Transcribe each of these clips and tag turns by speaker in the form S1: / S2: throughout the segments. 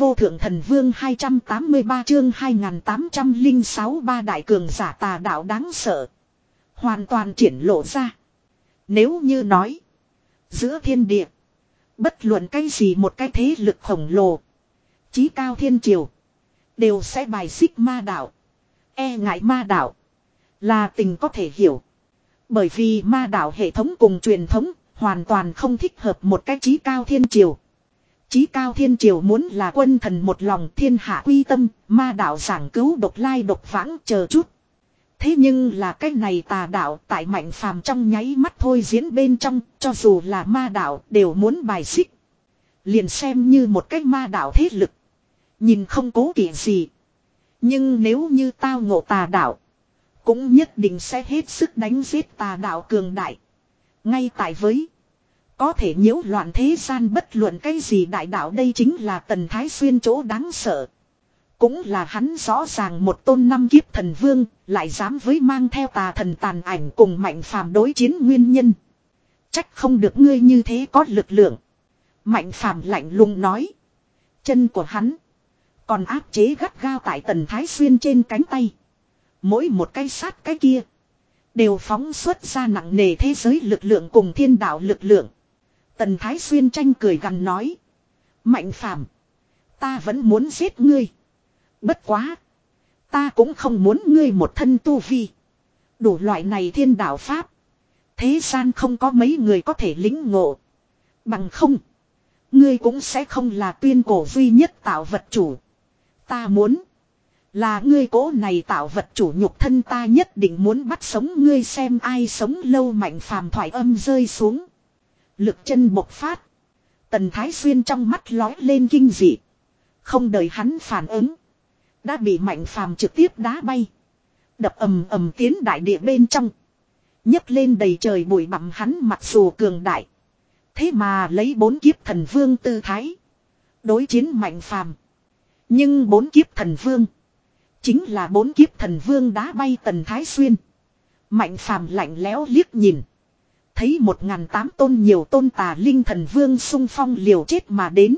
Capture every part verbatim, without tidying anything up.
S1: vô thượng thần vương hai trăm tám mươi ba chương hai nghìn tám trăm lẻ sáu ba đại cường giả tà đạo đáng sợ. Hoàn toàn triển lộ ra. Nếu như nói. Giữa thiên địa. Bất luận cái gì một cái thế lực khổng lồ. Chí cao thiên triều. Đều sẽ bài xích ma đạo. E ngại ma đạo. Là tình có thể hiểu. Bởi vì ma đạo hệ thống cùng truyền thống. Hoàn toàn không thích hợp một cái chí cao thiên triều. Chí cao thiên triều muốn là quân thần một lòng thiên hạ quy tâm. Ma đạo giảng cứu độc lai độc vãng chờ chút. Thế nhưng là cái này tà đạo tại Mạnh Phàm trong nháy mắt thôi diễn bên trong, cho dù là ma đạo đều muốn bài xích. Liền xem như một cái ma đạo thế lực. Nhìn không cố kỵ gì. Nhưng nếu như tao ngộ tà đạo, cũng nhất định sẽ hết sức đánh giết tà đạo cường đại. Ngay tại với, có thể nhiễu loạn thế gian bất luận cái gì đại đạo, đây chính là Tần Thái Xuyên chỗ đáng sợ. Cũng là hắn rõ ràng một tôn năm kiếp thần vương, lại dám với mang theo tà thần tàn ảnh cùng Mạnh Phàm đối chiến nguyên nhân. Trách không được ngươi như thế có lực lượng. Mạnh Phàm lạnh lùng nói. Chân của hắn còn áp chế gắt gao tại Tần Thái Xuyên trên cánh tay. Mỗi một cái sát cái kia đều phóng xuất ra nặng nề thế giới lực lượng cùng thiên đạo lực lượng. Tần Thái Xuyên tranh cười gằn nói. Mạnh Phàm, ta vẫn muốn giết ngươi. Bất quá, ta cũng không muốn ngươi một thân tu vi. Đủ loại này thiên đạo pháp, thế gian không có mấy người có thể lĩnh ngộ. Bằng không, ngươi cũng sẽ không là tuyên cổ duy nhất tạo vật chủ. Ta muốn là ngươi cố này tạo vật chủ nhục thân, ta nhất định muốn bắt sống ngươi xem ai sống lâu. Mạnh Phàm thoại âm rơi xuống. Lực chân bộc phát. Tần Thái Xuyên trong mắt lói lên kinh dị. Không đợi hắn phản ứng, đã bị Mạnh Phàm trực tiếp đá bay. Đập ầm ầm tiến đại địa bên trong. Nhấc lên đầy trời bụi bặm. Hắn mặc dù cường đại, thế mà lấy bốn kiếp thần vương tư thái đối chiến Mạnh Phàm. Nhưng bốn kiếp thần vương chính là bốn kiếp thần vương đá bay Tần Thái Xuyên. Mạnh Phàm lạnh lẽo liếc nhìn. Thấy một ngàn tám tôn nhiều tôn tà linh thần vương xung phong liều chết mà đến.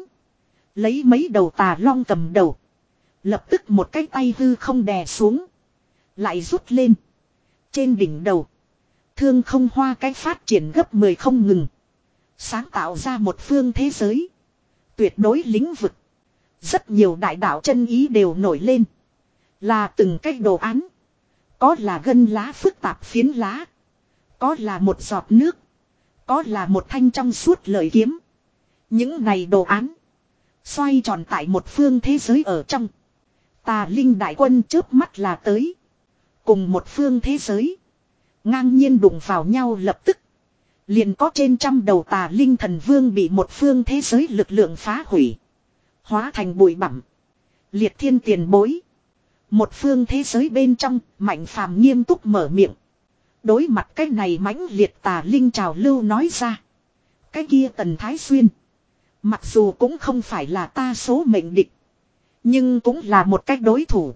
S1: Lấy mấy đầu tà long cầm đầu. Lập tức một cái tay hư không đè xuống. Lại rút lên. Trên đỉnh đầu, thương không hoa cái phát triển gấp mười không ngừng. Sáng tạo ra một phương thế giới tuyệt đối lĩnh vực. Rất nhiều đại đạo chân ý đều nổi lên. Là từng cái đồ án. Có là gân lá phức tạp phiến lá. Có là một giọt nước. Có là một thanh trong suốt lợi kiếm. Những này đồ án xoay tròn tại một phương thế giới ở trong. Tà linh đại quân chớp mắt là tới. Cùng một phương thế giới ngang nhiên đụng vào nhau, lập tức liền có trên trăm đầu tà linh thần vương bị một phương thế giới lực lượng phá hủy, hóa thành bụi bặm. Liệt thiên tiền bối. Một phương thế giới bên trong, Mạnh Phàm nghiêm túc mở miệng. Đối mặt cái này mãnh liệt tà linh trào lưu nói ra. Cái kia Tần Thái Xuyên, mặc dù cũng không phải là ta số mệnh địch, nhưng cũng là một cách đối thủ.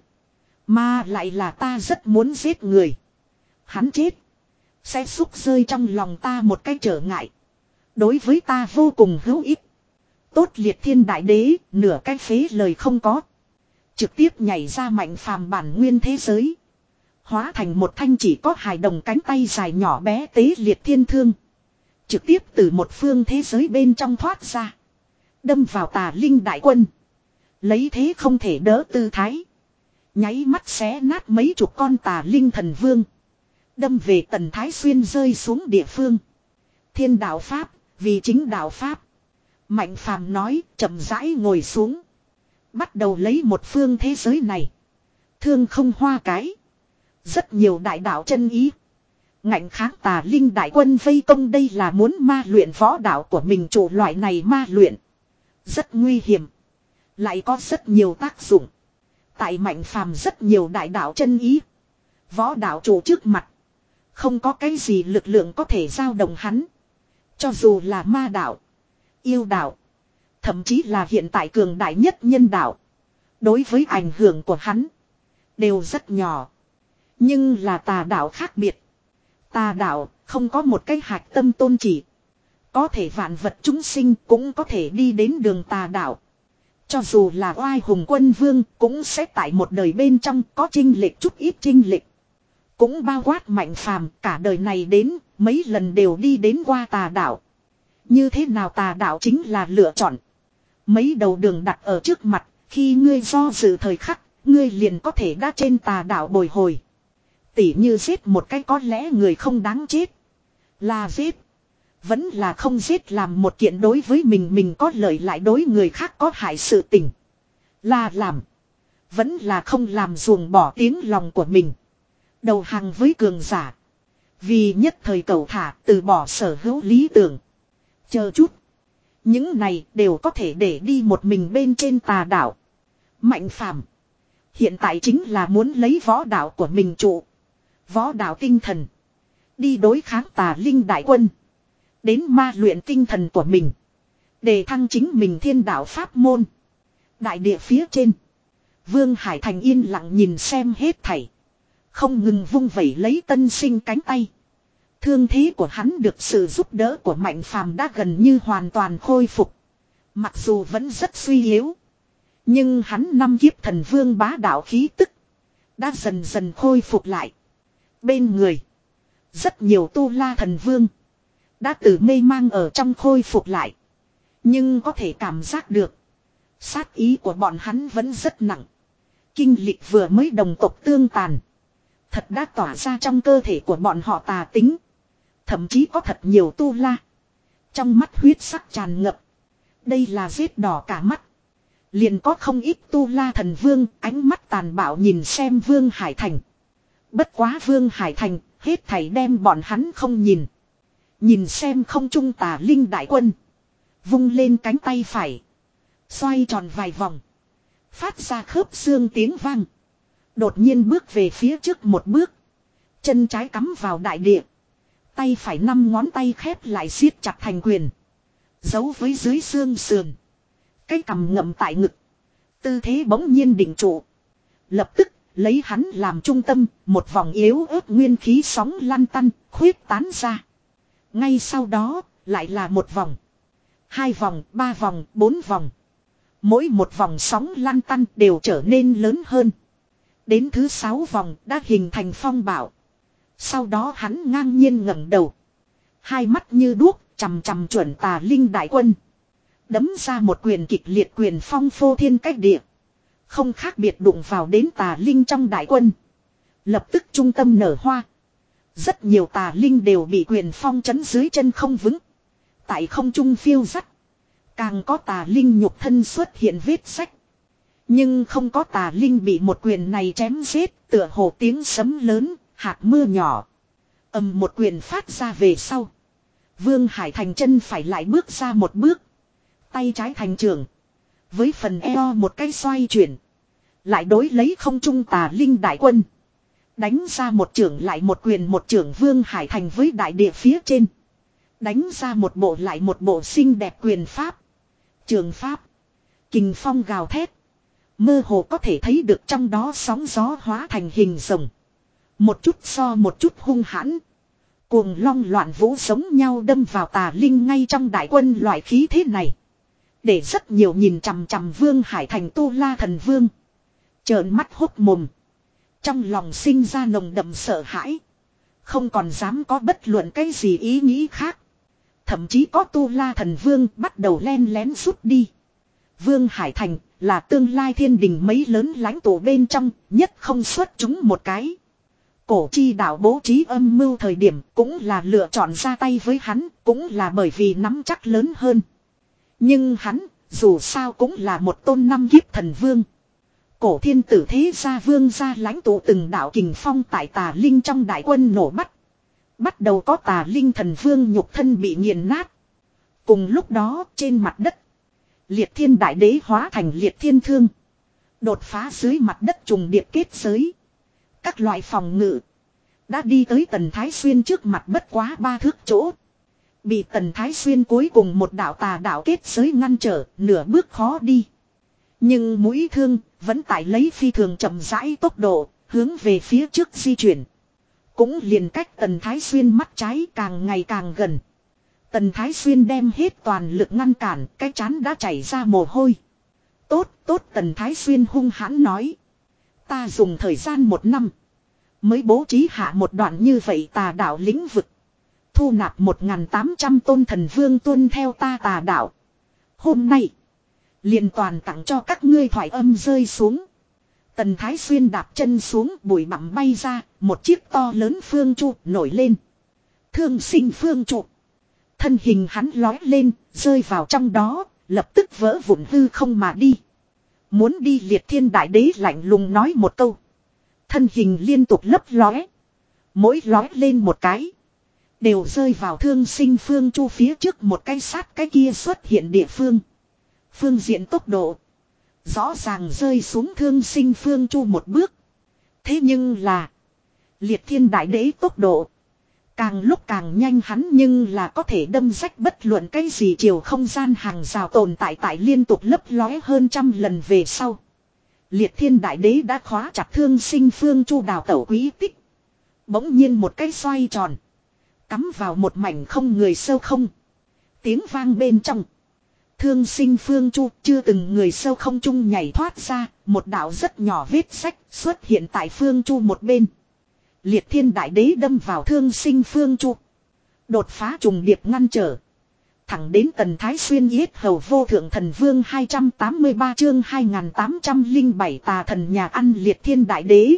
S1: Mà lại là ta rất muốn giết người. Hắn chết sẽ xúc rơi trong lòng ta một cái trở ngại. Đối với ta vô cùng hữu ích. Tốt liệt thiên đại đế, nửa cái phế lời không có. Trực tiếp nhảy ra Mạnh Phàm bản nguyên thế giới. Hóa thành một thanh chỉ có hài đồng cánh tay dài nhỏ bé tế liệt thiên thương. Trực tiếp từ một phương thế giới bên trong thoát ra. Đâm vào tà linh đại quân. Lấy thế không thể đỡ tư thái. Nháy mắt xé nát mấy chục con tà linh thần vương. Đâm về Tần Thái Xuyên rơi xuống địa phương. Thiên đạo Pháp, vì chính đạo Pháp. Mạnh Phàm nói, chậm rãi ngồi xuống. Bắt đầu lấy một phương thế giới này. Thương không hoa cái. Rất nhiều đại đạo chân ý. Ngạnh kháng tà linh đại quân vây công, đây là muốn ma luyện võ đạo của mình. Chủ loại này ma luyện rất nguy hiểm, lại có rất nhiều tác dụng. Tại Mạnh Phàm rất nhiều đại đạo chân ý, võ đạo chủ trước mặt, không có cái gì lực lượng có thể dao động hắn. Cho dù là ma đạo, yêu đạo, thậm chí là hiện tại cường đại nhất nhân đạo, đối với ảnh hưởng của hắn đều rất nhỏ. Nhưng là tà đạo khác biệt. Tà đạo không có một cái hạch tâm tôn chỉ. Có thể vạn vật chúng sinh cũng có thể đi đến đường tà đạo. Cho dù là oai hùng quân vương cũng sẽ tại một đời bên trong có chênh lệch chút ít chênh lệch. Cũng bao quát Mạnh Phàm cả đời này đến mấy lần đều đi đến qua tà đạo. Như thế nào tà đạo chính là lựa chọn. Mấy đầu đường đặt ở trước mặt, khi ngươi do dự thời khắc, ngươi liền có thể đã trên tà đạo bồi hồi. Tỉ như giết một cái có lẽ người không đáng chết. Là giết. Vẫn là không giết làm một kiện đối với mình mình có lợi lại đối người khác có hại sự tình. Là làm. Vẫn là không làm ruồng bỏ tiếng lòng của mình. Đầu hàng với cường giả. Vì nhất thời cầu thả từ bỏ sở hữu lý tưởng. Chờ chút. Những này đều có thể để đi một mình bên trên tà đạo. Mạnh Phàm hiện tại chính là muốn lấy võ đạo của mình trụ. Võ đạo tinh thần. Đi đối kháng tà linh đại quân. Đến ma luyện tinh thần của mình. Để thăng chính mình thiên đạo pháp môn. Đại địa phía trên. Vương Hải Thành yên lặng nhìn xem hết thảy. Không ngừng vung vẩy lấy tân sinh cánh tay. Thương thế của hắn được sự giúp đỡ của Mạnh Phàm đã gần như hoàn toàn khôi phục. Mặc dù vẫn rất suy yếu. Nhưng hắn năm kiếp thần vương bá đạo khí tức. Đã dần dần khôi phục lại. Bên người. Rất nhiều tu la thần vương. Đã từ mê mang ở trong khôi phục lại. Nhưng có thể cảm giác được. Sát ý của bọn hắn vẫn rất nặng. Kinh lịch vừa mới đồng tộc tương tàn. Thật đã tỏa ra trong cơ thể của bọn họ tà tính. Thậm chí có thật nhiều tu la. Trong mắt huyết sắc tràn ngập. Đây là giết đỏ cả mắt. Liền có không ít tu la thần vương ánh mắt tàn bạo nhìn xem Vương Hải Thành. Bất quá Vương Hải Thành hết thảy đem bọn hắn không nhìn. Nhìn xem không trung tà linh đại quân. Vung lên cánh tay phải. Xoay tròn vài vòng. Phát ra khớp xương tiếng vang. Đột nhiên bước về phía trước một bước. Chân trái cắm vào đại địa. Tay phải năm ngón tay khép lại siết chặt thành quyền. Giấu với dưới xương sườn. Cái cằm ngậm tại ngực. Tư thế bỗng nhiên định trụ. Lập tức lấy hắn làm trung tâm. Một vòng yếu ớt nguyên khí sóng lăn tăn khuyết tán ra. Ngay sau đó lại là một vòng. Hai vòng, ba vòng, bốn vòng. Mỗi một vòng sóng lăn tăn đều trở nên lớn hơn. Đến thứ sáu vòng đã hình thành phong bạo. Sau đó hắn ngang nhiên ngẩng đầu. Hai mắt như đuốc chằm chằm chuẩn tà linh đại quân. Đấm ra một quyền kịch liệt quyền phong phô thiên cách địa. Không khác biệt đụng vào đến tà linh trong đại quân. Lập tức trung tâm nở hoa. Rất nhiều tà linh đều bị quyền phong chấn dưới chân không vững. Tại không trung phiêu dắt. Càng có tà linh nhục thân xuất hiện vết sách. Nhưng không có tà linh bị một quyền này chém giết, tựa hồ tiếng sấm lớn, hạt mưa nhỏ. Ầm một quyền phát ra về sau. Vương Hải Thành chân phải lại bước ra một bước. Tay trái thành trường. Với phần eo một cái xoay chuyển. Lại đối lấy không trung tà linh đại quân. Đánh ra một trưởng lại một quyền một trưởng Vương Hải Thành với đại địa phía trên. Đánh ra một bộ lại một bộ xinh đẹp quyền pháp. Trường pháp. Kình phong gào thét. Mơ hồ có thể thấy được trong đó sóng gió hóa thành hình rồng. Một chút so một chút hung hãn. Cuồng long loạn vũ giống nhau đâm vào tà linh ngay trong đại quân loại khí thế này. Để rất nhiều nhìn chằm chằm Vương Hải Thành tu la thần vương. Trợn mắt hốc mồm. Trong lòng sinh ra nồng đậm sợ hãi. Không còn dám có bất luận cái gì ý nghĩ khác. Thậm chí có tu la thần vương bắt đầu len lén rút đi. Vương Hải Thành là tương lai thiên đình mấy lớn lãnh tụ bên trong nhất không xuất chúng một cái. Cổ chi đạo bố trí âm mưu thời điểm cũng là lựa chọn ra tay với hắn, cũng là bởi vì nắm chắc lớn hơn. Nhưng hắn dù sao cũng là một tôn năm kiếp thần vương. Cổ thiên tử thế gia vương gia lãnh tụ từng đạo kình phong tại tà linh trong đại quân nổ bắt. Bắt đầu có tà linh thần vương nhục thân bị nghiền nát. Cùng lúc đó trên mặt đất. Liệt thiên đại đế hóa thành liệt thiên thương. Đột phá dưới mặt đất trùng điệp kết giới. Các loại phòng ngự. Đã đi tới Tần Thái Xuyên trước mặt bất quá ba thước chỗ. Bị Tần Thái Xuyên cuối cùng một đạo tà đạo kết giới ngăn trở, nửa bước khó đi. Nhưng mũi thương vẫn tại lấy phi thường chậm rãi tốc độ, hướng về phía trước di chuyển. Cũng liền cách Tần Thái Xuyên mắt trái càng ngày càng gần. Tần Thái Xuyên đem hết toàn lực ngăn cản, cái chán đã chảy ra mồ hôi. Tốt, tốt Tần Thái Xuyên hung hãn nói. Ta dùng thời gian một năm. Mới bố trí hạ một đoạn như vậy tà đạo lĩnh vực. Thu nạp một nghìn tám trăm tôn thần vương tuân theo ta tà đạo. Hôm nay. Liền toàn tặng cho các ngươi thoại âm rơi xuống. Tần Thái Xuyên đạp chân xuống bụi bặm bay ra. Một chiếc to lớn phương trụ nổi lên. Thương sinh phương trụ. Thân hình hắn lói lên. Rơi vào trong đó. Lập tức vỡ vụn hư không mà đi. Muốn đi Liệt Thiên Đại Đế lạnh lùng nói một câu. Thân hình liên tục lấp lóe. Mỗi lói lên một cái. Đều rơi vào thương sinh phương chu phía trước một cái sát cái kia xuất hiện địa phương. Phương diện tốc độ. Rõ ràng rơi xuống thương sinh phương chu một bước. Thế nhưng là. Liệt Thiên Đại Đế tốc độ. Càng lúc càng nhanh hắn nhưng là có thể đâm rách bất luận cái gì chiều không gian hàng rào tồn tại tại liên tục lấp lóe hơn trăm lần về sau. Liệt Thiên Đại Đế đã khóa chặt thương sinh phương chu đào tẩu quý tích. Bỗng nhiên một cái xoay tròn. Cắm vào một mảnh không người sâu không. Tiếng vang bên trong. Thương sinh phương chu chưa từng người sâu không trung nhảy thoát ra. Một đạo rất nhỏ vết sách xuất hiện tại phương chu một bên. Liệt Thiên Đại Đế đâm vào thương sinh phương chu. Đột phá trùng điệp ngăn trở. Thẳng đến Tần Thái Xuyên yết hầu vô thượng thần vương hai trăm tám mươi ba chương hai nghìn tám trăm lẻ bảy tà thần nhà ăn Liệt Thiên Đại Đế.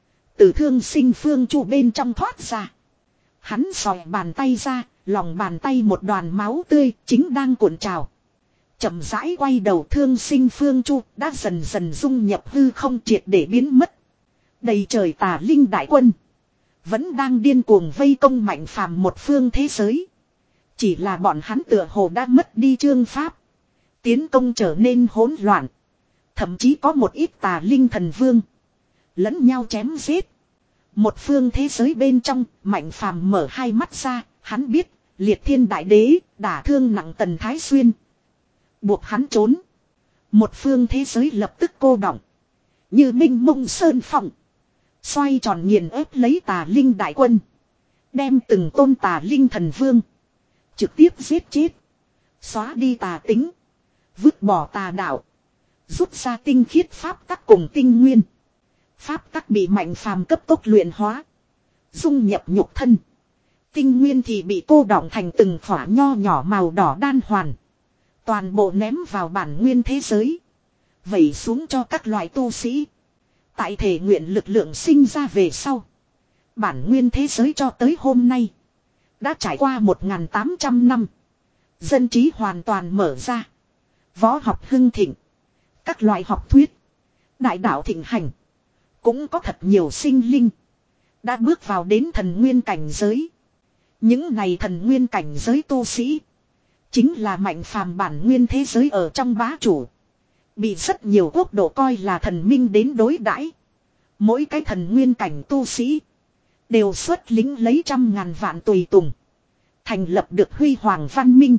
S1: Từ thương sinh phương chu bên trong thoát ra. Hắn xòe bàn tay ra, lòng bàn tay một đoàn máu tươi chính đang cuộn trào. Chậm rãi quay đầu thương sinh phương chu đã dần dần dung nhập hư không triệt để biến mất. Đầy trời tà linh đại quân. Vẫn đang điên cuồng vây công Mạnh Phàm một phương thế giới. Chỉ là bọn hắn tựa hồ đã mất đi chương pháp. Tiến công trở nên hỗn loạn. Thậm chí có một ít tà linh thần vương. Lẫn nhau chém giết. Một phương thế giới bên trong, Mạnh Phàm mở hai mắt ra, hắn biết, Liệt Thiên Đại Đế, đả thương nặng Tần Thái Xuyên. Buộc hắn trốn. Một phương thế giới lập tức cô đọng. Như minh mông sơn phong. Xoay tròn nghiền ép lấy tà linh đại quân. Đem từng tôn tà linh thần vương. Trực tiếp giết chết. Xóa đi tà tính. Vứt bỏ tà đạo. Rút ra tinh khiết pháp tắc cùng tinh nguyên. Pháp tắc bị Mạnh Phàm cấp tốc luyện hóa. Dung nhập nhục thân. Tinh nguyên thì bị cô đọng thành từng khỏa nho nhỏ màu đỏ đan hoàn. Toàn bộ ném vào bản nguyên thế giới. Vẩy xuống cho các loại tu sĩ. Tại thể nguyện lực lượng sinh ra về sau. Bản nguyên thế giới cho tới hôm nay. Đã trải qua một nghìn tám trăm năm. Dân trí hoàn toàn mở ra. Võ học hưng thịnh. Các loại học thuyết. Đại đạo thịnh hành. Cũng có thật nhiều sinh linh. Đã bước vào đến thần nguyên cảnh giới. Những này thần nguyên cảnh giới tu sĩ. Chính là Mạnh Phàm bản nguyên thế giới ở trong bá chủ. Bị rất nhiều quốc độ coi là thần minh đến đối đãi. Mỗi cái thần nguyên cảnh tu sĩ. Đều xuất lính lấy trăm ngàn vạn tùy tùng. Thành lập được huy hoàng văn minh.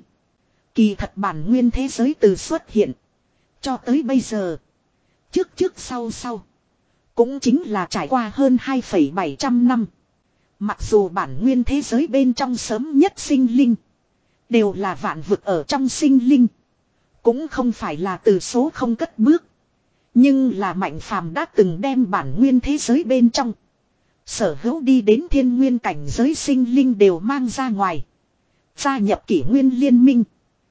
S1: Kỳ thật bản nguyên thế giới từ xuất hiện. Cho tới bây giờ. Trước trước sau sau. Cũng chính là trải qua hơn hai phẩy bảy trăm năm. Mặc dù bản nguyên thế giới bên trong sớm nhất sinh linh. Đều là vạn vực ở trong sinh linh. Cũng không phải là từ số không cất bước. Nhưng là Mạnh Phàm đã từng đem bản nguyên thế giới bên trong. Sở hữu đi đến thiên nguyên cảnh giới sinh linh đều mang ra ngoài. Gia nhập kỷ nguyên liên minh.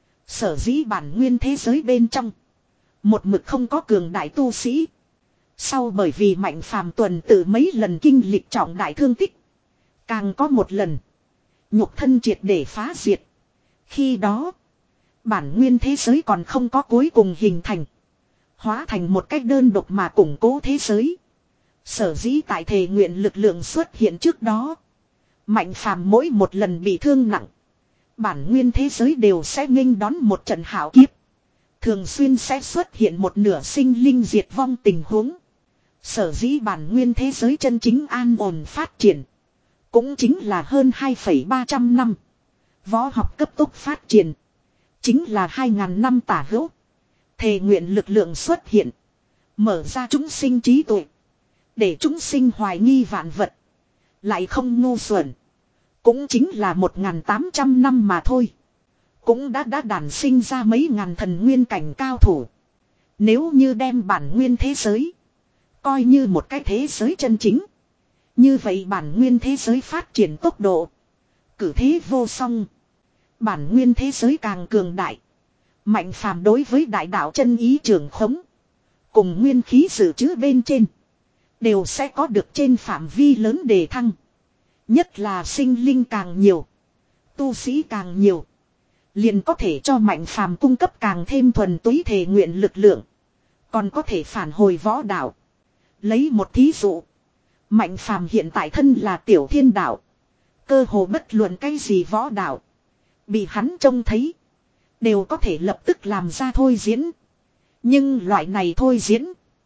S1: Sở dĩ bản nguyên thế giới bên trong. Một mực không có cường đại tu sĩ. Sau bởi vì Mạnh Phàm tuần tự mấy lần kinh lịch trọng đại thương tích. Càng có một lần. Nhục thân triệt để phá diệt. Khi đó. Bản nguyên thế giới còn không có cuối cùng hình thành. Hóa thành một cách đơn độc mà củng cố thế giới. Sở dĩ tại thể nguyện lực lượng xuất hiện trước đó. Mạnh Phàm mỗi một lần bị thương nặng. Bản nguyên thế giới đều sẽ nghênh đón một trận hảo kiếp. Thường xuyên sẽ xuất hiện một nửa sinh linh diệt vong tình huống. Sở dĩ bản nguyên thế giới chân chính an ổn phát triển. Cũng chính là hơn hai phẩy ba trăm năm. Võ học cấp tốc phát triển. Chính là hai ngàn năm tả hữu. Thề nguyện lực lượng xuất hiện. Mở ra chúng sinh trí tuệ. Để chúng sinh hoài nghi vạn vật. Lại không ngu xuẩn. Cũng chính là một ngàn tám trăm năm mà thôi. Cũng đã đã đản sinh ra mấy ngàn thần nguyên cảnh cao thủ. Nếu như đem bản nguyên thế giới coi như một cái thế giới chân chính, như vậy bản nguyên thế giới phát triển tốc độ cử thế vô song. Bản nguyên thế giới càng cường đại, mạnh phàm đối với đại đạo chân ý trường khống cùng nguyên khí dự trữ bên trên đều sẽ có được trên phạm vi lớn đề thăng. Nhất là sinh linh càng nhiều, tu sĩ càng nhiều, liền có thể cho mạnh phàm cung cấp càng thêm thuần túy thể nguyện lực lượng, còn có thể phản hồi võ đạo. Lấy một thí dụ, mạnh phàm hiện tại thân là tiểu thiên đạo, cơ hồ bất luận cái gì võ đạo bị hắn trông thấy đều có thể lập tức làm ra thôi diễn. Nhưng loại này thôi diễn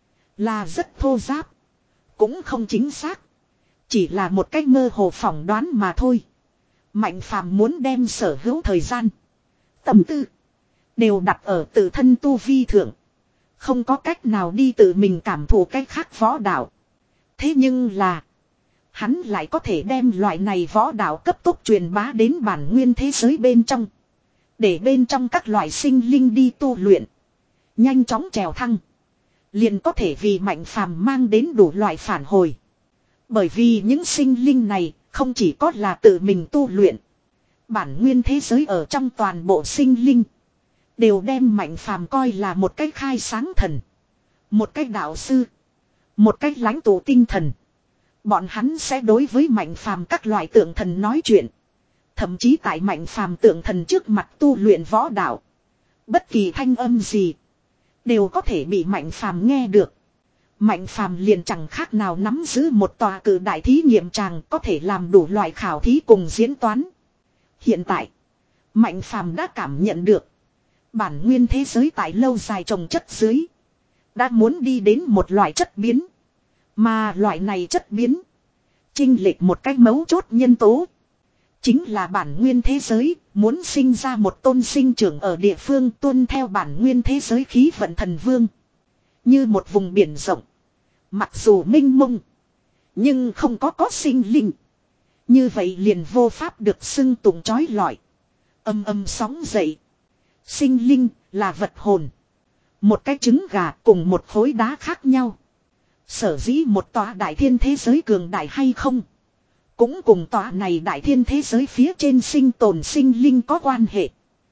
S1: là rất thô giáp, cũng không chính xác, chỉ là một cách mơ hồ phỏng đoán mà thôi. Mạnh phàm muốn đem sở hữu thời gian, tâm tư đều đặt ở tự thân tu vi thượng, không có cách nào đi tự mình cảm thụ cách khác võ đạo. Thế nhưng là hắn lại có thể đem loại này võ đạo cấp tốc truyền bá đến bản nguyên thế giới bên trong, để bên trong các loại sinh linh đi tu luyện, nhanh chóng trèo thăng, liền có thể vì mạnh phàm mang đến đủ loại phản hồi. Bởi vì những sinh linh này không chỉ có là tự mình tu luyện, bản nguyên thế giới ở trong toàn bộ sinh linh đều đem mạnh phàm coi là một cách khai sáng thần, một cách đạo sư, một cách lãnh tụ tinh thần. Bọn hắn sẽ đối với mạnh phàm các loại tượng thần nói chuyện, thậm chí tại mạnh phàm tượng thần trước mặt tu luyện võ đạo. Bất kỳ thanh âm gì đều có thể bị mạnh phàm nghe được. Mạnh phàm liền chẳng khác nào nắm giữ một tòa cử đại thí nghiệm tràng, có thể làm đủ loại khảo thí cùng diễn toán. Hiện tại, mạnh phàm đã cảm nhận được bản nguyên thế giới tại lâu dài trồng chất dưới đã muốn đi đến một loại chất biến. Mà loại này chất biến chênh lệch một cách mấu chốt nhân tố, chính là bản nguyên thế giới muốn sinh ra một tôn sinh trưởng ở địa phương tuân theo bản nguyên thế giới khí vận thần vương. Như một vùng biển rộng, mặc dù mênh mông, nhưng không có có sinh linh. Như vậy liền vô pháp được xưng tụng chói lọi, âm âm sóng dậy. Sinh linh là vật hồn, một cái trứng gà cùng một khối đá khác nhau. Sở dĩ một tòa đại thiên thế giới cường đại hay không, cũng cùng tòa này đại thiên thế giới phía trên sinh tồn sinh linh có quan hệ.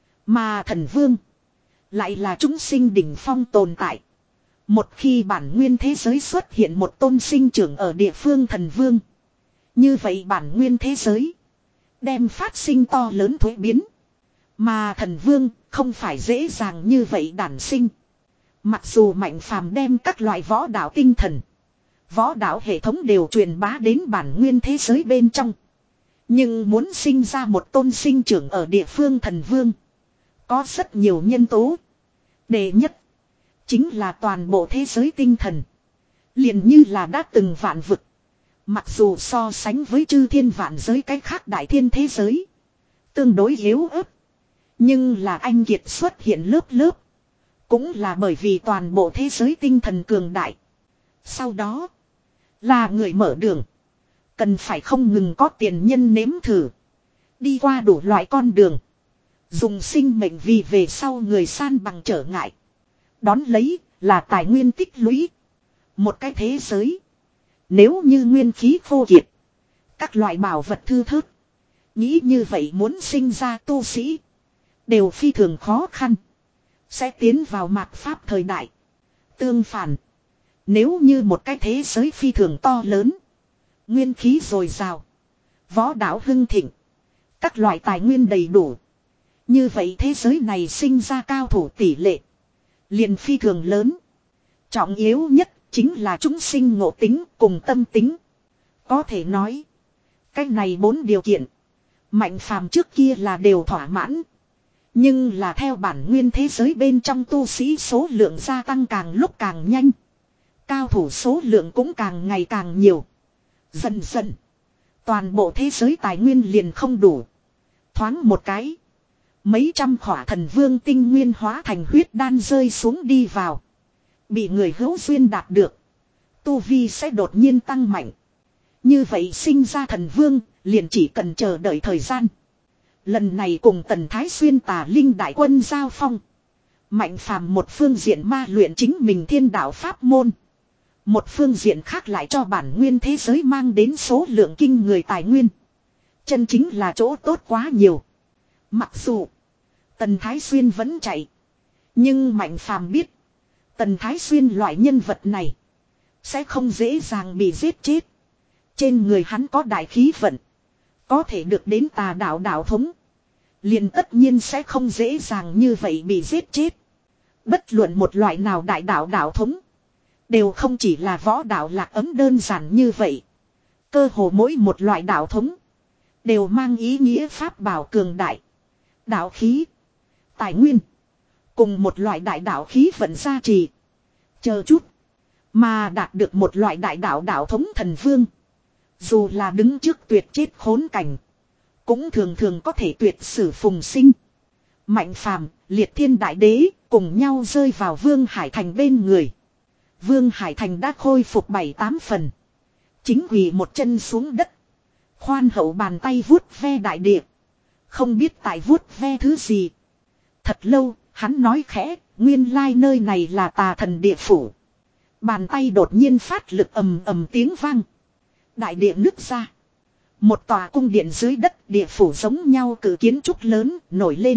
S1: Mà thần vương lại là chúng sinh đỉnh phong tồn tại. Một khi bản nguyên thế giới xuất hiện một tôn sinh trưởng ở địa phương thần vương, như vậy bản nguyên thế giới đem phát sinh to lớn thuế biến. Mà thần vương không phải dễ dàng như vậy đản sinh. Mặc dù mạnh phàm đem các loại võ đạo tinh thần, võ đạo hệ thống đều truyền bá đến bản nguyên thế giới bên trong, nhưng muốn sinh ra một tôn sinh trưởng ở địa phương thần vương, có rất nhiều nhân tố. Đệ nhất chính là toàn bộ thế giới tinh thần, liền như là đã từng vạn vực. Mặc dù so sánh với chư thiên vạn giới cái khác đại thiên thế giới tương đối yếu ớt, nhưng là anh kiệt xuất hiện lớp lớp, cũng là bởi vì toàn bộ thế giới tinh thần cường đại. Sau đó là người mở đường, cần phải không ngừng có tiền nhân nếm thử, đi qua đủ loại con đường, dùng sinh mệnh vì về sau người san bằng trở ngại. Đón lấy là tài nguyên tích lũy. Một cái thế giới, nếu như nguyên khí khô kiệt, các loại bảo vật thư thớt, nghĩ như vậy muốn sinh ra tu sĩ đều phi thường khó khăn, sẽ tiến vào mạt pháp thời đại. Tương phản, nếu như một cái thế giới phi thường to lớn, nguyên khí dồi dào, võ đạo hưng thịnh, các loại tài nguyên đầy đủ, như vậy thế giới này sinh ra cao thủ tỷ lệ liền phi thường lớn. Trọng yếu nhất chính là chúng sinh ngộ tính cùng tâm tính. Có thể nói, cái này bốn điều kiện mạnh phàm trước kia là đều thỏa mãn. Nhưng là theo bản nguyên thế giới bên trong tu sĩ số lượng gia tăng càng lúc càng nhanh, cao thủ số lượng cũng càng ngày càng nhiều. Dần dần, toàn bộ thế giới tài nguyên liền không đủ. Thoáng một cái, mấy trăm khỏa thần vương tinh nguyên hóa thành huyết đan rơi xuống đi vào. Bị người hữu duyên đạt được, tu vi sẽ đột nhiên tăng mạnh. Như vậy sinh ra thần vương liền chỉ cần chờ đợi thời gian. Lần này cùng Tần Thái Xuyên Tà Linh đại quân giao phong, Mạnh phàm một phương diện ma luyện chính mình thiên đạo pháp môn. Một phương diện khác lại cho bản nguyên thế giới mang đến số lượng kinh người tài nguyên. Chân chính là chỗ tốt quá nhiều. Mặc dù Tần Thái Xuyên vẫn chạy. Nhưng Mạnh phàm biết. Tần Thái Xuyên loại nhân vật này sẽ không dễ dàng bị giết chết. Trên người hắn có đại khí vận. Có thể được đến tà đạo đạo thống. Liền tất nhiên sẽ không dễ dàng như vậy bị giết chết. Bất luận một loại nào đại đạo đạo thống. Đều không chỉ là võ đạo lạc ấm đơn giản như vậy. Cơ hồ mỗi một loại đạo thống. Đều mang ý nghĩa pháp bảo cường đại. Đạo khí. Tài nguyên. Cùng một loại đại đạo khí vận gia trì. Chờ chút. Mà đạt được một loại đại đạo đạo thống thần vương. Dù là đứng trước tuyệt chết khốn cảnh. Cũng thường thường có thể tuyệt sử phùng sinh. Mạnh phàm, liệt thiên đại đế cùng nhau rơi vào Vương Hải Thành bên người. Vương Hải Thành đã khôi phục bảy tám phần. Chính quỳ một chân xuống đất. Khoan hậu bàn tay vuốt ve đại địa. Không biết tại vuốt ve thứ gì. Thật lâu, hắn nói khẽ, nguyên lai nơi này là tà thần địa phủ. Bàn tay đột nhiên phát lực ầm ầm tiếng vang. Đại địa nứt ra. Một tòa cung điện dưới đất địa phủ giống nhau cử kiến trúc lớn nổi lên.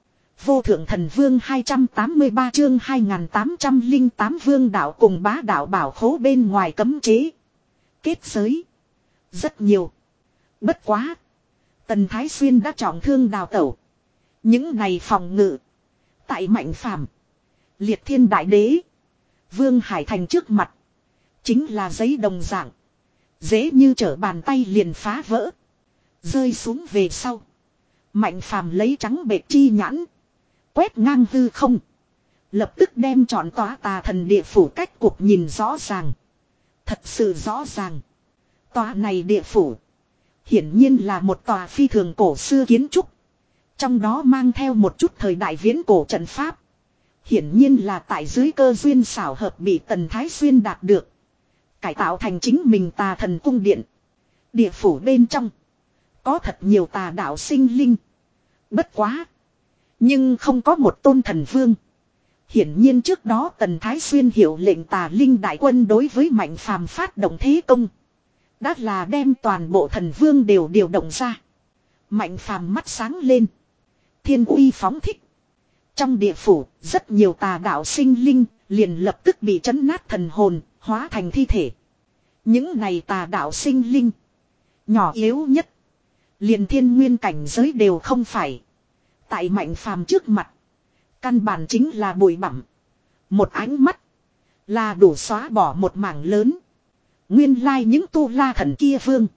S1: Vô thượng thần vương hai trăm tám mươi ba chương hai nghìn tám trăm lẻ tám vương đạo cùng bá đạo bảo khố bên ngoài cấm chế. Kết giới. Rất nhiều. Bất quá. Tần Thái Xuyên đã trọng thương đào tẩu. Những này phòng ngự. Tại Mạnh phàm. Liệt thiên đại đế. Vương Hải Thành trước mặt. Chính là giấy đồng dạng. Dễ như trở bàn tay liền phá vỡ. Rơi xuống về sau. Mạnh phàm lấy trắng bệt chi nhãn. Quét ngang hư không. Lập tức đem trọn tòa tà thần địa phủ cách cục nhìn rõ ràng. Thật sự rõ ràng. Tòa này địa phủ. Hiển nhiên là một tòa phi thường cổ xưa kiến trúc. Trong đó mang theo một chút thời đại viễn cổ trận pháp. Hiển nhiên là tại dưới cơ duyên xảo hợp bị Tần Thái Xuyên đạt được. Cải tạo thành chính mình tà thần cung điện. Địa phủ bên trong. Có thật nhiều tà đạo sinh linh. Bất quá. Nhưng không có một tôn thần vương. Hiển nhiên trước đó Tần Thái Xuyên hiệu lệnh tà linh đại quân đối với Mạnh phàm phát động thế công. Đã là đem toàn bộ thần vương đều điều động ra. Mạnh phàm mắt sáng lên. Thiên uy phóng thích. Trong địa phủ rất nhiều tà đạo sinh linh liền lập tức bị trấn nát thần hồn. Hóa thành thi thể. Những này tà đạo sinh linh. Nhỏ yếu nhất. Liền thiên nguyên cảnh giới đều không phải. Tại Mạnh phàm trước mặt. Căn bản chính là bụi bặm. Một ánh mắt. Là đủ xóa bỏ một mảng lớn. Nguyên lai những tu la thần kia vương.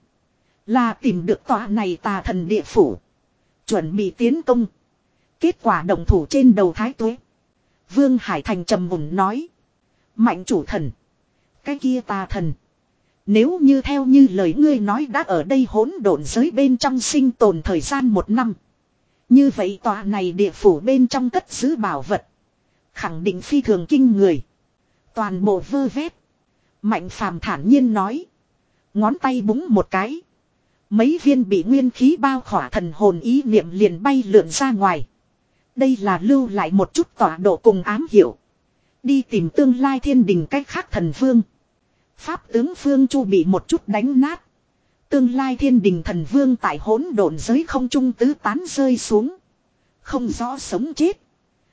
S1: Là tìm được tòa này tà thần địa phủ. Chuẩn bị tiến công. Kết quả động thủ trên đầu Thái Tuế. Vương Hải Thành trầm mùng nói. Mạnh chủ thần. Cái kia tà thần. Nếu như theo như lời ngươi nói đã ở đây hỗn độn giới bên trong sinh tồn thời gian một năm. Như vậy tòa này địa phủ bên trong cất giữ bảo vật. Khẳng định phi thường kinh người. Toàn bộ vơ vét. Mạnh phàm thản nhiên nói. Ngón tay búng một cái. Mấy viên bị nguyên khí bao khỏa thần hồn ý niệm liền bay lượn ra ngoài. Đây là lưu lại một chút tọa độ cùng ám hiệu. Đi tìm tương lai thiên đình cách khác thần vương. Pháp tướng Phương Chu bị một chút đánh nát. Tương lai thiên đình thần vương tại hỗn độn giới không trung tứ tán rơi xuống. Không rõ sống chết.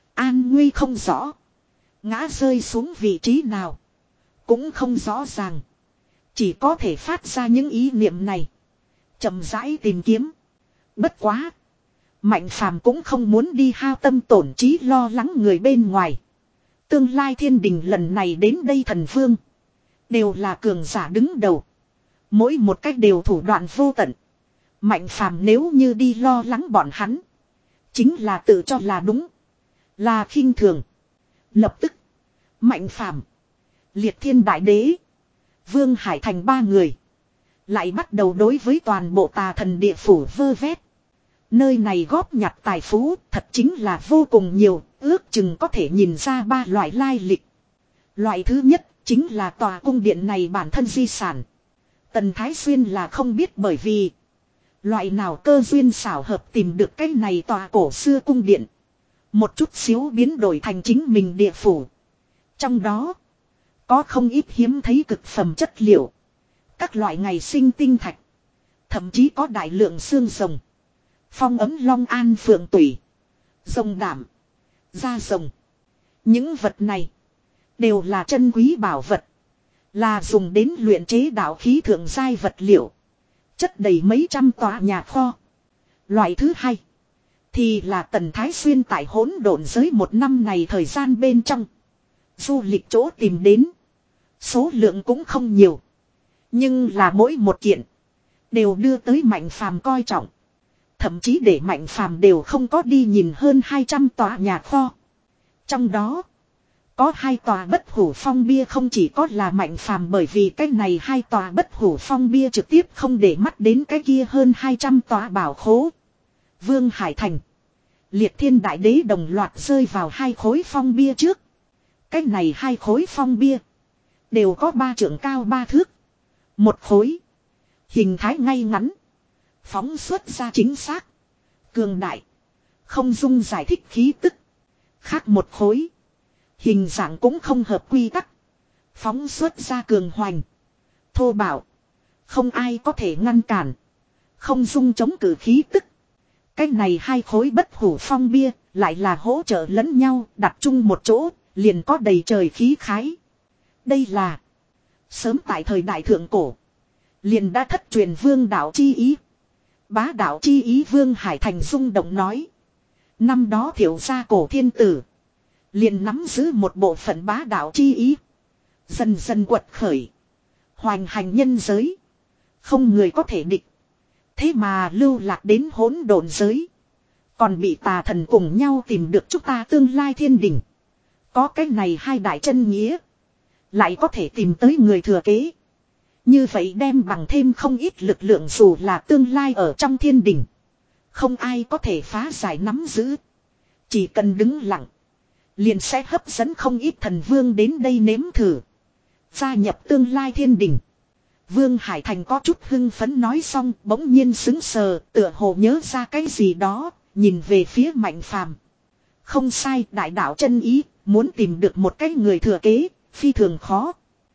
S1: An nguy không rõ. Ngã rơi xuống vị trí nào. Cũng không rõ ràng. Chỉ có thể phát ra những ý niệm này. Chậm rãi tìm kiếm. Bất quá. Mạnh phàm cũng không muốn đi hao tâm tổn trí lo lắng người bên ngoài. Tương lai thiên đình lần này đến đây thần vương. Đều là cường giả đứng đầu. Mỗi một cách đều thủ đoạn vô tận. Mạnh phàm nếu như đi lo lắng bọn hắn. Chính là tự cho là đúng. Là khinh thường. Lập tức. Mạnh phàm. Liệt thiên đại đế. Vương Hải Thành ba người. Lại bắt đầu đối với toàn bộ tà thần địa phủ vơ vét. Nơi này góp nhặt tài phú thật chính là vô cùng nhiều. Ước chừng có thể nhìn ra ba loại lai lịch. Loại thứ nhất chính là tòa cung điện này bản thân di sản. Tần Thái Xuyên là không biết bởi vì. Loại nào cơ duyên xảo hợp tìm được cái này tòa cổ xưa cung điện. Một chút xíu biến đổi thành chính mình địa phủ. Trong đó có không ít hiếm thấy cực phẩm chất liệu. Các loại ngày sinh tinh thạch. Thậm chí có đại lượng xương rồng. Phong ấm long an phượng tủy. Rồng đảm. Da rồng. Những vật này đều là chân quý bảo vật. Là dùng đến luyện chế đạo khí thượng giai vật liệu. Chất đầy mấy trăm tòa nhà kho. Loại thứ hai thì là Tần Thái Xuyên tại hỗn độn giới một năm này thời gian bên trong. Du lịch chỗ tìm đến. Số lượng cũng không nhiều. Nhưng là mỗi một kiện đều đưa tới Mạnh Phàm coi trọng. Thậm chí để Mạnh Phàm đều không có đi nhìn hơn hai trăm tòa nhà kho. Trong đó có hai tòa bất hủ phong bia, không chỉ có là Mạnh Phàm bởi vì cái này hai tòa bất hủ phong bia trực tiếp không để mắt đến cái kia hơn hai trăm tòa bảo khố. Vương Hải Thành, Liệt Thiên Đại Đế đồng loạt rơi vào hai khối phong bia trước. Cái này hai khối phong bia đều có ba trượng cao ba thước. Một khối hình thái ngay ngắn, phóng xuất ra chính xác, cường đại, không dung giải thích khí tức. Khác một khối hình dạng cũng không hợp quy tắc, phóng xuất ra cường hoành, thô bạo, không ai có thể ngăn cản, không dung chống cự khí tức. Cái này hai khối bất hủ phong bia lại là hỗ trợ lẫn nhau, đặt chung một chỗ liền có đầy trời khí khái. Đây là sớm tại thời đại thượng cổ liền đã thất truyền vương đạo chi ý. Bá đạo chi ý. Vương Hải Thành rung động nói. Năm đó Thiệu gia cổ thiên tử liền nắm giữ một bộ phận bá đạo chi ý. Dần dần quật khởi, hoành hành nhân giới, không người có thể địch. Thế mà lưu lạc đến hỗn độn giới, còn bị tà thần cùng nhau tìm được chúng ta tương lai thiên đình. Có cái này hai đại chân nghĩa, lại có thể tìm tới người thừa kế. Như vậy đem bằng thêm không ít lực lượng, dù là tương lai ở trong thiên đình không ai có thể phá giải nắm giữ. Chỉ cần đứng lặng liền sẽ hấp dẫn không ít thần vương đến đây nếm thử gia nhập tương lai thiên đình. Vương Hải Thành có chút hưng phấn nói xong bỗng nhiên sững sờ, tựa hồ nhớ ra cái gì đó, nhìn về phía Mạnh Phàm. Không sai, đại đạo chân ý, muốn tìm được một cái người thừa kế, phi thường khó.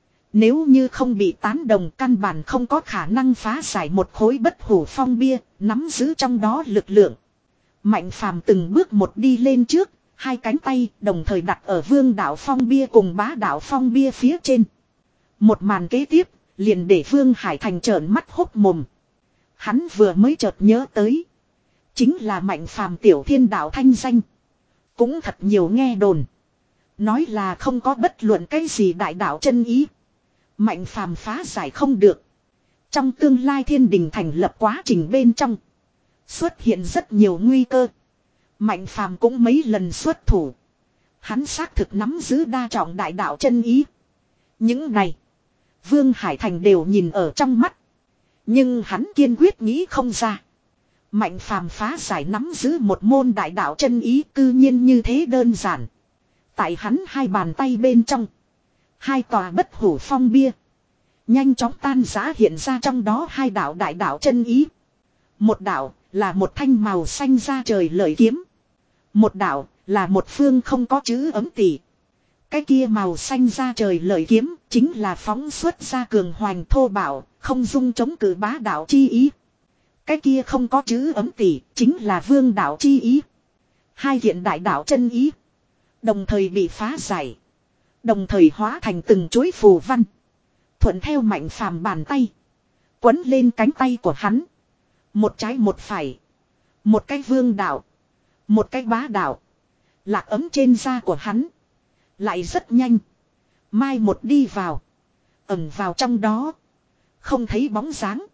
S1: Nếu như không bị tán đồng, căn bản không có khả năng phá giải một khối bất hủ phong bia, nắm giữ trong đó lực lượng. Mạnh Phàm từng bước một đi lên trước, hai cánh tay đồng thời đặt ở vương đạo phong bia cùng bá đạo phong bia phía trên. Một màn kế tiếp liền để Vương Hải Thành trợn mắt hốc mồm. Hắn vừa mới chợt nhớ tới, chính là Mạnh Phàm tiểu thiên đạo thanh danh cũng thật nhiều nghe đồn, nói là không có bất luận cái gì đại đạo chân ý, Mạnh Phàm phá giải không được. Trong tương lai thiên đình thành lập quá trình bên trong xuất hiện rất nhiều nguy cơ, Mạnh Phàm cũng mấy lần xuất thủ. Hắn xác thực nắm giữ đa trọng đại đạo chân ý. Những này Vương Hải Thành đều nhìn ở trong mắt. Nhưng hắn kiên quyết nghĩ không ra. Mạnh Phàm phá giải nắm giữ một môn đại đạo chân ý cư nhiên như thế đơn giản. Tại hắn hai bàn tay bên trong, hai tòa bất hủ phong bia nhanh chóng tan rã, hiện ra trong đó hai đạo đại đạo chân ý. Một đạo là một thanh màu xanh da trời lợi kiếm. Một đạo là một phương không có chữ ấm tỉ. Cái kia màu xanh da trời lợi kiếm chính là phóng xuất ra cường hoành thô bạo, không dung chống cự bá đạo chi ý. Cái kia không có chữ ấm tỉ chính là vương đạo chi ý. Hai hiện đại đạo chân ý đồng thời bị phá giải, đồng thời hóa thành từng chuỗi phù văn, thuận theo Mạnh Phàm bàn tay quấn lên cánh tay của hắn. Một trái một phải, một cái vương đạo, một cái bá đạo, lạc ấm trên da của hắn. Lại rất nhanh mai một đi vào, ẩn vào trong đó, không thấy bóng dáng,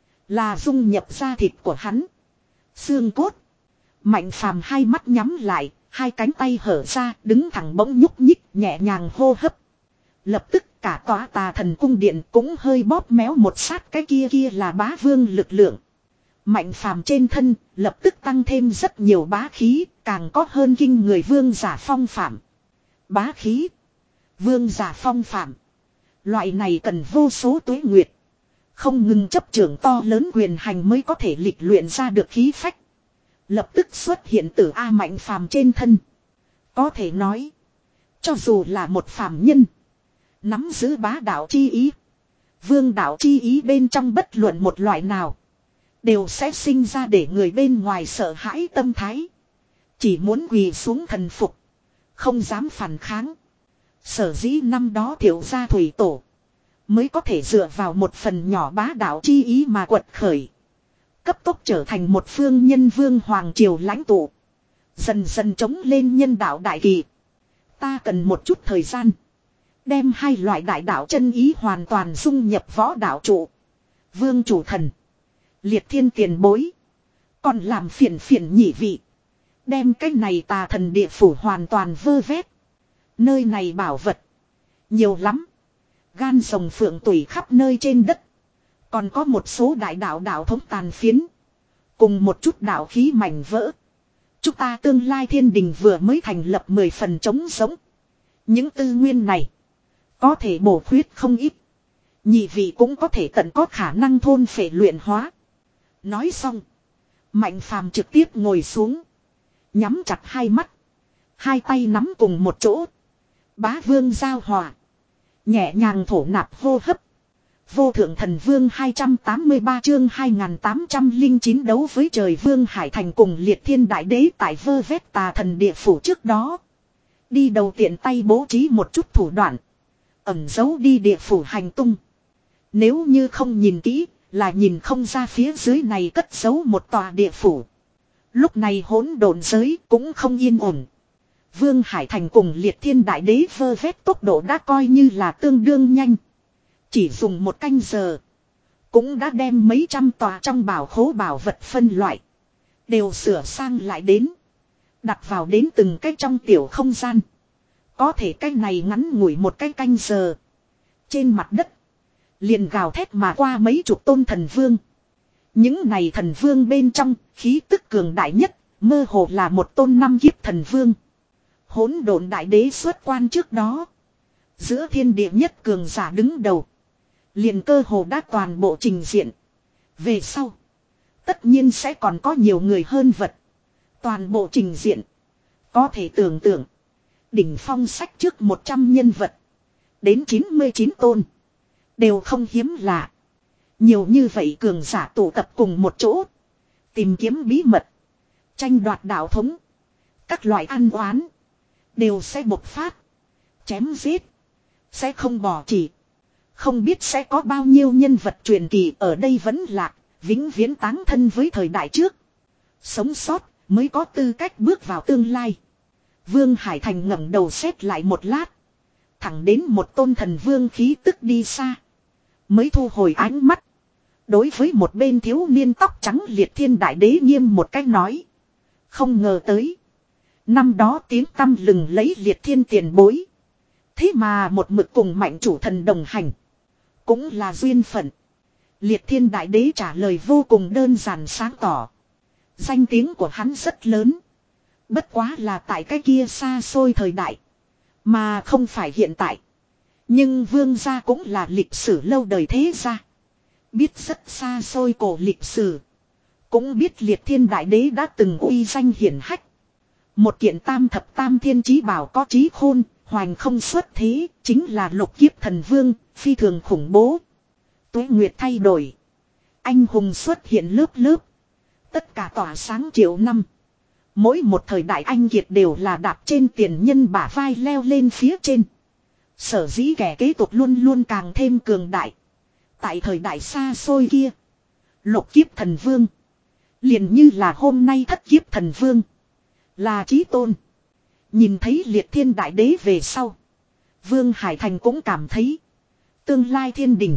S1: là dung nhập da thịt của hắn, xương cốt. Mạnh Phàm hai mắt nhắm lại, hai cánh tay hở ra, đứng thẳng bỗng nhúc nhích, nhẹ nhàng hô hấp. Lập tức cả tòa tà thần cung điện cũng hơi bóp méo một sát, cái kia kia là bá vương lực lượng. Mạnh Phàm trên thân lập tức tăng thêm rất nhiều bá khí, càng có hơn kinh người vương giả phong phạm. Bá khí, vương giả phong phạm, loại này cần vô số tuế nguyệt, không ngừng chấp trưởng to lớn quyền hành mới có thể lịch luyện ra được khí phách. Lập tức xuất hiện từ A Mạnh Phàm trên thân. Có thể nói. Cho dù là một phàm nhân. Nắm giữ bá đạo chi ý. Vương đạo chi ý bên trong bất luận một loại nào. Đều sẽ sinh ra để người bên ngoài sợ hãi tâm thái. Chỉ muốn quỳ xuống thần phục. Không dám phản kháng. Sở dĩ năm đó Thiệu gia thủy tổ. Mới có thể dựa vào một phần nhỏ bá đạo chi ý mà quật khởi. Cấp tốc trở thành một phương nhân vương hoàng triều lãnh tụ. Dần dần chống lên nhân đạo đại kỳ. Ta cần một chút thời gian. Đem hai loại đại đạo chân ý hoàn toàn dung nhập võ đạo trụ. Vương chủ thần. Liệt thiên tiền bối. Còn làm phiền phiền nhị vị. Đem cái này tà thần địa phủ hoàn toàn vơ vét. Nơi này bảo vật. Nhiều lắm. Gan rồng phượng tùy khắp nơi trên đất. Còn có một số đại đạo đạo thống tàn phiến. Cùng một chút đạo khí mảnh vỡ. Chúng ta tương lai thiên đình vừa mới thành lập mười phần trống sống. Những tư nguyên này. Có thể bổ khuyết không ít. Nhị vị cũng có thể tận có khả năng thôn phệ luyện hóa. Nói xong. Mạnh phàm trực tiếp ngồi xuống. Nhắm chặt hai mắt. Hai tay nắm cùng một chỗ. Bá vương giao hòa. Nhẹ nhàng thổ nạp hô hấp. Vô thượng thần vương hai trăm tám mươi ba chương hai nghìn tám trăm lẻ chín đấu với trời vương Hải Thành cùng liệt thiên đại đế tại vơ vét tà thần địa phủ trước đó. Đi đầu tiện tay bố trí một chút thủ đoạn. Ẩn giấu đi địa phủ hành tung. Nếu như không nhìn kỹ là nhìn không ra phía dưới này cất giấu một tòa địa phủ. Lúc này hỗn độn giới cũng không yên ổn. Vương Hải Thành cùng liệt thiên đại đế vơ vét tốc độ đã coi như là tương đương nhanh. Chỉ dùng một canh giờ. Cũng đã đem mấy trăm tòa trong bảo khố bảo vật phân loại. Đều sửa sang lại đến. Đặt vào đến từng cái trong tiểu không gian. Có thể cái này ngắn ngủi một cái canh giờ. Trên mặt đất. Liền gào thét mà qua mấy chục tôn thần vương. Những này thần vương bên trong khí tức cường đại nhất. Mơ hồ là một tôn năm kiếp thần vương. Hỗn độn đại đế xuất quan trước đó. Giữa thiên địa nhất cường giả đứng đầu. Liền cơ hồ đã toàn bộ trình diện. Về sau. Tất nhiên sẽ còn có nhiều người hơn vật. Toàn bộ trình diện. Có thể tưởng tượng. Đỉnh phong sách trước một trăm nhân vật. Đến chín mươi chín tôn. Đều không hiếm lạ. Nhiều như vậy cường giả tụ tập cùng một chỗ. Tìm kiếm bí mật. Tranh đoạt đạo thống. Các loại ăn oán. Đều sẽ bộc phát. Chém giết. Sẽ không bỏ chỉ. Không biết sẽ có bao nhiêu nhân vật truyền kỳ ở đây vẫn lạc. Vĩnh viễn táng thân với thời đại trước. Sống sót mới có tư cách bước vào tương lai. Vương Hải Thành ngẩng đầu xét lại một lát. Thẳng đến một tôn thần vương khí tức đi xa. Mới thu hồi ánh mắt. Đối với một bên thiếu niên tóc trắng liệt thiên đại đế nghiêm một cách nói. Không ngờ tới. Năm đó tiếng tăm lừng lấy liệt thiên tiền bối. Thế mà một mực cùng mạnh chủ thần đồng hành. Cũng là duyên phận. Liệt thiên đại đế trả lời vô cùng đơn giản sáng tỏ. Danh tiếng của hắn rất lớn. Bất quá là tại cái kia xa xôi thời đại. Mà không phải hiện tại. Nhưng vương gia cũng là lịch sử lâu đời thế gia. Biết rất xa xôi cổ lịch sử. Cũng biết liệt thiên đại đế đã từng uy danh hiển hách. Một kiện tam thập tam thiên chí bảo có trí khôn, hoành không xuất thế, chính là lục kiếp thần vương, phi thường khủng bố. Tuế nguyệt thay đổi. Anh hùng xuất hiện lớp lớp. Tất cả tỏa sáng triệu năm. Mỗi một thời đại anh kiệt đều là đạp trên tiền nhân bả vai leo lên phía trên. Sở dĩ kẻ kế tục luôn luôn càng thêm cường đại. Tại thời đại xa xôi kia. Lục kiếp thần vương. Liền như là hôm nay thất kiếp thần vương. Là chí tôn. Nhìn thấy liệt thiên đại đế về sau. Vương Hải Thành cũng cảm thấy. Tương lai thiên đình.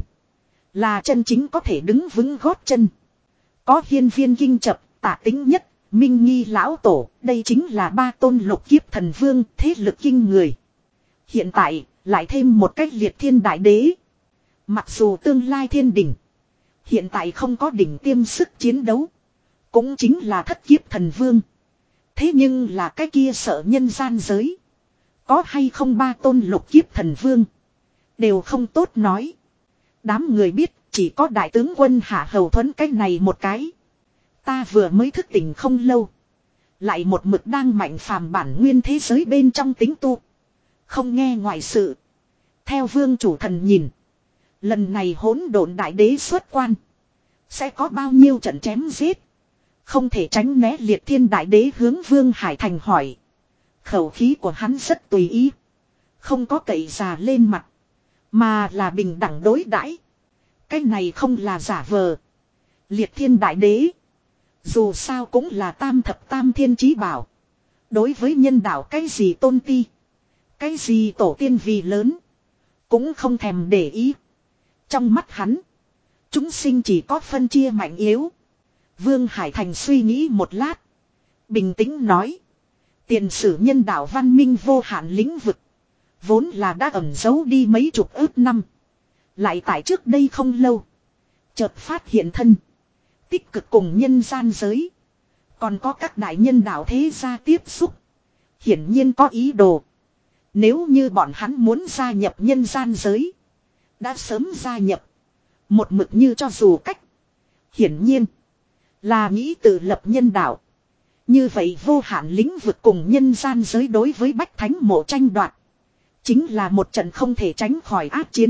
S1: Là chân chính có thể đứng vững gót chân. Có hiên viên kinh chập, tả tính nhất, minh nghi lão tổ. Đây chính là ba tôn lục kiếp thần vương thế lực kinh người. Hiện tại lại thêm một cách liệt thiên đại đế. Mặc dù tương lai thiên đình. Hiện tại không có đỉnh tiêm sức chiến đấu. Cũng chính là thất kiếp thần vương. Thế nhưng là cái kia sợ nhân gian giới. Có hay không ba tôn lục kiếp thần vương. Đều không tốt nói. Đám người biết chỉ có đại tướng quân Hạ Hầu Thuấn cái này một cái. Ta vừa mới thức tỉnh không lâu. Lại một mực đang mạnh phàm bản nguyên thế giới bên trong tính tu. Không nghe ngoại sự. Theo vương chủ thần nhìn. Lần này hỗn độn đại đế xuất quan. Sẽ có bao nhiêu trận chém giết. Không thể tránh né liệt thiên đại đế hướng Vương Hải Thành hỏi. Khẩu khí của hắn rất tùy ý. Không có cậy già lên mặt. Mà là bình đẳng đối đãi. Cái này không là giả vờ. Liệt thiên đại đế. Dù sao cũng là tam thập tam thiên chí bảo. Đối với nhân đạo cái gì tôn ti. Cái gì tổ tiên vì lớn. Cũng không thèm để ý. Trong mắt hắn. Chúng sinh chỉ có phân chia mạnh yếu. Vương Hải Thành suy nghĩ một lát. Bình tĩnh nói. Tiền sử nhân đạo văn minh vô hạn lĩnh vực. Vốn là đã ẩn giấu đi mấy chục ước năm. Lại tại trước đây không lâu. Chợt phát hiện thân. Tích cực cùng nhân gian giới. Còn có các đại nhân đạo thế gia tiếp xúc. Hiển nhiên có ý đồ. Nếu như bọn hắn muốn gia nhập nhân gian giới. Đã sớm gia nhập. Một mực như cho dù cách. Hiển nhiên. Là nghĩ tự lập nhân đạo. Như vậy vô hạn lĩnh vực cùng nhân gian giới đối với bách thánh mộ tranh đoạt. Chính là một trận không thể tránh khỏi ác chiến.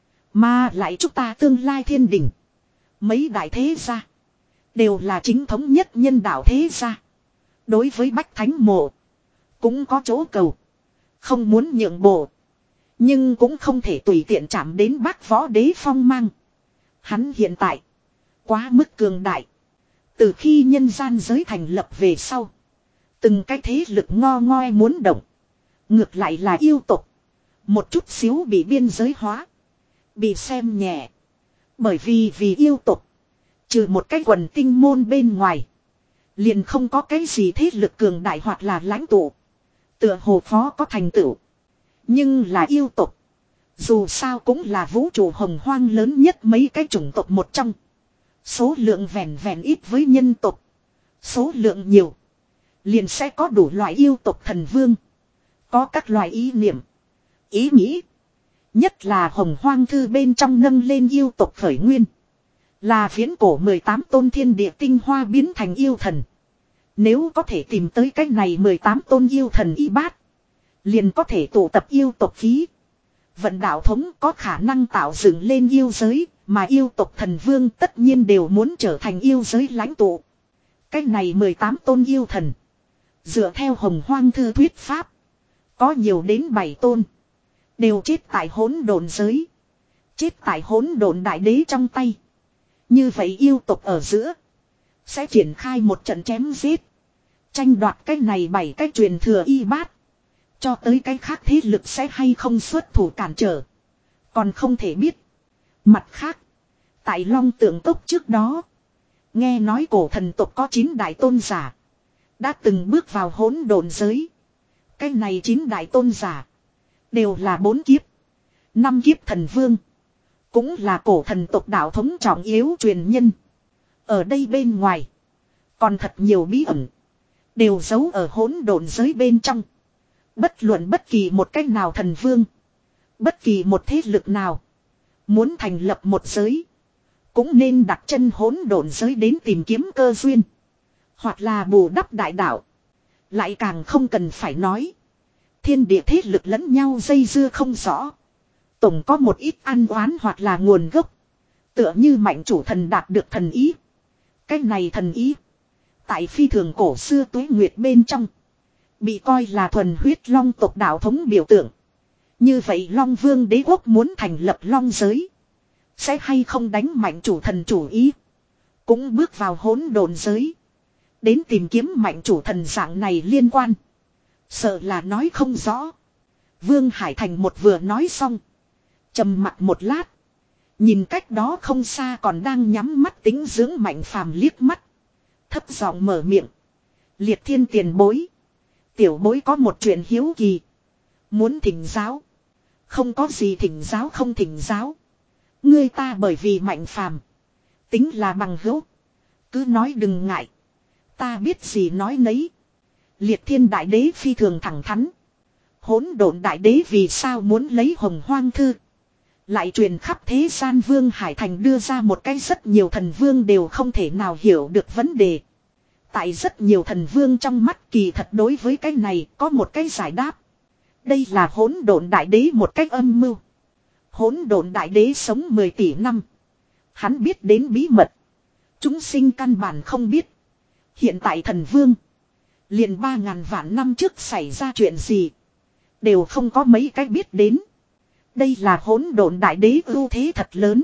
S1: Mà lại chúng ta tương lai thiên đỉnh. Mấy đại thế gia. Đều là chính thống nhất nhân đạo thế gia. Đối với bách thánh mộ. Cũng có chỗ cầu. Không muốn nhượng bộ. Nhưng cũng không thể tùy tiện chạm đến bác võ đế phong mang. Hắn hiện tại. Quá mức cường đại. Từ khi nhân gian giới thành lập về sau. Từng cái thế lực ngo ngoe muốn động. Ngược lại là yêu tục. Một chút xíu bị biên giới hóa. Bị xem nhẹ. Bởi vì vì yêu tục. Trừ một cái quần tinh môn bên ngoài. Liền không có cái gì thế lực cường đại hoặc là lãnh tụ. Tựa hồ phó có thành tựu. Nhưng là yêu tục. Dù sao cũng là vũ trụ hồng hoang lớn nhất mấy cái chủng tộc một trong. Số lượng vẹn vẹn ít với nhân tộc. Số lượng nhiều. Liền sẽ có đủ loại yêu tộc thần vương. Có các loại ý niệm. Ý nghĩ. Nhất là hồng hoang thư bên trong nâng lên yêu tộc khởi nguyên. Là viễn cổ mười tám tôn thiên địa tinh hoa biến thành yêu thần. Nếu có thể tìm tới cái này mười tám tôn yêu thần y bát. Liền có thể tụ tập yêu tộc khí. Vận đạo thống có khả năng tạo dựng lên yêu giới. Mà yêu tộc thần vương tất nhiên đều muốn trở thành yêu giới lãnh tụ. Cái này mười tám tôn yêu thần. Dựa theo hồng hoang thư thuyết pháp. Có nhiều đến bảy tôn. Đều chết tại hỗn độn giới. Chết tại hỗn độn đại đế trong tay. Như vậy yêu tộc ở giữa. Sẽ triển khai một trận chém giết. Tranh đoạt cái này bảy cái truyền thừa y bát. Cho tới cái khác thế lực sẽ hay không xuất thủ cản trở. Còn không thể biết. Mặt khác. Tại Long Tượng Cốc trước đó. Nghe nói cổ thần tộc có chín đại tôn giả. Đã từng bước vào hỗn độn giới. Cái này chín đại tôn giả. Đều là bốn kiếp. Năm kiếp thần vương. Cũng là cổ thần tộc đạo thống trọng yếu truyền nhân. Ở đây bên ngoài. Còn thật nhiều bí ẩn. Đều giấu ở hỗn độn giới bên trong. Bất luận bất kỳ một cách nào thần vương. Bất kỳ một thế lực nào. Muốn thành lập một giới. Cũng nên đặt chân hỗn độn giới đến tìm kiếm cơ duyên. Hoặc là bù đắp đại đạo. Lại càng không cần phải nói. Thiên địa thế lực lẫn nhau dây dưa không rõ. Tổng có một ít ăn oán hoặc là nguồn gốc. Tựa như mạnh chủ thần đạt được thần ý. Cái này thần ý. Tại phi thường cổ xưa tuế nguyệt bên trong. Bị coi là thuần huyết long tộc đạo thống biểu tượng. Như vậy Long Vương đế quốc muốn thành lập long giới. Sẽ hay không đánh mạnh chủ thần chủ ý. Cũng bước vào hỗn độn giới. Đến tìm kiếm mạnh chủ thần dạng này liên quan. Sợ là nói không rõ. Vương Hải Thành một vừa nói xong. Trầm mặt một lát. Nhìn cách đó không xa còn đang nhắm mắt tính dưỡng mạnh phàm liếc mắt. Thấp giọng mở miệng. Liệt thiên tiền bối. Tiểu bối có một chuyện hiếu kỳ. Muốn thỉnh giáo. Không có gì thỉnh giáo không thỉnh giáo. Ngươi ta bởi vì mạnh phàm. Tính là bằng hữu. Cứ nói đừng ngại. Ta biết gì nói nấy. Liệt thiên đại đế phi thường thẳng thắn. Hỗn độn đại đế vì sao muốn lấy hồng hoang thư. Lại truyền khắp thế gian Vương Hải Thành đưa ra một cái rất nhiều thần vương đều không thể nào hiểu được vấn đề. Tại rất nhiều thần vương trong mắt kỳ thật đối với cái này có một cái giải đáp. Đây là hỗn độn đại đế một cách âm mưu. Hỗn độn đại đế sống mười tỷ năm. Hắn biết đến bí mật. Chúng sinh căn bản không biết. Hiện tại thần vương. Liền ba ngàn vạn năm trước xảy ra chuyện gì. Đều không có mấy cái biết đến. Đây là hỗn độn đại đế ưu thế thật lớn.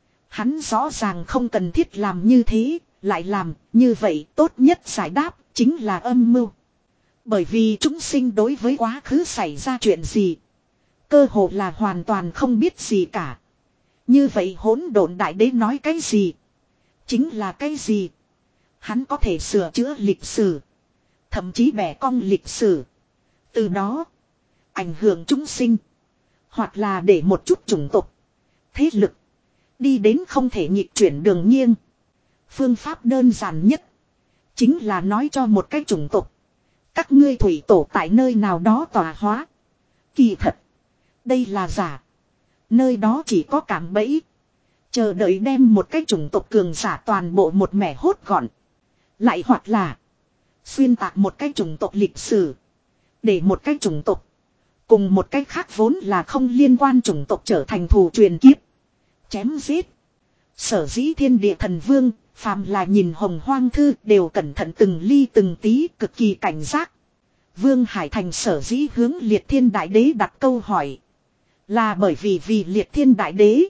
S1: Hắn rõ ràng không cần thiết làm như thế. Lại làm như vậy tốt nhất giải đáp chính là âm mưu. Bởi vì chúng sinh đối với quá khứ xảy ra chuyện gì. Cơ hồ là hoàn toàn không biết gì cả. Như vậy hỗn độn đại đế nói cái gì. Chính là cái gì. Hắn có thể sửa chữa lịch sử. Thậm chí bẻ cong lịch sử. Từ đó ảnh hưởng chúng sinh. Hoặc là để một chút chủng tộc. Thế lực. Đi đến không thể nghịch chuyển đường nghiêng. Phương pháp đơn giản nhất. Chính là nói cho một cái chủng tộc. Các ngươi thủy tổ tại nơi nào đó tỏa hóa. Kỳ thật. Đây là giả. Nơi đó chỉ có cạm bẫy. Chờ đợi đem một cái chủng tộc cường giả toàn bộ một mẻ hốt gọn. Lại hoặc là. Xuyên tạc một cái chủng tộc lịch sử. Để một cái chủng tộc. Cùng một cái khác vốn là không liên quan chủng tộc trở thành thù truyền kiếp. Chém giết. Sở dĩ thiên địa thần vương. Phàm là nhìn hồng hoang thư đều cẩn thận từng ly từng tí cực kỳ cảnh giác. Vương Hải Thành sở dĩ hướng liệt thiên đại đế đặt câu hỏi. Là bởi vì vì liệt thiên đại đế.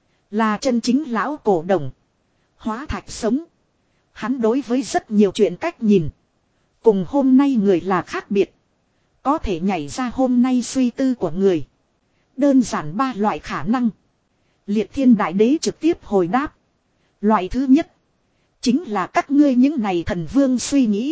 S1: Là chân chính lão cổ đồng. Hóa thạch sống. Hắn đối với rất nhiều chuyện cách nhìn. Cùng hôm nay người là khác biệt. Có thể nhảy ra hôm nay suy tư của người. Đơn giản ba loại khả năng. Liệt thiên đại đế trực tiếp hồi đáp. Loại thứ nhất. Chính là các ngươi những này thần vương suy nghĩ.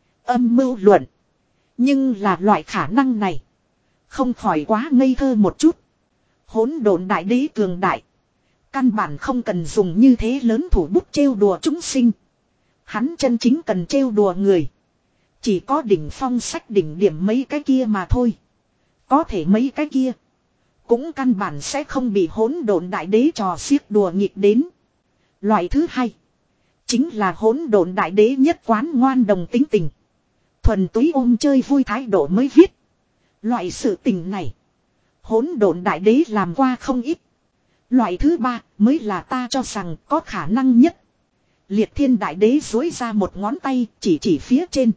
S1: Âm mưu luận. Nhưng là loại khả năng này. Không khỏi quá ngây thơ một chút. Hỗn độn đại đế cường đại. Căn bản không cần dùng như thế lớn thủ bút trêu đùa chúng sinh. Hắn chân chính cần trêu đùa người. Chỉ có đỉnh phong sách đỉnh điểm mấy cái kia mà thôi. Có thể mấy cái kia. Cũng căn bản sẽ không bị hỗn độn đại đế trò xiết đùa nghịch đến. Loại thứ hai. Chính là hỗn độn đại đế nhất quán ngoan đồng tính tình. Thuần túy ôm chơi vui thái độ mới viết. Loại sự tình này. Hỗn độn đại đế làm qua không ít. Loại thứ ba mới là ta cho rằng có khả năng nhất. Liệt thiên đại đế dối ra một ngón tay chỉ chỉ phía trên.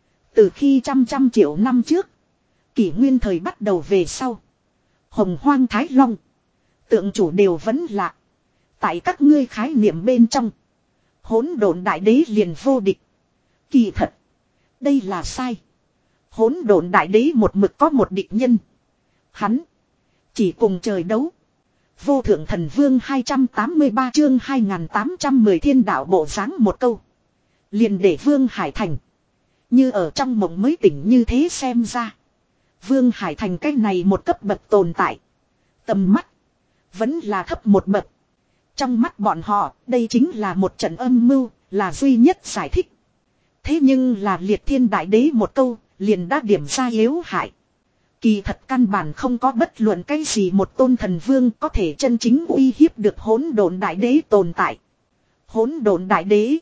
S1: Từ khi trăm trăm triệu năm trước. Kỷ nguyên thời bắt đầu về sau. Hồng hoang thái long. Tượng chủ đều vẫn lạ. Tại các ngươi khái niệm bên trong. Hỗn độn đại đế liền vô địch. Kỳ thật. Đây là sai. Hỗn độn đại đế một mực có một địch nhân. Hắn. Chỉ cùng trời đấu. Vô thượng thần vương hai trăm tám mươi ba chương hai nghìn tám trăm mười thiên đạo bộ dáng một câu. Liền để Vương Hải Thành. Như ở trong mộng mới tỉnh như thế xem ra. Vương Hải Thành cái này một cấp bậc tồn tại. Tầm mắt. Vẫn là thấp một bậc. Trong mắt bọn họ, đây chính là một trận âm mưu, là duy nhất giải thích. Thế nhưng là liệt thiên đại đế một câu, liền đã điểm ra yếu hại. Kỳ thật căn bản không có bất luận cái gì một tôn thần vương có thể chân chính uy hiếp được hỗn độn đại đế tồn tại. Hỗn độn đại đế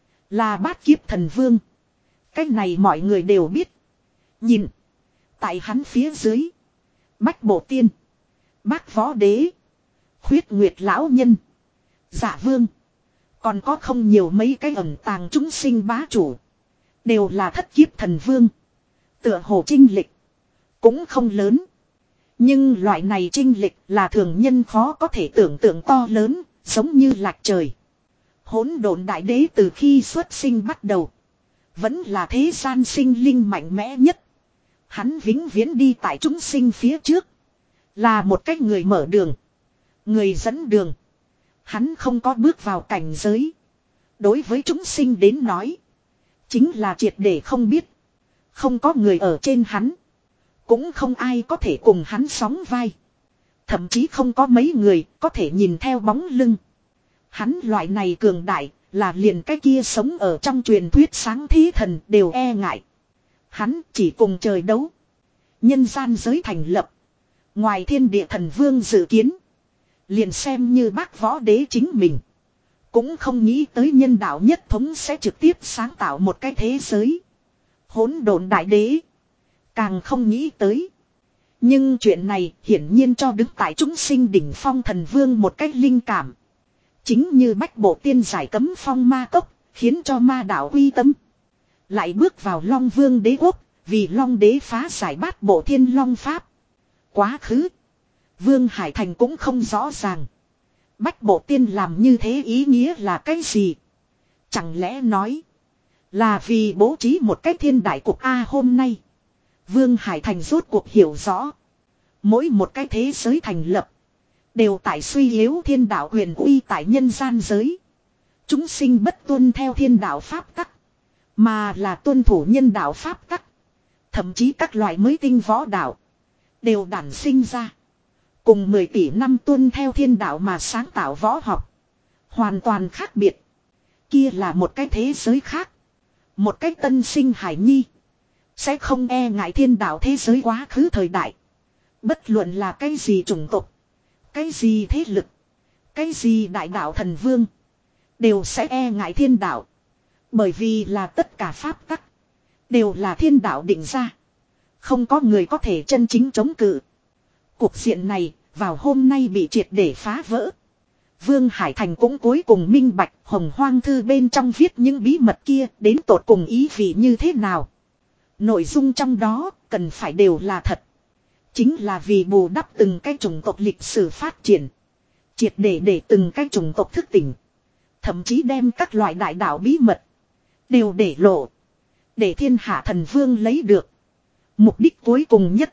S1: là bát kiếp thần vương. Cái này mọi người đều biết. Nhìn. Tại hắn phía dưới. Bách bộ tiên. Bác võ đế. Khuyết nguyệt lão nhân. Dạ vương. Còn có không nhiều mấy cái ẩn tàng chúng sinh bá chủ. Đều là thất kiếp thần vương. Tựa hồ trinh lịch. Cũng không lớn. Nhưng loại này trinh lịch là thường nhân khó có thể tưởng tượng to lớn. Giống như lạc trời. Hỗn độn đại đế từ khi xuất sinh bắt đầu. Vẫn là thế gian sinh linh mạnh mẽ nhất. Hắn vĩnh viễn đi tại chúng sinh phía trước. Là một cách người mở đường. Người dẫn đường. Hắn không có bước vào cảnh giới. Đối với chúng sinh đến nói. Chính là triệt để không biết. Không có người ở trên hắn. Cũng không ai có thể cùng hắn sóng vai. Thậm chí không có mấy người có thể nhìn theo bóng lưng. Hắn loại này cường đại là liền cái kia sống ở trong truyền thuyết sáng thí thần đều e ngại. Hắn chỉ cùng trời đấu. Nhân gian giới thành lập. Ngoài thiên địa thần vương dự kiến. Liền xem như bác võ đế chính mình. Cũng không nghĩ tới nhân đạo nhất thống sẽ trực tiếp sáng tạo một cái thế giới. Hỗn độn đại đế. Càng không nghĩ tới. Nhưng chuyện này hiển nhiên cho đứng tại chúng sinh đỉnh phong thần vương một cách linh cảm. Chính như bách bộ tiên giải cấm phong ma cốc, khiến cho ma đạo uy tâm. Lại bước vào Long Vương đế quốc, vì Long đế phá giải bát bộ thiên long pháp. Quá khứ. Vương Hải Thành cũng không rõ ràng. Bách bộ tiên làm như thế ý nghĩa là cái gì? Chẳng lẽ nói là vì bố trí một cái thiên đại cục A hôm nay. Vương Hải Thành rốt cuộc hiểu rõ. Mỗi một cái thế giới thành lập. Đều tại suy yếu thiên đạo quyền uy tại nhân gian giới. Chúng sinh bất tuân theo thiên đạo pháp tắc. Mà là tuân thủ nhân đạo pháp tắc. Thậm chí các loại mới tinh võ đạo. Đều đản sinh ra. Cùng mười tỷ năm tuân theo thiên đạo mà sáng tạo võ học. Hoàn toàn khác biệt. Kia là một cái thế giới khác. Một cái tân sinh hải nhi. Sẽ không e ngại thiên đạo thế giới quá khứ thời đại. Bất luận là cái gì chủng tộc. Cái gì thế lực. Cái gì đại đạo thần vương. Đều sẽ e ngại thiên đạo. Bởi vì là tất cả pháp tắc. Đều là thiên đạo định ra. Không có người có thể chân chính chống cự. Cuộc diện này vào hôm nay bị triệt để phá vỡ. Vương Hải Thành cũng cuối cùng minh bạch Hồng Hoang Thư bên trong viết những bí mật kia đến tột cùng ý vị như thế nào. Nội dung trong đó cần phải đều là thật. Chính là vì bù đắp từng cái chủng tộc lịch sử phát triển. Triệt để để từng cái chủng tộc thức tỉnh. Thậm chí đem các loại đại đạo bí mật. Đều để lộ. Để thiên hạ thần vương lấy được. Mục đích cuối cùng nhất.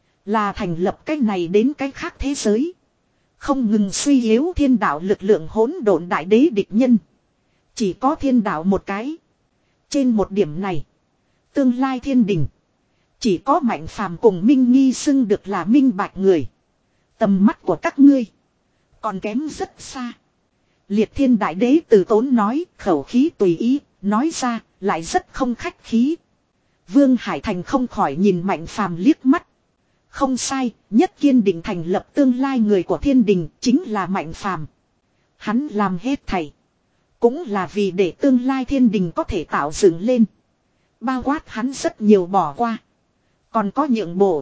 S1: Là thành lập cái này đến cái khác thế giới. Không ngừng suy yếu thiên đạo lực lượng hỗn độn đại đế địch nhân. Chỉ có thiên đạo một cái. Trên một điểm này. Tương lai thiên đình. Chỉ có Mạnh Phàm cùng Minh Nghi xưng được là minh bạch người. Tầm mắt của các ngươi. Còn kém rất xa. Liệt thiên đại đế từ tốn nói. Khẩu khí tùy ý. Nói ra lại rất không khách khí. Vương Hải Thành không khỏi nhìn Mạnh Phàm liếc mắt. Không sai, nhất kiên định thành lập tương lai người của thiên đình chính là Mạnh Phàm. Hắn làm hết thảy. Cũng là vì để tương lai thiên đình có thể tạo dựng lên. Bao quát hắn rất nhiều bỏ qua. Còn có nhượng bộ.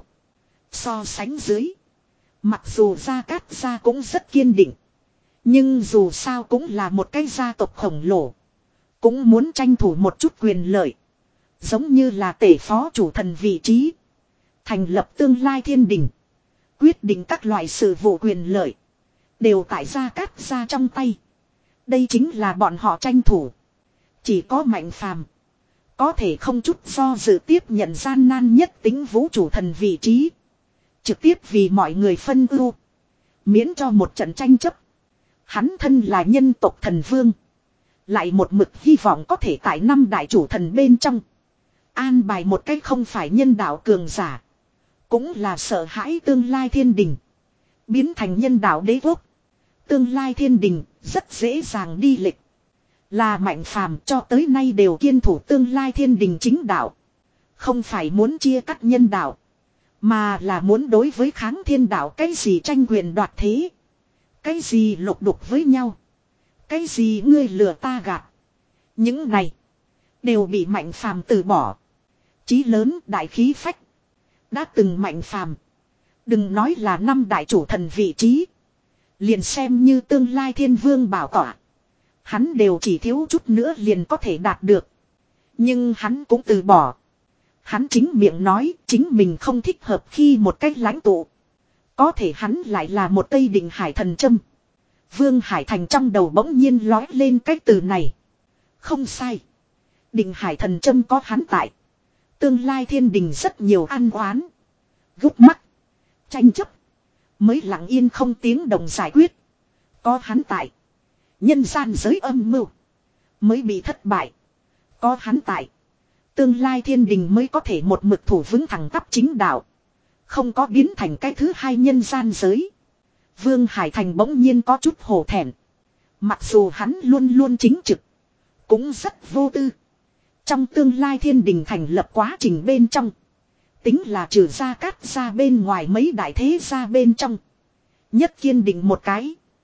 S1: So sánh dưới. Mặc dù Gia Cát Gia cũng rất kiên định. Nhưng dù sao cũng là một cái gia tộc khổng lồ. Cũng muốn tranh thủ một chút quyền lợi. Giống như là tể phó chủ thần vị trí. Thành lập tương lai thiên đình. Quyết định các loại sự vụ quyền lợi. Đều tại Gia Cát Gia trong tay. Đây chính là bọn họ tranh thủ. Chỉ có Mạnh Phàm có thể không chút do dự tiếp nhận gian nan nhất tính vũ trụ thần vị trí. Trực tiếp vì mọi người phân ưu. Miễn cho một trận tranh chấp. Hắn thân là nhân tộc thần vương. Lại một mực hy vọng có thể tại năm đại chủ thần bên trong. An bài một cách không phải nhân đạo cường giả. Cũng là sợ hãi tương lai thiên đình. Biến thành nhân đạo đế quốc. Tương lai thiên đình rất dễ dàng đi lịch. Là Mạnh Phàm cho tới nay đều kiên thủ tương lai thiên đình chính đạo. Không phải muốn chia cắt nhân đạo. Mà là muốn đối với kháng thiên đạo cái gì tranh quyền đoạt thế. Cái gì lục đục với nhau. Cái gì ngươi lừa ta gạt. Những này đều bị Mạnh Phàm từ bỏ. Chí lớn đại khí phách. Đã từng Mạnh Phàm đừng nói là năm đại chủ thần vị trí. Liền xem như tương lai thiên vương bảo tỏa. Hắn đều chỉ thiếu chút nữa liền có thể đạt được. Nhưng hắn cũng từ bỏ. Hắn chính miệng nói chính mình không thích hợp khi một cách lãnh tụ. Có thể hắn lại là một cây định hải thần châm. Vương Hải Thành trong đầu bỗng nhiên lói lên cái từ này. Không sai. Định hải thần châm có hắn tại. Tương lai thiên đình rất nhiều ăn oán. Gút mắt. Tranh chấp. Mới lặng yên không tiếng động giải quyết. Có hắn tại. Nhân gian giới âm mưu. Mới bị thất bại. Có hắn tại. Tương lai thiên đình mới có thể một mực thủ vững thẳng tắp chính đạo. Không có biến thành cái thứ hai nhân gian giới. Vương Hải Thành bỗng nhiên có chút hổ thẹn. Mặc dù hắn luôn luôn chính trực. Cũng rất vô tư. Trong tương lai thiên đình thành lập quá trình bên trong. Tính là trừ Gia Cát Gia bên ngoài mấy đại thế gia bên trong. Nhất kiên định một cái.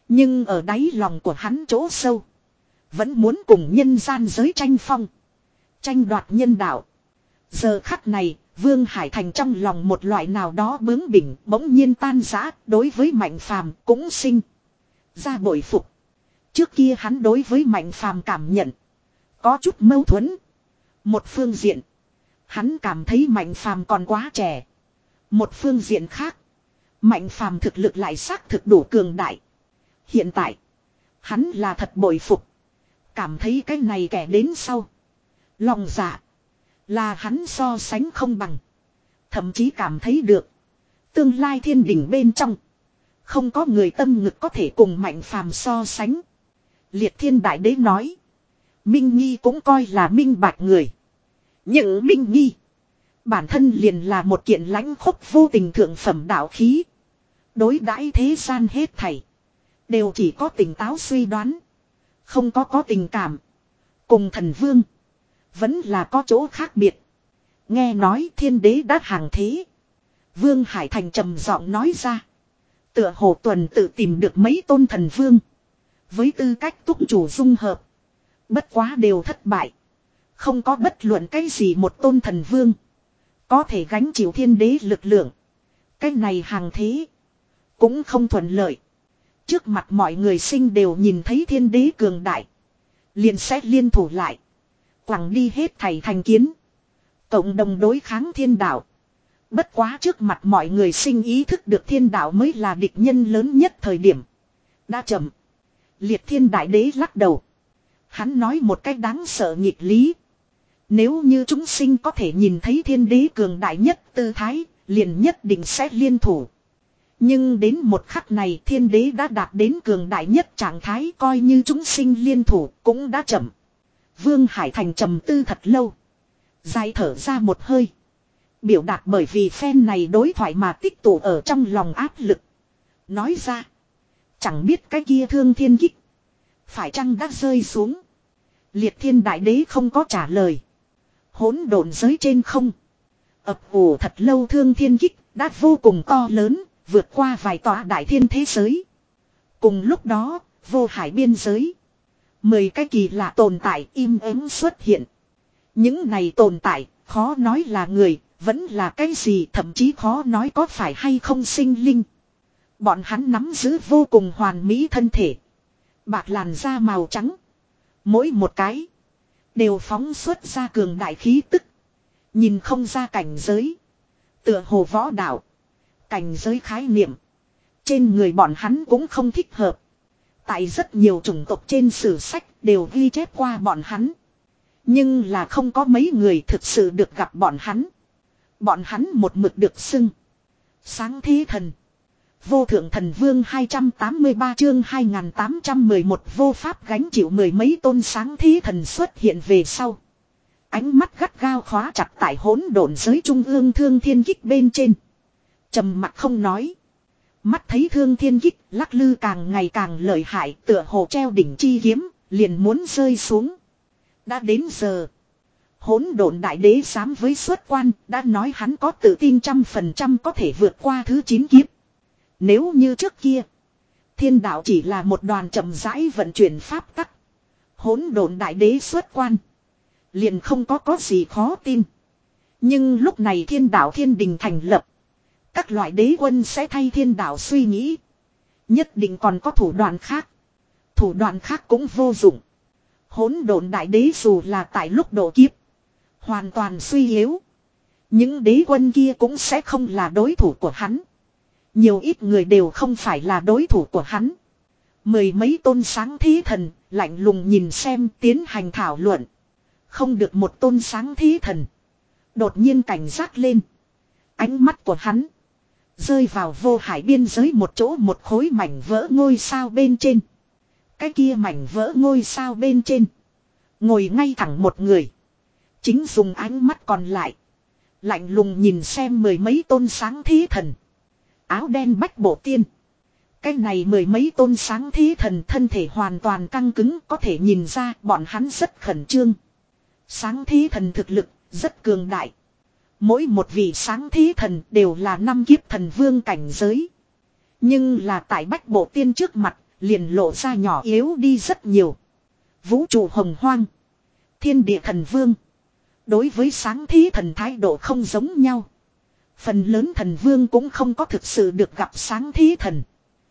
S1: Nhưng ở đáy lòng của hắn chỗ sâu. Vẫn muốn cùng nhân gian giới tranh phong. Tranh đoạt nhân đạo. Giờ khắc này, Vương Hải Thành trong lòng một loại nào đó bướng bỉnh bỗng nhiên tan rã, đối với Mạnh Phàm cũng sinh ra bội phục. Trước kia hắn đối với Mạnh Phàm cảm nhận có chút mâu thuẫn. Một phương diện, hắn cảm thấy Mạnh Phàm còn quá trẻ. Một phương diện khác, Mạnh Phàm thực lực lại xác thực đủ cường đại. Hiện tại, hắn là thật bội phục. Cảm thấy cái này kẻ đến sau. Lòng dạ, là hắn so sánh không bằng. Thậm chí cảm thấy được. Tương lai thiên đình bên trong. Không có người tâm ngực có thể cùng Mạnh Phàm so sánh. Liệt Thiên Đại Đế nói. Minh Nhi cũng coi là minh bạch người. Những Minh Nhi. Bản thân liền là một kiện lãnh khốc vô tình thượng phẩm đạo khí. Đối đãi thế gian hết thảy. Đều chỉ có tỉnh táo suy đoán. Không có có tình cảm. Cùng thần vương. Vẫn là có chỗ khác biệt. Nghe nói thiên đế đã hàng thế. Vương Hải Thành trầm giọng nói ra. Tựa hồ tuần tự tìm được mấy tôn thần vương. Với tư cách túc chủ dung hợp. Bất quá đều thất bại. Không có bất luận cái gì một tôn thần vương. Có thể gánh chịu thiên đế lực lượng. Cái này hàng thế. Cũng không thuận lợi. Trước mặt mọi người sinh đều nhìn thấy thiên đế cường đại. Liền sẽ liên thủ lại. Quẳng đi hết thảy thành kiến. Cộng đồng đối kháng thiên đạo. Bất quá trước mặt mọi người sinh ý thức được thiên đạo mới là địch nhân lớn nhất thời điểm. Đã chậm. Liệt Thiên Đại Đế lắc đầu. Hắn nói một cách đáng sợ nghịch lý. Nếu như chúng sinh có thể nhìn thấy thiên đế cường đại nhất tư thái, liền nhất định sẽ liên thủ. Nhưng đến một khắc này thiên đế đã đạt đến cường đại nhất trạng thái, coi như chúng sinh liên thủ cũng đã chậm. Vương Hải Thành trầm tư thật lâu. Dài thở ra một hơi. Biểu đạt bởi vì phen này đối thoại mà tích tụ ở trong lòng áp lực. Nói ra. Chẳng biết cái kia thương thiên kích. Phải chăng đã rơi xuống. Liệt Thiên Đại Đế không có trả lời. Hỗn độn giới trên không. Ập ủ thật lâu thương thiên kích đã vô cùng to lớn. Vượt qua vài tòa đại thiên thế giới. Cùng lúc đó, vô hải biên giới. Mười cái kỳ lạ tồn tại im ắng xuất hiện. Những này tồn tại, khó nói là người, vẫn là cái gì, thậm chí khó nói có phải hay không sinh linh. Bọn hắn nắm giữ vô cùng hoàn mỹ thân thể. Bạc làn da màu trắng. Mỗi một cái đều phóng xuất ra cường đại khí tức. Nhìn không ra cảnh giới. Tựa hồ võ đạo. Cảnh giới khái niệm. Trên người bọn hắn cũng không thích hợp. Tại rất nhiều chủng tộc trên sử sách đều ghi chép qua bọn hắn. Nhưng là không có mấy người thực sự được gặp bọn hắn. Bọn hắn một mực được xưng. Sáng thế thần. Vô thượng thần vương hai trăm tám mươi ba chương hai nghìn tám trăm mười một vô pháp gánh chịu mười mấy tôn sáng thế thần xuất hiện về sau. Ánh mắt gắt gao khóa chặt tại hỗn độn giới trung ương thương thiên kích bên trên. Trầm mặt không nói. Mắt thấy thương thiên kích lắc lư càng ngày càng lợi hại, tựa hồ treo đỉnh chi kiếm, liền muốn rơi xuống. Đã đến giờ. Hỗn độn đại đế dám với xuất quan, đã nói hắn có tự tin trăm phần trăm có thể vượt qua thứ chín kiếp. Nếu như trước kia, thiên đạo chỉ là một đoàn chậm rãi vận chuyển pháp tắc. Hỗn độn đại đế xuất quan, liền không có có gì khó tin. Nhưng lúc này thiên đạo thiên đình thành lập. Các loại đế quân sẽ thay thiên đạo suy nghĩ. Nhất định còn có thủ đoạn khác. Thủ đoạn khác cũng vô dụng. Hỗn độn đại đế dù là tại lúc độ kiếp. Hoàn toàn suy yếu. Những đế quân kia cũng sẽ không là đối thủ của hắn. Nhiều ít người đều không phải là đối thủ của hắn. Mười mấy tôn sáng thế thần lạnh lùng nhìn xem tiến hành thảo luận. Không được một tôn sáng thế thần. Đột nhiên cảnh giác lên. Ánh mắt của hắn rơi vào vô hải biên giới một chỗ một khối mảnh vỡ ngôi sao bên trên. Cái kia mảnh vỡ ngôi sao bên trên. Ngồi ngay thẳng một người. Chính dùng ánh mắt còn lại. Lạnh lùng nhìn xem mười mấy tôn sáng thế thần. Áo đen bách bộ tiên. Cái này mười mấy tôn sáng thế thần thân thể hoàn toàn căng cứng, có thể nhìn ra bọn hắn rất khẩn trương. Sáng thế thần thực lực rất cường đại. Mỗi một vị sáng thế thần đều là năm kiếp thần vương cảnh giới. Nhưng là tại bách bộ tiên trước mặt, liền lộ ra nhỏ yếu đi rất nhiều. Vũ trụ hồng hoang. Thiên địa thần vương. Đối với sáng thí thần thái độ không giống nhau. Phần lớn thần vương cũng không có thực sự được gặp sáng thí thần.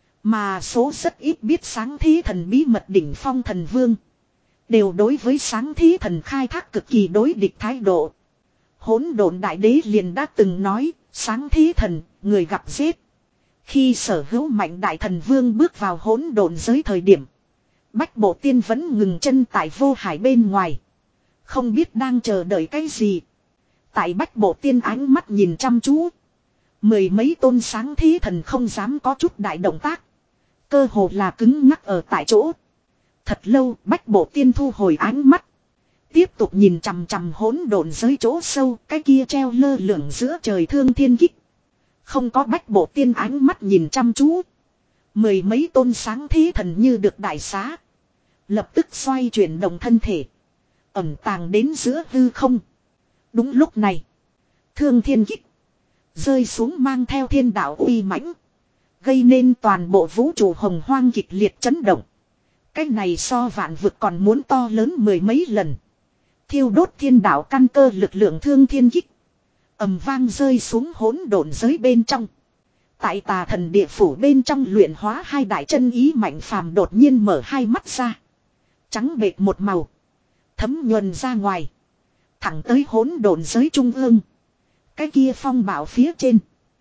S1: Mà số rất ít biết sáng thí thần bí mật đỉnh phong thần vương. Đều đối với sáng thí thần khai thác cực kỳ đối địch thái độ. Hỗn độn đại đế liền đã từng nói, sáng thí thần, người gặp giết. Khi sở hữu mạnh đại thần vương bước vào hỗn độn giới thời điểm. Bách bộ tiên vẫn ngừng chân tại vô hải bên ngoài. Không biết đang chờ đợi cái gì. Tại bách bộ tiên ánh mắt nhìn chăm chú. Mười mấy tôn sáng thí thần không dám có chút đại động tác. Cơ hồ là cứng ngắc ở tại chỗ. Thật lâu bách bộ tiên thu hồi ánh mắt. Tiếp tục nhìn chằm chằm hỗn độn giới chỗ sâu. Cái kia treo lơ lửng giữa trời thương thiên kích. Không có bách bộ tiên ánh mắt nhìn chăm chú. Mười mấy tôn sáng thí thần như được đại xá. Lập tức xoay chuyển động thân thể. Ẩm tàng đến giữa hư không. Đúng lúc này. Thương thiên kích. Rơi xuống mang theo thiên đạo uy mãnh. Gây nên toàn bộ vũ trụ hồng hoang kịch liệt chấn động. Cái này so vạn vực còn muốn to lớn mười mấy lần. Thiêu đốt thiên đạo căn cơ lực lượng thương thiên kích. Ầm vang rơi xuống hỗn độn giới bên trong. Tại tà thần địa phủ bên trong luyện hóa hai đại chân ý mạnh phàm đột nhiên mở hai mắt ra. Trắng bệt một màu. Thấm nhuần ra ngoài. Thẳng tới hỗn độn giới trung ương. Cái kia phong bảo phía trên.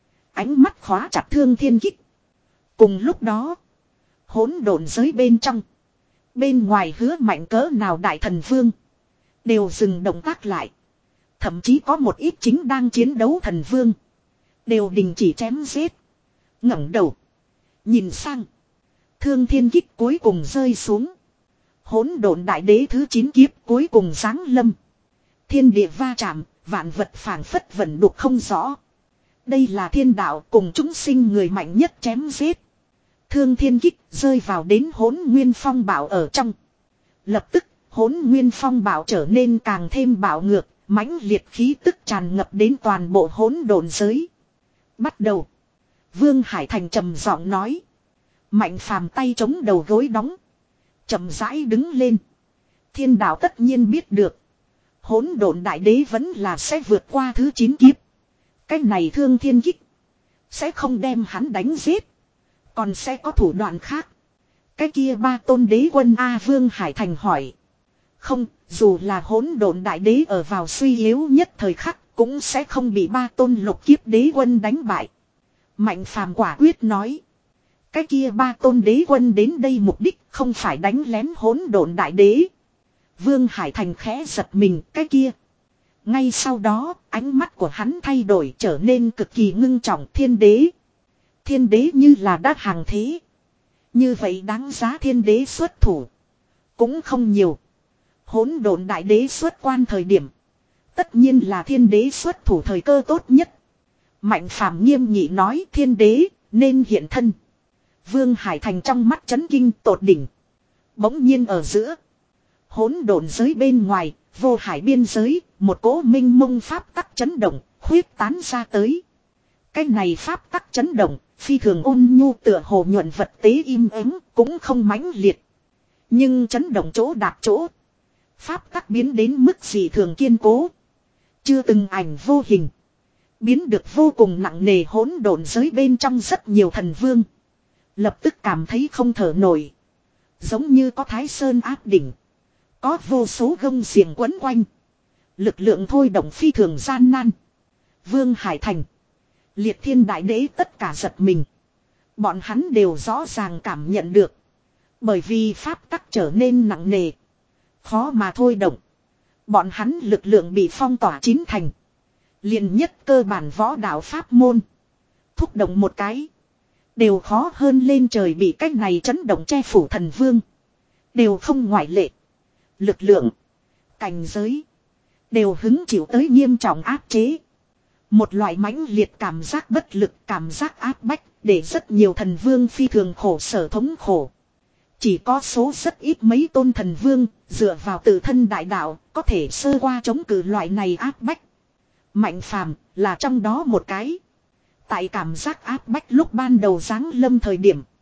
S1: Ánh mắt khóa chặt thương thiên kích. Cùng lúc đó. Hỗn độn giới bên trong. Bên ngoài hứa mạnh cỡ nào đại thần vương. Đều dừng động tác lại. Thậm chí có một ít chính đang chiến đấu thần vương. Đều đình chỉ chém giết. ngẩng đầu. Nhìn sang. Thương thiên kích cuối cùng rơi xuống. Hỗn độn đại đế thứ chín kiếp cuối cùng giáng lâm. Thiên địa va chạm. Vạn vật phảng phất vẫn đục không rõ. Đây là thiên đạo cùng chúng sinh người mạnh nhất chém giết. Thương thiên kích rơi vào đến hỗn nguyên phong bảo ở trong. Lập tức hỗn nguyên phong bảo trở nên càng thêm bạo ngược. Mãnh liệt khí tức tràn ngập đến toàn bộ hỗn độn giới. Bắt đầu. Vương Hải Thành trầm giọng nói. Mạnh phàm tay chống đầu gối đóng. Chậm rãi đứng lên. Thiên đạo tất nhiên biết được. Hỗn độn đại đế vẫn là sẽ vượt qua thứ chín kiếp. Cái này thương thiên kích. Sẽ không đem hắn đánh giết. Còn sẽ có thủ đoạn khác. Cái kia ba tôn đế quân A Vương Hải Thành hỏi. Không, dù là hỗn độn đại đế ở vào suy yếu nhất thời khắc. Cũng sẽ không bị ba tôn lục kiếp đế quân đánh bại. Mạnh phàm quả quyết nói. Cái kia ba tôn đế quân đến đây mục đích không phải đánh lén hỗn độn đại đế. Vương Hải Thành khẽ giật mình cái kia. Ngay sau đó ánh mắt của hắn thay đổi trở nên cực kỳ ngưng trọng thiên đế. Thiên đế như là đã hàng thế. Như vậy đáng giá thiên đế xuất thủ. Cũng không nhiều. Hỗn độn đại đế xuất quan thời điểm. Tất nhiên là thiên đế xuất thủ thời cơ tốt nhất. Mạnh phàm nghiêm nghị nói thiên đế nên hiện thân. Vương Hải Thành trong mắt chấn kinh tột đỉnh. Bỗng nhiên ở giữa. Hỗn độn giới bên ngoài, vô hải biên giới, một cỗ minh mông pháp tắc chấn động, khuyết tán ra tới. Cái này pháp tắc chấn động, phi thường ôn nhu tựa hồ nhuận vật tế im ắng, cũng không mãnh liệt. Nhưng chấn động chỗ đạt chỗ. Pháp tắc biến đến mức gì thường kiên cố. Chưa từng ảnh vô hình. Biến được vô cùng nặng nề hỗn độn giới bên trong rất nhiều thần vương. Lập tức cảm thấy không thở nổi. Giống như có Thái Sơn áp đỉnh. Có vô số gông xiềng quấn quanh. Lực lượng thôi động phi thường gian nan. Vương Hải Thành. Liệt Thiên Đại Đế tất cả giật mình. Bọn hắn đều rõ ràng cảm nhận được. Bởi vì pháp tắc trở nên nặng nề. Khó mà thôi động. Bọn hắn lực lượng bị phong tỏa chín thành. Liền nhất cơ bản võ đạo pháp môn. Thúc động một cái. Đều khó hơn lên trời bị cách này chấn động che phủ thần vương. Đều không ngoại lệ. Lực lượng. Cảnh giới. Đều hứng chịu tới nghiêm trọng áp chế. Một loại mãnh liệt cảm giác bất lực, cảm giác áp bách, để rất nhiều thần vương phi thường khổ sở thống khổ. Chỉ có số rất ít mấy tôn thần vương, dựa vào tự thân đại đạo, có thể sơ qua chống cự loại này áp bách. Mạnh phàm, là trong đó một cái. Tại cảm giác áp bách lúc ban đầu giáng lâm thời điểm.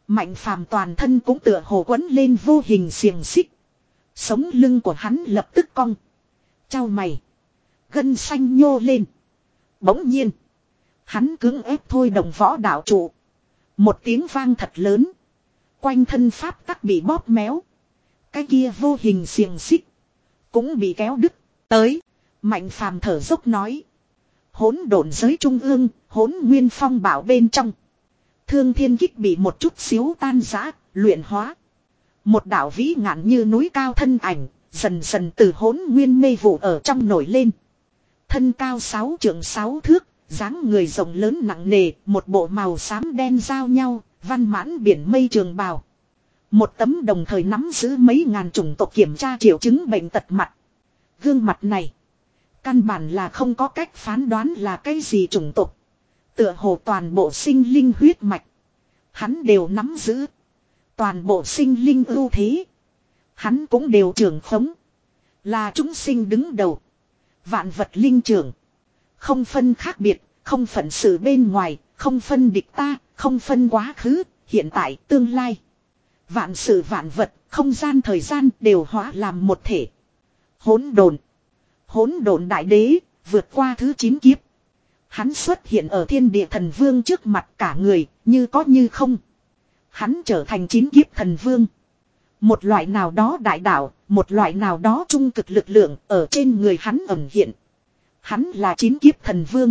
S1: Mạnh Phàm toàn thân cũng tựa hồ quấn lên vô hình xiềng xích. Sống lưng của hắn lập tức cong. Chau mày. Gân xanh nhô lên. Bỗng nhiên. Hắn cưỡng ép thôi đồng võ đạo trụ. Một tiếng vang thật lớn. Quanh thân pháp tắc bị bóp méo. Cái kia vô hình xiềng xích. Cũng bị kéo đứt. Tới. Mạnh Phàm thở dốc nói. Hỗn độn giới trung ương. Hỗn nguyên phong bảo bên trong. Thương thiên kích bị một chút xíu tan rã. Luyện hóa. Một đạo vĩ ngạn như núi cao thân ảnh. Dần dần từ hỗn nguyên mê vụ ở trong nổi lên. Thân cao sáu trượng sáu thước. Dáng người rộng lớn nặng nề. Một bộ màu xám đen giao nhau. Văn mãn biển mây trường bào. Một tấm đồng thời nắm giữ mấy ngàn chủng tộc kiểm tra triệu chứng bệnh tật mặt. Gương mặt này. Căn bản là không có cách phán đoán là cái gì chủng tộc. Tựa hồ toàn bộ sinh linh huyết mạch. Hắn đều nắm giữ. Toàn bộ sinh linh ưu thế. Hắn cũng đều trưởng khống. Là chúng sinh đứng đầu. Vạn vật linh trưởng. Không phân khác biệt. Không phận sự bên ngoài. Không phân địch ta. Không phân quá khứ. Hiện tại tương lai. Vạn sự vạn vật. Không gian thời gian đều hóa làm một thể. Hỗn độn. Hỗn độn đại đế. Vượt qua thứ chín kiếp. Hắn xuất hiện ở thiên địa thần vương trước mặt cả người. Như có như không. Hắn trở thành chín kiếp thần vương. Một loại nào đó đại đạo. Một loại nào đó trung cực lực lượng. Ở trên người hắn ẩn hiện. Hắn là chín kiếp thần vương.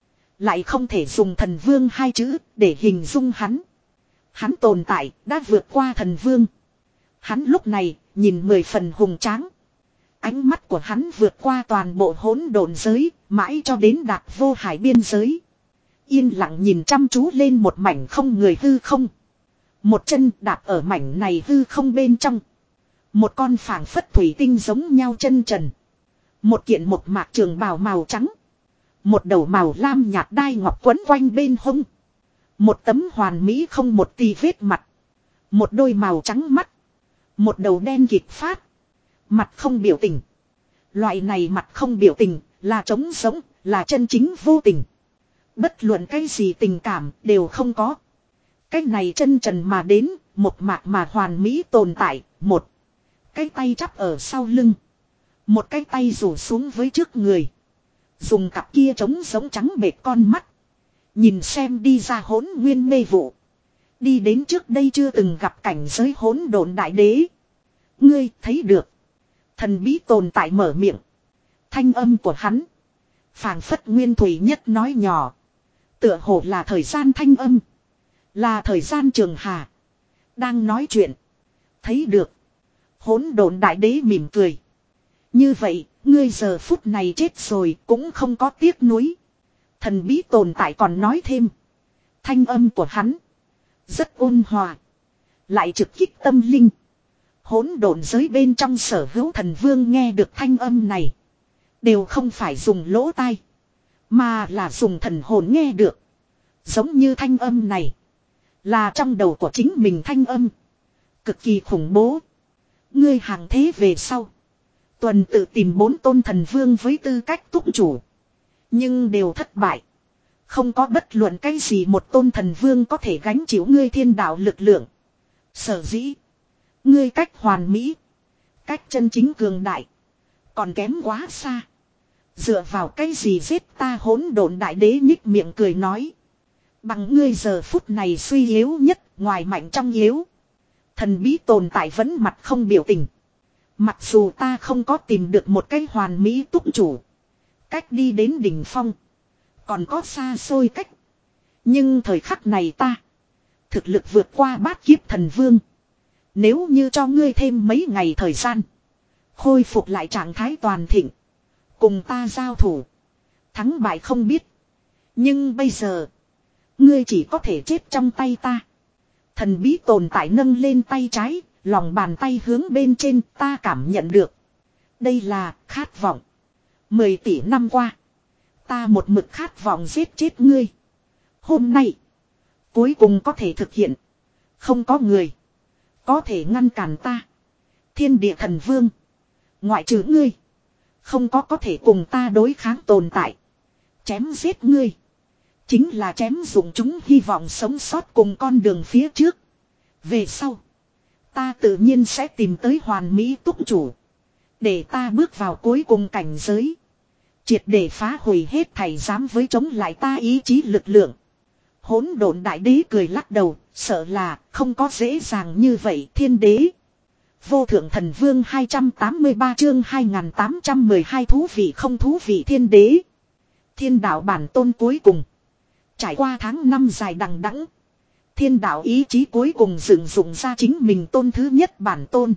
S1: Lại không thể dùng thần vương hai chữ để hình dung hắn. Hắn tồn tại đã vượt qua thần vương. Hắn lúc này nhìn mười phần hùng tráng. Ánh mắt của hắn vượt qua toàn bộ hỗn độn giới. Mãi cho đến đạt vô hải biên giới. Yên lặng nhìn chăm chú lên một mảnh không người hư không. Một chân đạp ở mảnh này hư không bên trong. Một con phảng phất thủy tinh giống nhau chân trần. Một kiện một mạc trường bào màu trắng. Một đầu màu lam nhạt đai ngọc quấn quanh bên hông. Một tấm hoàn mỹ không một tì vết mặt. Một đôi màu trắng mắt. Một đầu đen kịt phát. Mặt không biểu tình. Loại này mặt không biểu tình là trống sống, là chân chính vô tình. Bất luận cái gì tình cảm đều không có. Cái này chân trần mà đến, một mạc mà hoàn mỹ tồn tại, một. Cái tay chắp ở sau lưng. Một cái tay rủ xuống với trước người. Dùng cặp kia trống sống trắng bệt con mắt. Nhìn xem đi ra hỗn nguyên mê vụ. Đi đến trước đây chưa từng gặp cảnh giới hỗn độn đại đế. Ngươi thấy được. Thần bí tồn tại mở miệng. Thanh âm của hắn. Phảng phất nguyên thủy nhất nói nhỏ. Tựa hồ là thời gian thanh âm. Là thời gian trường hà. Đang nói chuyện. Thấy được. Hỗn độn đại đế mỉm cười. Như vậy, ngươi giờ phút này chết rồi cũng không có tiếc nuối. Thần bí tồn tại còn nói thêm. Thanh âm của hắn. Rất ôn hòa. Lại trực kích tâm linh. Hỗn độn giới bên trong sở hữu thần vương nghe được thanh âm này. Đều không phải dùng lỗ tai. Mà là dùng thần hồn nghe được. Giống như thanh âm này. Là trong đầu của chính mình thanh âm. Cực kỳ khủng bố. Ngươi hàng thế về sau. Tuần tự tìm bốn tôn thần vương với tư cách túc chủ. Nhưng đều thất bại. Không có bất luận cái gì một tôn thần vương có thể gánh chịu ngươi thiên đạo lực lượng. Sở dĩ. Ngươi cách hoàn mỹ. Cách chân chính cường đại. Còn kém quá xa. Dựa vào cái gì giết ta hỗn độn đại đế nhích miệng cười nói. Bằng ngươi giờ phút này suy yếu nhất, ngoài mạnh trong yếu. Thần bí tồn tại vẫn mặt không biểu tình. Mặc dù ta không có tìm được một cái hoàn mỹ túc chủ. Cách đi đến đỉnh phong. Còn có xa xôi cách. Nhưng thời khắc này ta. Thực lực vượt qua bát kiếp thần vương. Nếu như cho ngươi thêm mấy ngày thời gian. Khôi phục lại trạng thái toàn thịnh. Cùng ta giao thủ. Thắng bại không biết. Nhưng bây giờ. Ngươi chỉ có thể chết trong tay ta. Thần bí tồn tại nâng lên tay trái. Lòng bàn tay hướng bên trên ta cảm nhận được. Đây là khát vọng. Mười tỷ năm qua. Ta một mực khát vọng giết chết ngươi. Hôm nay. Cuối cùng có thể thực hiện. Không có người. Có thể ngăn cản ta. Thiên địa thần vương. Ngoại trừ ngươi. Không có có thể cùng ta đối kháng tồn tại. Chém giết ngươi. Chính là chém dụng chúng hy vọng sống sót cùng con đường phía trước. Về sau. Ta tự nhiên sẽ tìm tới hoàn mỹ túc chủ. Để ta bước vào cuối cùng cảnh giới. Triệt để phá hủy hết thảy dám với chống lại ta ý chí lực lượng. Hỗn độn đại đế cười lắc đầu. Sợ là không có dễ dàng như vậy thiên đế. Vô thượng thần vương hai trăm tám mươi ba chương hai nghìn tám trăm mười hai thú vị không thú vị thiên đế. Thiên đạo bản tôn cuối cùng. Trải qua tháng năm dài đằng đẵng. Thiên đạo ý chí cuối cùng dựng dụng ra chính mình tôn thứ nhất bản tôn.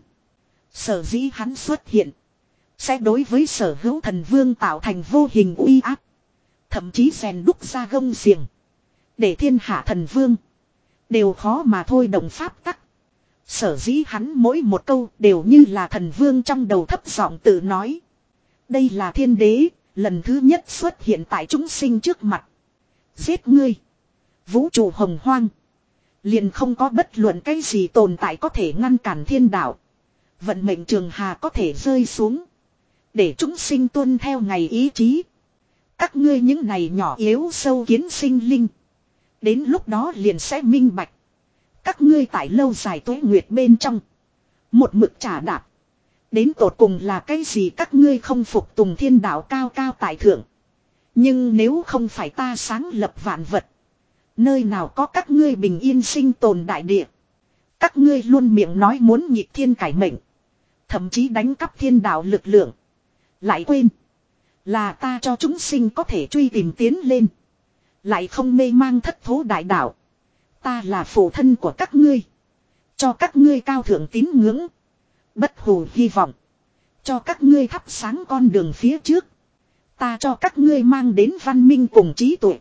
S1: Sở dĩ hắn xuất hiện. Sẽ đối với sở hữu thần vương tạo thành vô hình uy áp. Thậm chí rèn đúc ra gông xiềng. Để thiên hạ thần vương. Đều khó mà thôi động pháp tắc. Sở dĩ hắn mỗi một câu đều như là thần vương trong đầu thấp giọng tự nói. Đây là thiên đế, lần thứ nhất xuất hiện tại chúng sinh trước mặt. Giết ngươi. Vũ trụ hồng hoang. Liền không có bất luận cái gì tồn tại có thể ngăn cản thiên đạo. Vận mệnh trường hà có thể rơi xuống. Để chúng sinh tuân theo ngày ý chí. Các ngươi những này nhỏ yếu sâu kiến sinh linh. Đến lúc đó liền sẽ minh bạch. Các ngươi tại lâu dài tuế nguyệt bên trong. Một mực trả đạp. Đến tột cùng là cái gì các ngươi không phục tùng thiên đạo cao cao tại thượng. Nhưng nếu không phải ta sáng lập vạn vật. Nơi nào có các ngươi bình yên sinh tồn đại địa. Các ngươi luôn miệng nói muốn nhịp thiên cải mệnh. Thậm chí đánh cắp thiên đạo lực lượng. Lại quên. Là ta cho chúng sinh có thể truy tìm tiến lên. Lại không mê mang thất thố đại đạo. Ta là phụ thân của các ngươi. Cho các ngươi cao thượng tín ngưỡng. Bất hủ hy vọng. Cho các ngươi thắp sáng con đường phía trước. Ta cho các ngươi mang đến văn minh cùng trí tuệ.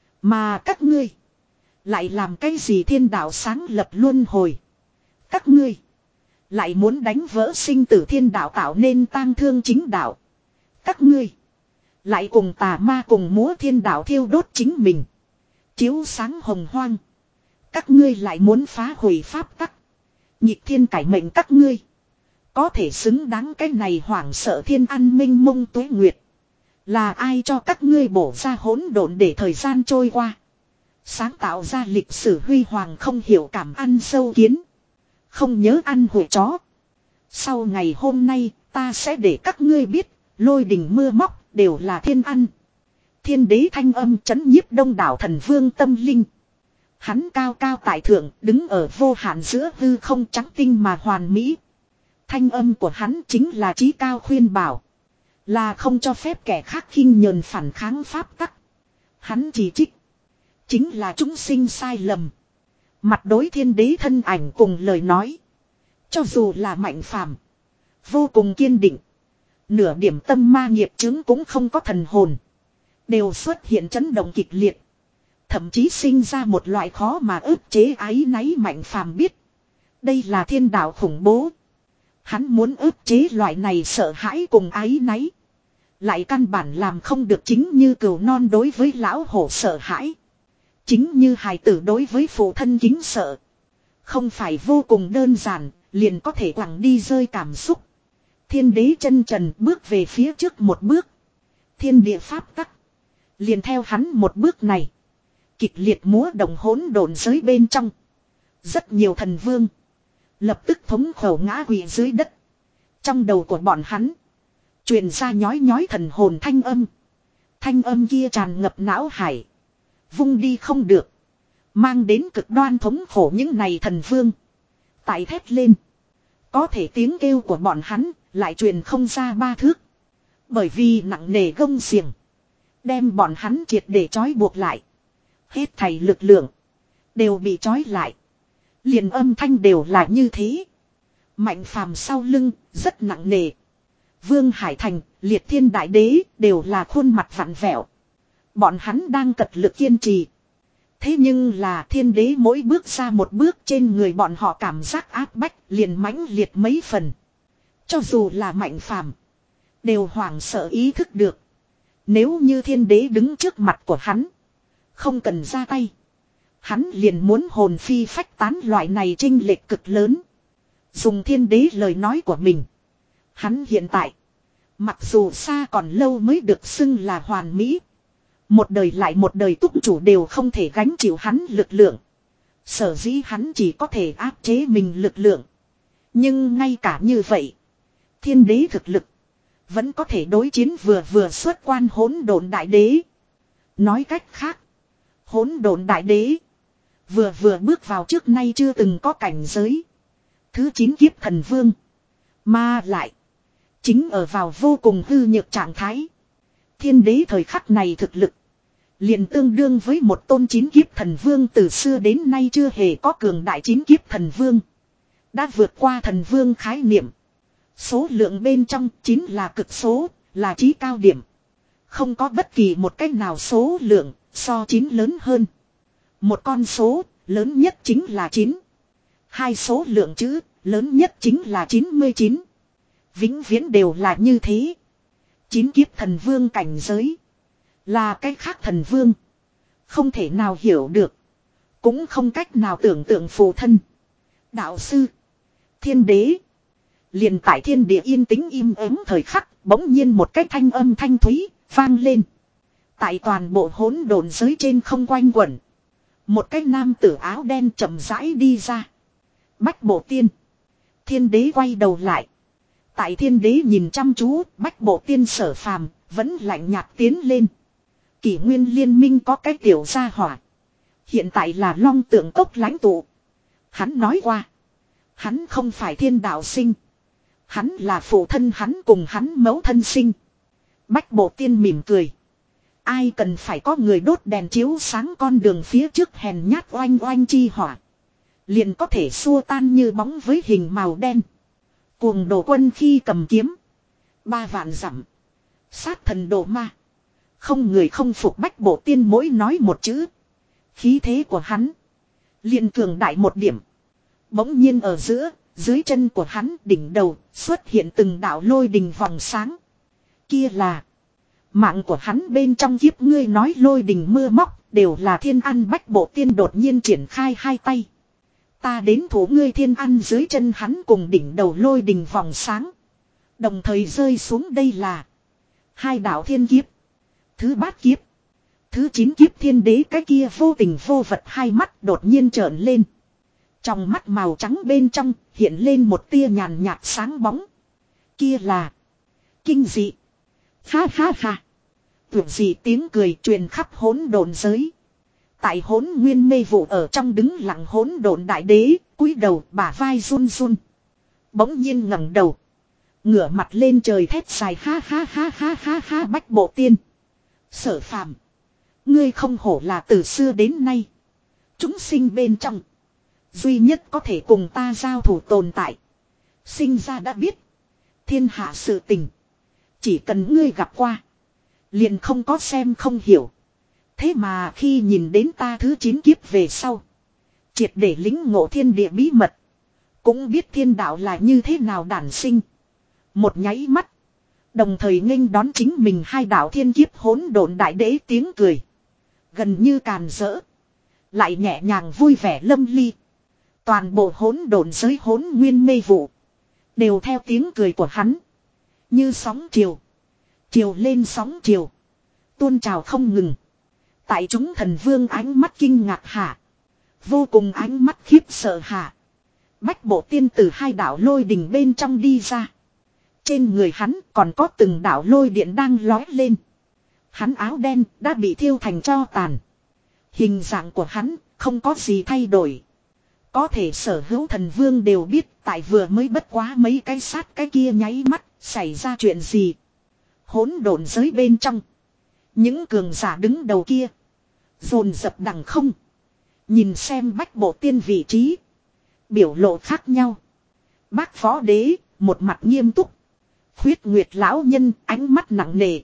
S1: Mà các ngươi. Lại làm cái gì thiên đạo sáng lập luân hồi. Các ngươi. Lại muốn đánh vỡ sinh tử thiên đạo tạo nên tang thương chính đạo. Các ngươi. Lại cùng tà ma cùng múa thiên đạo thiêu đốt chính mình. Chiếu sáng hồng hoang. Các ngươi lại muốn phá hủy pháp tắc. Nhịp thiên cải mệnh các ngươi. Có thể xứng đáng cái này hoảng sợ thiên an minh mông tuế nguyệt. Là ai cho các ngươi bổ ra hỗn độn để thời gian trôi qua. Sáng tạo ra lịch sử huy hoàng không hiểu cảm ăn sâu kiến. Không nhớ ăn hủi chó. Sau ngày hôm nay ta sẽ để các ngươi biết. Lôi đình mưa móc đều là thiên ăn. Thiên đế thanh âm chấn nhiếp đông đảo thần vương tâm linh. Hắn cao cao tại thượng đứng ở vô hạn giữa hư không trắng tinh mà hoàn mỹ. Thanh âm của hắn chính là chí cao khuyên bảo. Là không cho phép kẻ khác khinh nhờn phản kháng pháp tắc. Hắn chỉ trích. Chính là chúng sinh sai lầm. Mặt đối thiên đế thân ảnh cùng lời nói. Cho dù là mạnh phàm. Vô cùng kiên định. Nửa điểm tâm ma nghiệp chứng cũng không có thần hồn. Đều xuất hiện chấn động kịch liệt. Thậm chí sinh ra một loại khó mà ức chế áy náy mạnh phàm biết. Đây là thiên đạo khủng bố. Hắn muốn ức chế loại này sợ hãi cùng áy náy. Lại căn bản làm không được chính như cừu non đối với lão hổ sợ hãi. Chính như hài tử đối với phụ thân kính sợ. Không phải vô cùng đơn giản, liền có thể quẳng đi rơi cảm xúc. Thiên đế chân trần bước về phía trước một bước. Thiên địa pháp tắc. Liền theo hắn một bước này. Kịch liệt múa đồng hỗn độn giới bên trong. Rất nhiều thần vương. Lập tức thống khẩu ngã quỵ dưới đất. Trong đầu của bọn hắn. Truyền ra nhói nhói thần hồn thanh âm. Thanh âm kia tràn ngập não hải. Vung đi không được. Mang đến cực đoan thống khổ những này thần vương. Tại thét lên. Có thể tiếng kêu của bọn hắn lại truyền không ra ba thước. Bởi vì nặng nề gông xiềng. Đem bọn hắn triệt để trói buộc lại. Hết thảy lực lượng. Đều bị trói lại. Liền âm thanh đều là như thế. Mạnh phàm sau lưng rất nặng nề. Vương Hải Thành, Liệt Thiên Đại Đế đều là khuôn mặt vặn vẹo. Bọn hắn đang cật lực kiên trì. Thế nhưng là thiên đế mỗi bước ra một bước trên người bọn họ cảm giác áp bách liền mãnh liệt mấy phần. Cho dù là mạnh phàm. Đều hoảng sợ ý thức được. Nếu như thiên đế đứng trước mặt của hắn. Không cần ra tay. Hắn liền muốn hồn phi phách tán loại này chênh lệch cực lớn. Dùng thiên đế lời nói của mình. Hắn hiện tại. Mặc dù xa còn lâu mới được xưng là hoàn mỹ. Một đời lại một đời túc chủ đều không thể gánh chịu hắn lực lượng. Sở dĩ hắn chỉ có thể áp chế mình lực lượng. Nhưng ngay cả như vậy, thiên đế thực lực vẫn có thể đối chiến vừa vừa xuất quan hỗn độn đại đế. Nói cách khác, hỗn độn đại đế vừa vừa bước vào trước nay chưa từng có cảnh giới. Thứ chín kiếp thần vương. Mà lại, chính ở vào vô cùng hư nhược trạng thái. Thiên đế thời khắc này thực lực liền tương đương với một tôn chín kiếp thần vương, từ xưa đến nay chưa hề có cường đại chín kiếp thần vương. Đã vượt qua thần vương khái niệm. Số lượng bên trong chín là cực số, là chí cao điểm. Không có bất kỳ một cách nào số lượng so chín lớn hơn. Một con số lớn nhất chính là chín. Hai số lượng chữ lớn nhất chính là chín mươi chín. Vĩnh viễn đều là như thế. Chín kiếp thần vương cảnh giới là cái khác thần vương không thể nào hiểu được, cũng không cách nào tưởng tượng phụ thân, đạo sư, thiên đế. Liền tại thiên địa yên tĩnh im ắng thời khắc, bỗng nhiên một cái thanh âm thanh thúy vang lên. Tại toàn bộ hỗn độn giới trên không quanh quẩn, một cái nam tử áo đen chậm rãi đi ra. Bách Bộ Tiên. Thiên đế quay đầu lại. Tại thiên đế nhìn chăm chú, Bách Bộ Tiên Sở Phàm vẫn lạnh nhạt tiến lên. Kỷ nguyên liên minh có cái tiểu gia hỏa, hiện tại là Long Tượng Cốc lãnh tụ. Hắn nói qua, hắn không phải thiên đạo sinh, hắn là phụ thân hắn cùng hắn mẫu thân sinh. Bách Bộ Tiên mỉm cười. Ai cần phải có người đốt đèn chiếu sáng con đường phía trước hèn nhát oanh oanh chi hỏa, liền có thể xua tan như bóng với hình màu đen. Cuồng đồ quân khi cầm kiếm, ba vạn dặm sát thần đồ ma, không người không phục. Bách Bộ Tiên mỗi nói một chữ, khí thế của hắn liền cường đại một điểm. Bỗng nhiên ở giữa, dưới chân của hắn đỉnh đầu xuất hiện từng đạo lôi đình vòng sáng. Kia là mạng của hắn bên trong kiếp. Ngươi nói lôi đình mưa móc đều là thiên ăn. Bách Bộ Tiên đột nhiên triển khai hai tay. Ta đến thủ ngươi thiên ăn. Dưới chân hắn cùng đỉnh đầu lôi đình vòng sáng đồng thời rơi xuống. Đây là hai đạo thiên kiếp. Thứ bát kiếp, thứ chín kiếp. Thiên đế cái kia vô tình vô vật hai mắt đột nhiên trợn lên. Trong mắt màu trắng bên trong hiện lên một tia nhàn nhạt sáng bóng. Kia là kinh dị. Ha ha ha. Tuyệt dị tiếng cười truyền khắp hỗn độn giới. Tại hỗn nguyên mê vụ ở trong đứng lặng hỗn độn đại đế, cúi đầu bả vai run run. Bỗng nhiên ngẩng đầu, ngửa mặt lên trời thét dài ha ha ha ha ha ha. Bách Bộ Tiên, Sở Phàm, ngươi không hổ là từ xưa đến nay chúng sinh bên trong duy nhất có thể cùng ta giao thủ tồn tại. Sinh ra đã biết thiên hạ sự tình, chỉ cần ngươi gặp qua liền không có xem không hiểu. Thế mà khi nhìn đến ta thứ chín kiếp về sau, triệt để lĩnh ngộ thiên địa bí mật, cũng biết thiên đạo là như thế nào đản sinh. Một nháy mắt, đồng thời nghênh đón chính mình hai đạo thiên kiếp. Hỗn độn đại đế tiếng cười gần như càn rỡ, lại nhẹ nhàng vui vẻ lâm ly. Toàn bộ hỗn độn giới hỗn nguyên mê vụ đều theo tiếng cười của hắn như sóng chiều, chiều lên sóng chiều, tuôn trào không ngừng. Tại chúng thần vương ánh mắt kinh ngạc hạ, vô cùng ánh mắt khiếp sợ hạ, Bách Bộ Tiên từ hai đạo lôi đình bên trong đi ra. Trên người hắn còn có từng đạo lôi điện đang lói lên. Hắn áo đen đã bị thiêu thành tro tàn. Hình dạng của hắn không có gì thay đổi. Có thể sở hữu thần vương đều biết tại vừa mới bất quá mấy cái sát cái kia nháy mắt xảy ra chuyện gì. Hỗn độn giới bên trong, những cường giả đứng đầu kia dồn dập đằng không, nhìn xem Bách Bộ Tiên vị trí, biểu lộ khác nhau. Bác Phó Đế một mặt nghiêm túc, Khuyết Nguyệt lão nhân ánh mắt nặng nề.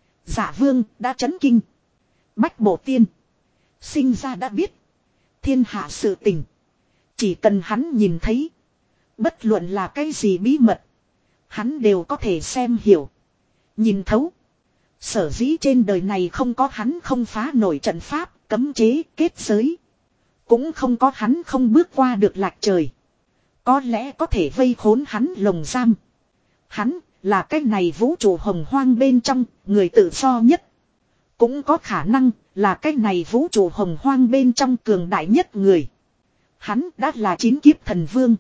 S1: Dạ Vương đã chấn kinh. Bách Bộ Tiên sinh ra đã biết thiên hạ sự tình, chỉ cần hắn nhìn thấy, bất luận là cái gì bí mật, hắn đều có thể xem hiểu, nhìn thấu. Sở dĩ trên đời này không có hắn không phá nổi trận pháp, cấm chế, kết giới. Cũng không có hắn không bước qua được lạc trời. Có lẽ có thể vây khốn hắn lồng giam. Hắn là cái này vũ trụ hồng hoang bên trong người tự do nhất. Cũng có khả năng là cái này vũ trụ hồng hoang bên trong cường đại nhất người. Hắn đã là chín kiếp thần vương.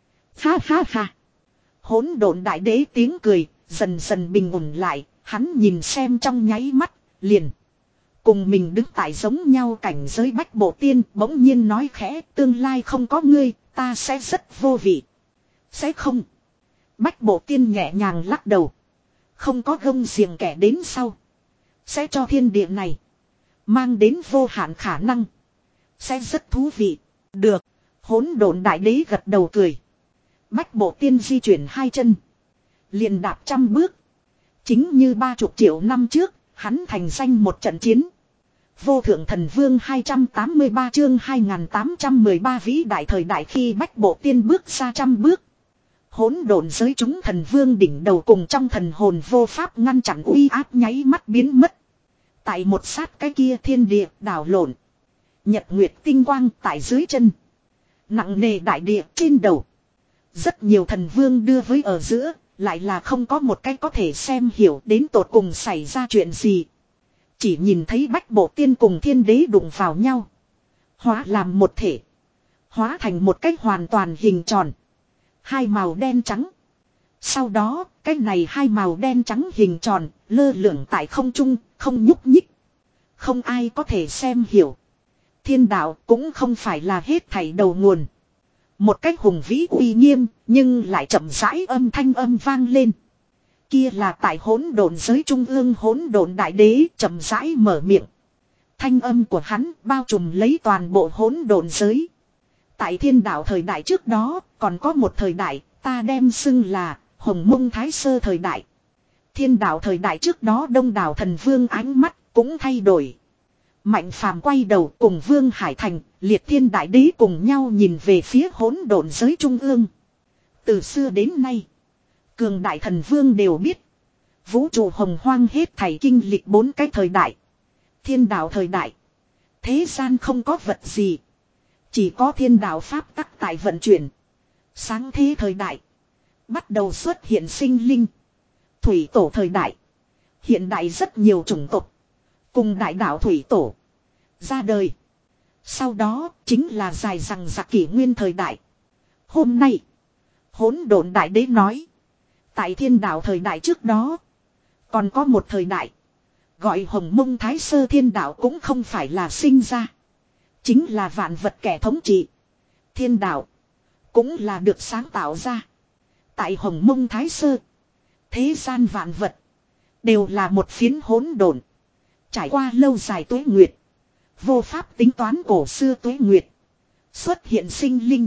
S1: Ha ha ha. Hỗn độn đại đế tiếng cười, dần dần bình ổn lại, hắn nhìn xem trong nháy mắt, liền. Cùng mình đứng tại giống nhau cảnh giới bách bộ tiên, bỗng nhiên nói khẽ, tương lai không có ngươi, ta sẽ rất vô vị. Sẽ không. Bách bộ tiên nhẹ nhàng lắc đầu. Không có gông xiềng kẻ đến sau. Sẽ cho thiên địa này mang đến vô hạn khả năng. Sẽ rất thú vị. Được. Hỗn độn đại đế gật đầu cười. Bách bộ tiên di chuyển hai chân. Liền đạp trăm bước. Chính như ba chục triệu năm trước, hắn thành danh một trận chiến. Vô thượng thần vương hai trăm tám mươi ba chương hai nghìn tám trăm mười ba vĩ đại thời đại khi bách bộ tiên bước ra trăm bước. Hỗn độn giới chúng thần vương đỉnh đầu cùng trong thần hồn vô pháp ngăn chặn uy áp nháy mắt biến mất. Tại một sát cái kia thiên địa đảo lộn. Nhật nguyệt tinh quang tại dưới chân. Nặng nề đại địa trên đầu. Rất nhiều thần vương đưa với ở giữa, lại là không có một cái có thể xem hiểu đến tột cùng xảy ra chuyện gì. Chỉ nhìn thấy bách bộ tiên cùng thiên đế đụng vào nhau. Hóa làm một thể. Hóa thành một cái hoàn toàn hình tròn. Hai màu đen trắng. Sau đó, cái này hai màu đen trắng hình tròn, lơ lửng tại không trung, không nhúc nhích. Không ai có thể xem hiểu. Thiên đạo cũng không phải là hết thảy đầu nguồn. Một cách hùng vĩ uy nghiêm, nhưng lại chậm rãi âm thanh âm vang lên. Kia là tại hỗn độn giới trung ương hỗn độn đại đế chậm rãi mở miệng. Thanh âm của hắn bao trùm lấy toàn bộ hỗn độn giới. Tại thiên đạo thời đại trước đó, còn có một thời đại, ta đem xưng là Hồng Mông Thái Sơ thời đại. Thiên đạo thời đại trước đó đông đảo thần vương ánh mắt cũng thay đổi. Mạnh phàm quay đầu cùng Vương Hải Thành, Liệt Thiên Đại Đế cùng nhau nhìn về phía hỗn độn giới trung ương. Từ xưa đến nay, cường đại thần vương đều biết. Vũ trụ hồng hoang hết thảy kinh lịch bốn cái thời đại. Thiên đạo thời đại. Thế gian không có vật gì. Chỉ có thiên đạo pháp tắc tại vận chuyển. Sáng thế thời đại. Bắt đầu xuất hiện sinh linh. Thủy tổ thời đại. Hiện đại rất nhiều chủng tộc. Cùng đại đạo thủy tổ. Ra đời. Sau đó chính là dài rằng giặc kỷ nguyên thời đại. Hôm nay. Hỗn độn đại đế nói. Tại thiên đạo thời đại trước đó. Còn có một thời đại. Gọi Hồng Mông Thái Sơ thiên đạo cũng không phải là sinh ra. Chính là vạn vật kẻ thống trị. Thiên đạo. Cũng là được sáng tạo ra. Tại Hồng Mông Thái Sơ. Thế gian vạn vật. Đều là một phiến hỗn độn. Trải qua lâu dài tuế nguyệt. Vô pháp tính toán cổ xưa tuế nguyệt. Xuất hiện sinh linh.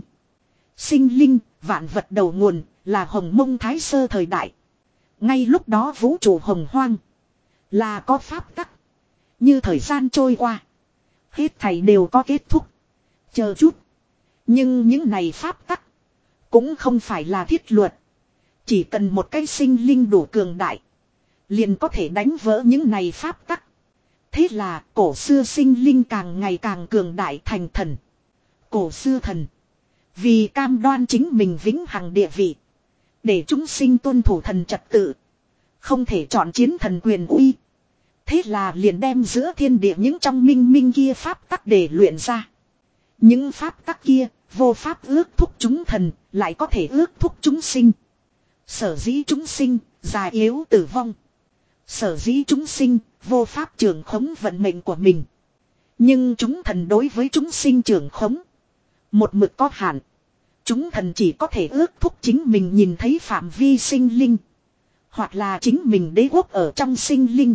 S1: Sinh linh, vạn vật đầu nguồn, là Hồng Mông Thái Sơ thời đại. Ngay lúc đó vũ trụ hồng hoang. Là có pháp tắc. Như thời gian trôi qua. Hết thảy đều có kết thúc. Chờ chút. Nhưng những này pháp tắc. Cũng không phải là thiết luật. Chỉ cần một cái sinh linh đủ cường đại. Liền có thể đánh vỡ những này pháp tắc. Thế là cổ xưa sinh linh càng ngày càng cường đại thành thần. Cổ xưa thần. Vì cam đoan chính mình vĩnh hằng địa vị. Để chúng sinh tuân thủ thần trật tự. Không thể chọn chiến thần quyền uy. Thế là liền đem giữa thiên địa những trong minh minh kia pháp tắc để luyện ra. Những pháp tắc kia vô pháp ước thúc chúng thần. Lại có thể ước thúc chúng sinh. Sở dĩ chúng sinh già yếu tử vong. Sở dĩ chúng sinh vô pháp trưởng khống vận mệnh của mình. Nhưng chúng thần đối với chúng sinh trưởng khống. Một mực có hạn. Chúng thần chỉ có thể ước thúc chính mình nhìn thấy phạm vi sinh linh. Hoặc là chính mình đế quốc ở trong sinh linh.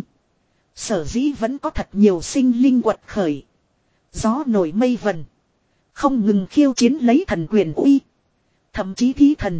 S1: Sở dĩ vẫn có thật nhiều sinh linh quật khởi. Gió nổi mây vần. Không ngừng khiêu chiến lấy thần quyền uy. Thậm chí thí thần.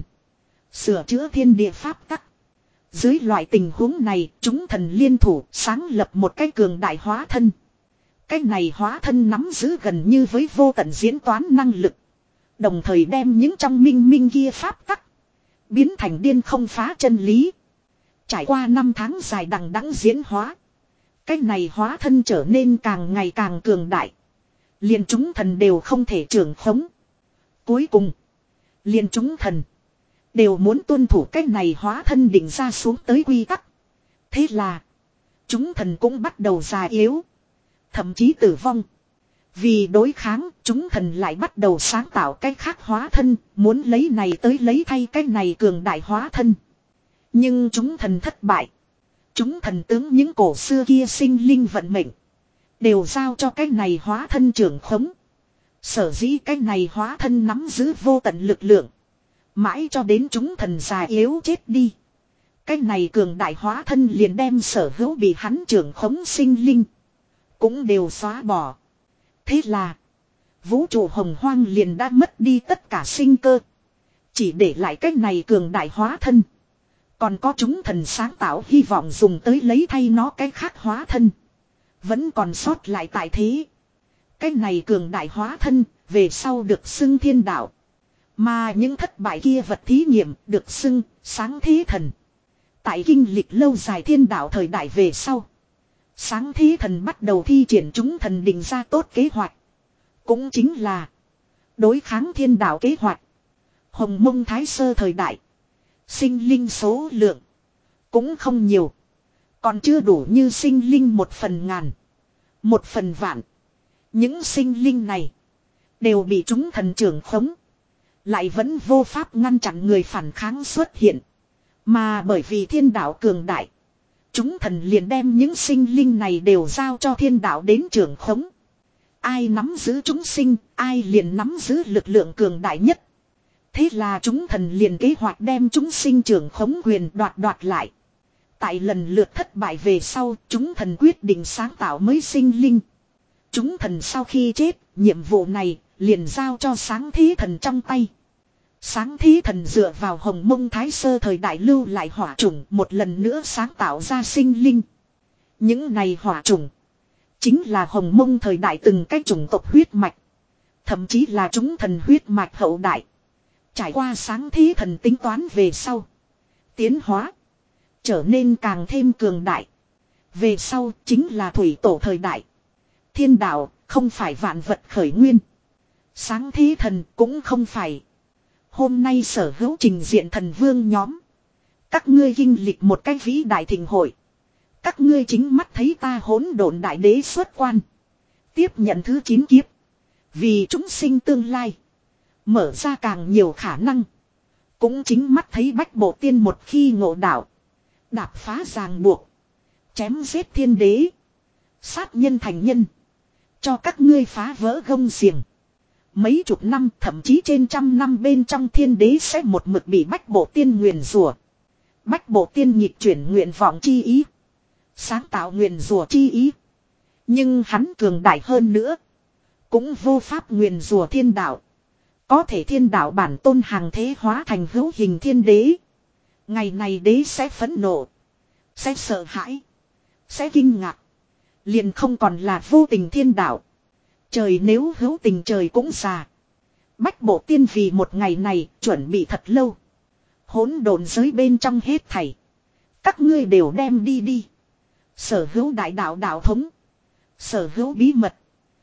S1: Sửa chữa thiên địa pháp tắc. Dưới loại tình huống này, chúng thần liên thủ sáng lập một cái cường đại hóa thân. Cái này hóa thân nắm giữ gần như với vô tận diễn toán năng lực. Đồng thời đem những trong minh minh kia pháp tắc. Biến thành điên không phá chân lý. Trải qua năm tháng dài đằng đẵng diễn hóa. Cái này hóa thân trở nên càng ngày càng cường đại. Liền chúng thần đều không thể trưởng khống. Cuối cùng. Liền chúng thần. Đều muốn tuân thủ cách này hóa thân định ra xuống tới quy tắc. Thế là. Chúng thần cũng bắt đầu già yếu. Thậm chí tử vong. Vì đối kháng, chúng thần lại bắt đầu sáng tạo cái khác hóa thân, muốn lấy này tới lấy thay cái này cường đại hóa thân. Nhưng chúng thần thất bại. Chúng thần tướng những cổ xưa kia sinh linh vận mệnh đều giao cho cái này hóa thân trưởng khống. Sở dĩ cái này hóa thân nắm giữ vô tận lực lượng. Mãi cho đến chúng thần già yếu chết đi. Cái này cường đại hóa thân liền đem sở hữu bị hắn trưởng khống sinh linh cũng đều xóa bỏ. Thế là vũ trụ hồng hoang liền đã mất đi tất cả sinh cơ. Chỉ để lại cái này cường đại hóa thân. Còn có chúng thần sáng tạo hy vọng dùng tới lấy thay nó cái khác hóa thân. Vẫn còn sót lại tại thế. Cái này cường đại hóa thân về sau được xưng thiên đạo. Mà những thất bại kia vật thí nghiệm được xưng sáng thế thần. Tại kinh lịch lâu dài thiên đạo thời đại về sau. Sáng thế thần bắt đầu thi triển chúng thần định ra tốt kế hoạch. Cũng chính là đối kháng thiên đạo kế hoạch. Hồng Mông Thái Sơ thời đại. Sinh linh số lượng cũng không nhiều. Còn chưa đủ như sinh linh một phần ngàn. Một phần vạn. Những sinh linh này đều bị chúng thần trưởng khống. Lại vẫn vô pháp ngăn chặn người phản kháng xuất hiện. Mà bởi vì thiên đạo cường đại. Chúng thần liền đem những sinh linh này đều giao cho thiên đạo đến trưởng khống. Ai nắm giữ chúng sinh, ai liền nắm giữ lực lượng cường đại nhất. Thế là chúng thần liền kế hoạch đem chúng sinh trưởng khống quyền đoạt đoạt lại. Tại lần lượt thất bại về sau, chúng thần quyết định sáng tạo mới sinh linh. Chúng thần sau khi chết, nhiệm vụ này liền giao cho sáng thế thần trong tay. Sáng thế thần dựa vào Hồng Mông Thái Sơ thời đại lưu lại hỏa chủng một lần nữa sáng tạo ra sinh linh. Những này hỏa chủng chính là Hồng Mông thời đại từng cái chủng tộc huyết mạch. Thậm chí là chúng thần huyết mạch hậu đại. Trải qua sáng thế thần tính toán về sau. Tiến hóa. Trở nên càng thêm cường đại. Về sau chính là thủy tổ thời đại. Thiên đạo không phải vạn vật khởi nguyên. Sáng thế thần cũng không phải. Hôm nay sở hữu trình diện thần vương nhóm. Các ngươi kinh lịch một cái vĩ đại thịnh hội. Các ngươi chính mắt thấy ta hỗn độn đại đế xuất quan. Tiếp nhận thứ chín kiếp. Vì chúng sinh tương lai. Mở ra càng nhiều khả năng. Cũng chính mắt thấy bách bộ tiên một khi ngộ đạo. Đạp phá ràng buộc. Chém giết thiên đế. Sát nhân thành nhân. Cho các ngươi phá vỡ gông xiềng. Mấy chục năm thậm chí trên trăm năm bên trong thiên đế sẽ một mực bị bách bộ tiên nguyền rủa. Bách bộ tiên nhịp chuyển nguyện vọng chi ý. Sáng tạo nguyền rủa chi ý. Nhưng hắn cường đại hơn nữa. Cũng vô pháp nguyền rủa thiên đạo. Có thể thiên đạo bản tôn hàng thế hóa thành hữu hình thiên đế. Ngày này đế sẽ phẫn nộ. Sẽ sợ hãi. Sẽ kinh ngạc. Liền không còn là vô tình thiên đạo. Trời nếu hữu tình trời cũng già. Bách bộ tiên vì một ngày này chuẩn bị thật lâu. Hỗn độn giới bên trong hết thảy. Các ngươi đều đem đi đi. Sở hữu đại đạo đạo thống. Sở hữu bí mật.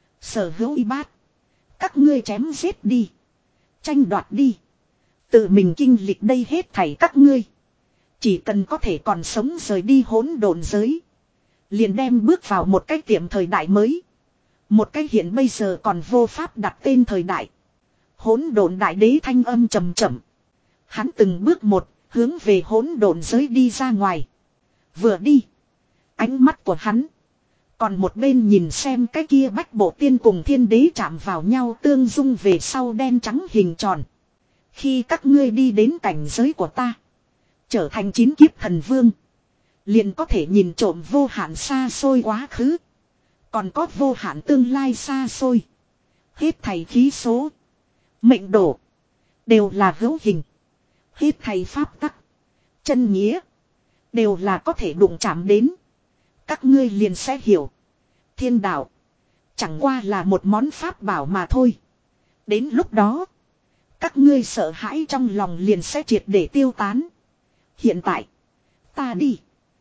S1: Sở hữu y bát. Các ngươi chém giết đi. Tranh đoạt đi. Tự mình kinh lịch đây hết thảy các ngươi. Chỉ cần có thể còn sống rời đi hỗn độn giới. Liền đem bước vào một cái tiệm thời đại mới. Một cái hiện bây giờ còn vô pháp đặt tên thời đại. Hỗn độn đại đế thanh âm trầm trầm. Hắn từng bước một hướng về hỗn độn giới đi ra ngoài. Vừa đi. Ánh mắt của hắn. Còn một bên nhìn xem cái kia bách bộ tiên cùng thiên đế chạm vào nhau tương dung về sau đen trắng hình tròn. Khi các ngươi đi đến cảnh giới của ta. Trở thành chín kiếp thần vương. Liền có thể nhìn trộm vô hạn xa xôi quá khứ. Còn có vô hạn tương lai xa xôi. Hết thầy khí số. Mệnh đổ. Đều là hữu hình. Hết thầy pháp tắc. Chân nghĩa. Đều là có thể đụng chạm đến. Các ngươi liền sẽ hiểu. Thiên đạo. Chẳng qua là một món pháp bảo mà thôi. Đến lúc đó. Các ngươi sợ hãi trong lòng liền sẽ triệt để tiêu tán. Hiện tại. Ta đi.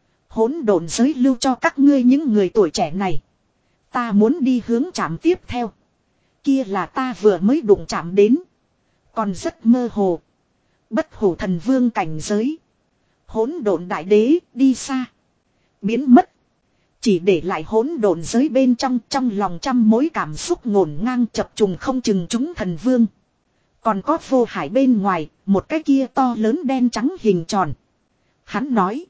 S1: Hỗn độn giới lưu cho các ngươi những người tuổi trẻ này. Ta muốn đi hướng chạm tiếp theo. Kia là ta vừa mới đụng chạm đến. Còn rất mơ hồ. Bất hủ thần vương cảnh giới. Hỗn độn đại đế đi xa. Biến mất. Chỉ để lại hỗn độn giới bên trong, trong lòng trăm mối cảm xúc ngổn ngang chập trùng không chừng chúng thần vương. Còn có vô hải bên ngoài, một cái kia to lớn đen trắng hình tròn. Hắn nói.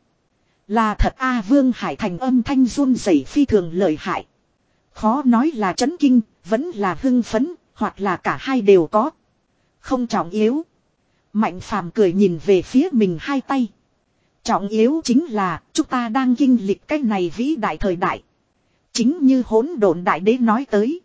S1: Là thật a Vương Hải Thành âm thanh run rẩy phi thường lợi hại. Khó nói là chấn kinh, vẫn là hưng phấn, hoặc là cả hai đều có. Không trọng yếu. Mạnh Phàm cười nhìn về phía mình hai tay. Trọng yếu chính là chúng ta đang kinh lịch cái này vĩ đại thời đại. Chính như hỗn độn đại đế nói tới.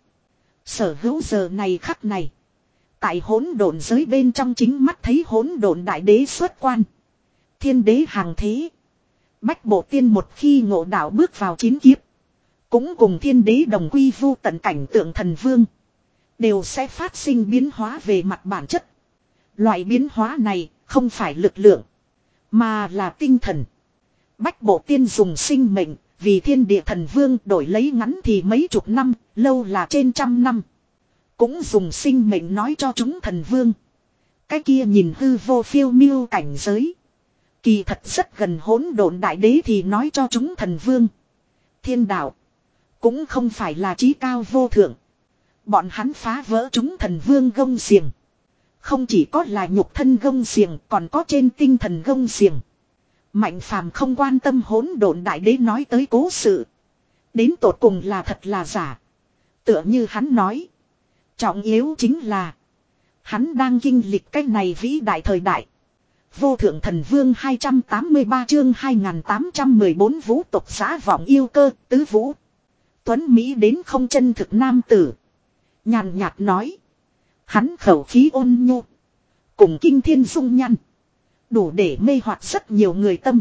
S1: Sở hữu giờ này khắc này. Tại hỗn độn giới bên trong chính mắt thấy hỗn độn đại đế xuất quan. Thiên đế hàng thế. Bách bộ tiên một khi ngộ đạo bước vào chín kiếp. Cũng cùng thiên đế đồng quy vu tận cảnh tượng thần vương. Đều sẽ phát sinh biến hóa về mặt bản chất. Loại biến hóa này không phải lực lượng. Mà là tinh thần. Bách bộ tiên dùng sinh mệnh. Vì thiên địa thần vương đổi lấy ngắn thì mấy chục năm. Lâu là trên trăm năm. Cũng dùng sinh mệnh nói cho chúng thần vương. Cái kia nhìn hư vô phiêu miêu cảnh giới. Kỳ thật rất gần hỗn độn đại đế thì nói cho chúng thần vương. Thiên đạo. Cũng không phải là trí cao vô thượng. Bọn hắn phá vỡ chúng thần vương gông xiềng. Không chỉ có là nhục thân gông xiềng, còn có trên tinh thần gông xiềng. Mạnh Phàm không quan tâm hỗn độn đại đế nói tới cố sự. Đến tột cùng là thật là giả. Tựa như hắn nói. Trọng yếu chính là. Hắn đang kinh lịch cái này vĩ đại thời đại. Vô thượng thần vương hai trăm tám mươi ba chương hai nghìn tám trăm mười bốn vũ tộc xã vọng yêu cơ tứ vũ. Tuấn Mỹ đến không chân thực nam tử. Nhàn nhạt nói. Hắn khẩu khí ôn nhu. Cùng kinh thiên dung nhăn. Đủ để mê hoặc rất nhiều người tâm.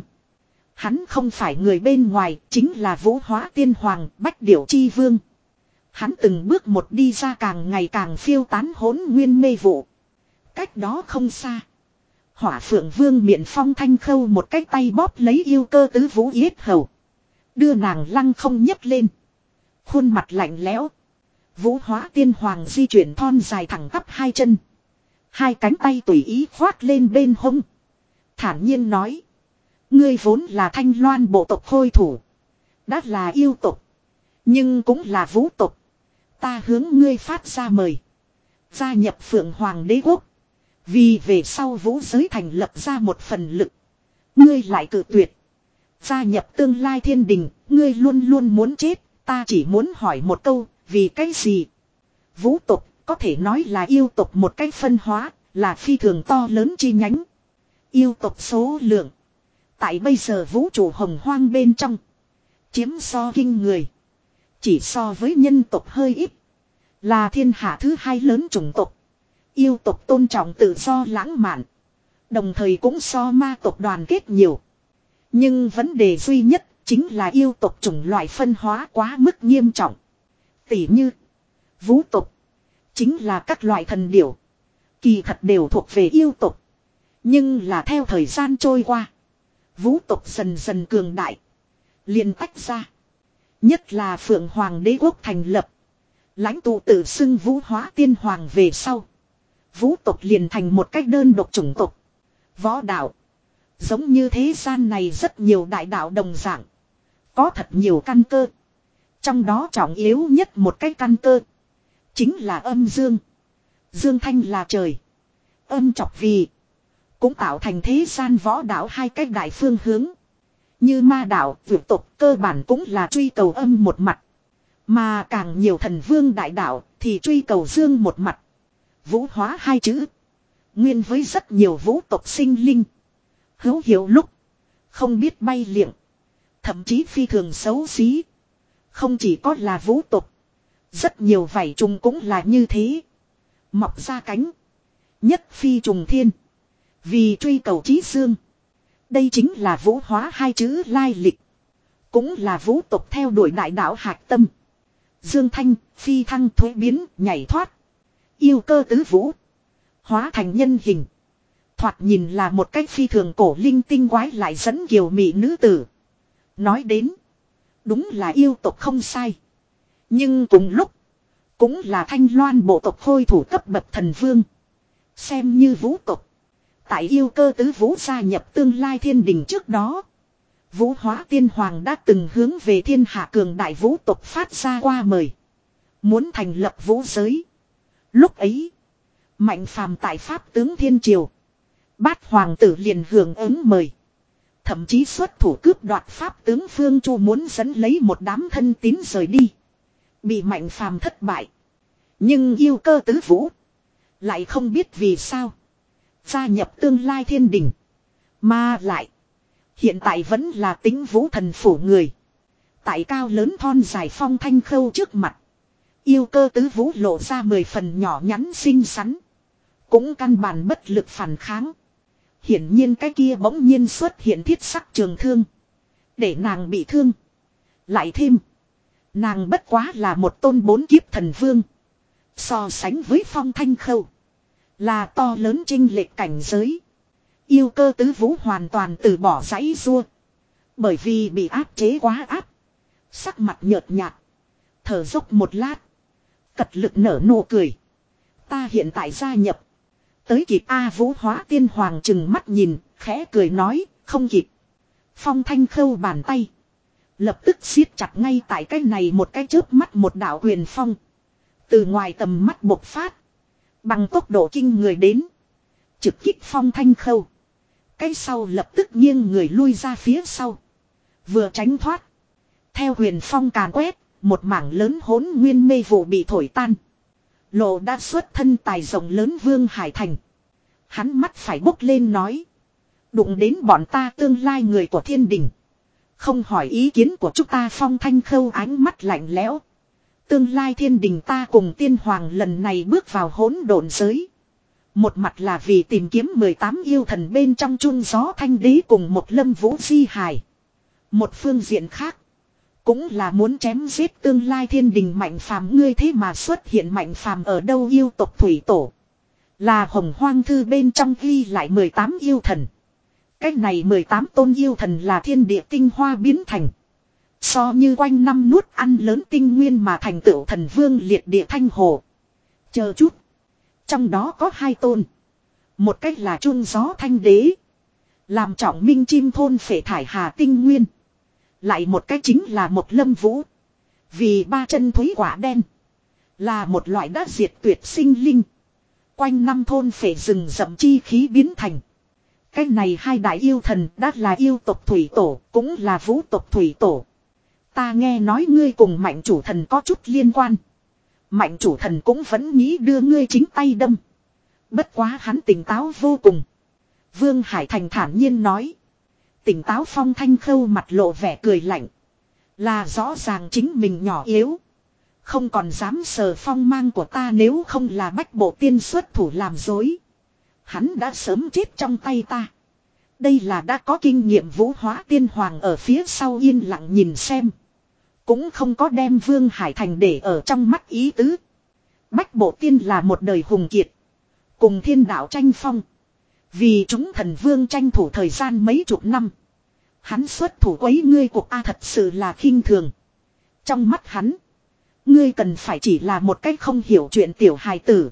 S1: Hắn không phải người bên ngoài, chính là vũ hóa tiên hoàng bách điểu chi vương. Hắn từng bước một đi ra càng ngày càng phiêu tán hỗn nguyên mê vụ. Cách đó không xa. Hỏa Phượng Vương miệng phong thanh khâu một cái tay bóp lấy yêu cơ tứ vũ yết hầu. Đưa nàng lăng không nhấc lên. Khuôn mặt lạnh lẽo. Vũ hóa tiên hoàng di chuyển thon dài thẳng tắp hai chân. Hai cánh tay tùy ý khoác lên bên hông. Thản nhiên nói. Ngươi vốn là Thanh Loan bộ tộc khôi thủ. Đã là yêu tộc. Nhưng cũng là vũ tộc. Ta hướng ngươi phát ra mời. Gia nhập Phượng Hoàng đế quốc. Vì về sau vũ giới thành lập ra một phần lực. Ngươi lại cự tuyệt. Gia nhập tương lai thiên đình. Ngươi luôn luôn muốn chết. Ta chỉ muốn hỏi một câu. Vì cái gì? Vũ tộc có thể nói là yêu tộc một cách phân hóa. Là phi thường to lớn chi nhánh. Yêu tộc số lượng. Tại bây giờ vũ trụ hồng hoang bên trong. Chiếm so kinh người. Chỉ so với nhân tộc hơi ít. Là thiên hạ thứ hai lớn chủng tộc. Yêu tộc tôn trọng tự do lãng mạn. Đồng thời cũng so ma tộc đoàn kết nhiều. Nhưng vấn đề duy nhất chính là yêu tộc chủng loại phân hóa quá mức nghiêm trọng. Tỉ như vũ tộc chính là các loại thần điểu. Kỳ thật đều thuộc về yêu tộc. Nhưng là theo thời gian trôi qua. Vũ tộc dần dần cường đại. Liền tách ra. Nhất là Phượng Hoàng đế quốc thành lập. Lãnh tụ tự xưng vũ hóa tiên hoàng về sau. Vũ tộc liền thành một cách đơn độc chủng tộc. Võ đạo. Giống như thế gian này rất nhiều đại đạo đồng dạng. Có thật nhiều căn cơ. Trong đó trọng yếu nhất một cái căn cơ. Chính là âm dương. Dương thanh là trời. Âm chọc vì. Cũng tạo thành thế gian võ đạo hai cách đại phương hướng. Như ma đạo, vượt tộc cơ bản cũng là truy cầu âm một mặt. Mà càng nhiều thần vương đại đạo thì truy cầu dương một mặt. Vũ hóa hai chữ. Nguyên với rất nhiều vũ tộc sinh linh. Hữu hiệu lúc. Không biết bay liệng. Thậm chí phi thường xấu xí. Không chỉ có là vũ tộc. Rất nhiều vảy trùng cũng là như thế. Mọc ra cánh. Nhất phi trùng thiên. Vì truy cầu chí dương. Đây chính là vũ hóa hai chữ lai lịch. Cũng là vũ tộc theo đuổi đại đạo hạc tâm. Dương thanh, phi thăng thuế biến, nhảy thoát. Yêu cơ tứ vũ. Hóa thành nhân hình. Thoạt nhìn là một cách phi thường cổ linh tinh quái lại dẫn kiều mị nữ tử. Nói đến. Đúng là yêu tộc không sai. Nhưng cùng lúc. Cũng là Thanh Loan bộ tộc khôi thủ cấp bậc thần vương. Xem như vũ tộc. Tại yêu cơ tứ vũ gia nhập tương lai thiên đình trước đó. Vũ Hóa Tiên Hoàng đã từng hướng về thiên hạ cường đại vũ tộc phát ra qua mời. Muốn thành lập vũ giới. Lúc ấy, Mạnh Phàm tại Pháp tướng Thiên Triều. Bát hoàng tử liền hưởng ứng mời. Thậm chí xuất thủ cướp đoạt Pháp tướng Phương Chu muốn dẫn lấy một đám thân tín rời đi. Bị Mạnh Phàm thất bại. Nhưng yêu cơ tứ vũ. Lại không biết vì sao. Gia nhập tương lai thiên đình. Mà lại. Hiện tại vẫn là tính vũ thần phủ người. Tại cao lớn thon dài Phong Thanh Khâu trước mặt. Yêu cơ tứ vũ lộ ra mười phần nhỏ nhắn xinh xắn. Cũng căn bản bất lực phản kháng. Hiển nhiên cái kia bỗng nhiên xuất hiện thiết sắc trường thương. Để nàng bị thương. Lại thêm. Nàng bất quá là một tôn bốn kiếp thần vương. So sánh với Phong Thanh Khâu. Là to lớn chênh lệch cảnh giới. Yêu cơ tứ vũ hoàn toàn từ bỏ giãy rua. Bởi vì bị áp chế quá áp. Sắc mặt nhợt nhạt. Thở dốc một lát. Cật lực nở nụ cười. Ta hiện tại gia nhập. Tới kịp A Vũ Hóa Tiên Hoàng chừng mắt nhìn. Khẽ cười nói. Không kịp. Phong Thanh Khâu bàn tay. Lập tức siết chặt ngay tại cái này một cái chớp mắt một đạo huyền phong. Từ ngoài tầm mắt bộc phát. Bằng tốc độ kinh người đến. Trực kích Phong Thanh Khâu. Cái sau lập tức nghiêng người lui ra phía sau. Vừa tránh thoát. Theo huyền phong càn quét. Một mảng lớn hỗn nguyên mê vụ bị thổi tan. Lộ đã xuất thân tài rộng lớn Vương Hải Thành. Hắn mắt phải bốc lên nói. Đụng đến bọn ta tương lai người của thiên đình. Không hỏi ý kiến của chúng ta. Phong Thanh Khâu ánh mắt lạnh lẽo. Tương lai thiên đình ta cùng tiên hoàng lần này bước vào hỗn độn giới. Một mặt là vì tìm kiếm mười tám yêu thần bên trong chun gió thanh đế cùng một lâm vũ di hài. Một phương diện khác. Cũng là muốn chém giết tương lai thiên đình Mạnh Phàm. Ngươi thế mà xuất hiện Mạnh Phàm ở đâu? Yêu tộc thủy tổ. Là Hồng Hoang Thư bên trong ghi lại mười tám yêu thần. Cách này mười tám tôn yêu thần là thiên địa tinh hoa biến thành. So như quanh năm nuốt ăn lớn tinh nguyên mà thành tựu thần vương liệt địa thanh hồ. Chờ chút. Trong đó có hai tôn. Một cách là chun gió thanh đế. Làm trọng minh chim thôn phệ thải hà tinh nguyên. Lại một cách chính là một lâm vũ. Vì ba chân thúy quả đen. Là một loại đã diệt tuyệt sinh linh. Quanh năm thôn phệ rừng rậm chi khí biến thành. Cái này hai đại yêu thần đã là yêu tộc thủy tổ. Cũng là vũ tộc thủy tổ. Ta nghe nói ngươi cùng mạnh chủ thần có chút liên quan. Mạnh chủ thần cũng vẫn nghĩ đưa ngươi chính tay đâm. Bất quá hắn tỉnh táo vô cùng. Vương Hải Thành thản nhiên nói. Tỉnh táo? Phong Thanh Khâu mặt lộ vẻ cười lạnh. Là rõ ràng chính mình nhỏ yếu. Không còn dám sờ phong mang của ta, nếu không là Bách Bộ Tiên xuất thủ làm dối. Hắn đã sớm chết trong tay ta. Đây là đã có kinh nghiệm. Vũ Hóa Tiên Hoàng ở phía sau yên lặng nhìn xem. Cũng không có đem Vương Hải Thành để ở trong mắt ý tứ. Bách Bộ Tiên là một đời hùng kiệt. Cùng thiên đạo tranh phong. Vì chúng thần vương tranh thủ thời gian mấy chục năm. Hắn xuất thủ quấy ngươi cuộc A thật sự là khinh thường. Trong mắt hắn. Ngươi cần phải chỉ là một cách không hiểu chuyện tiểu hài tử.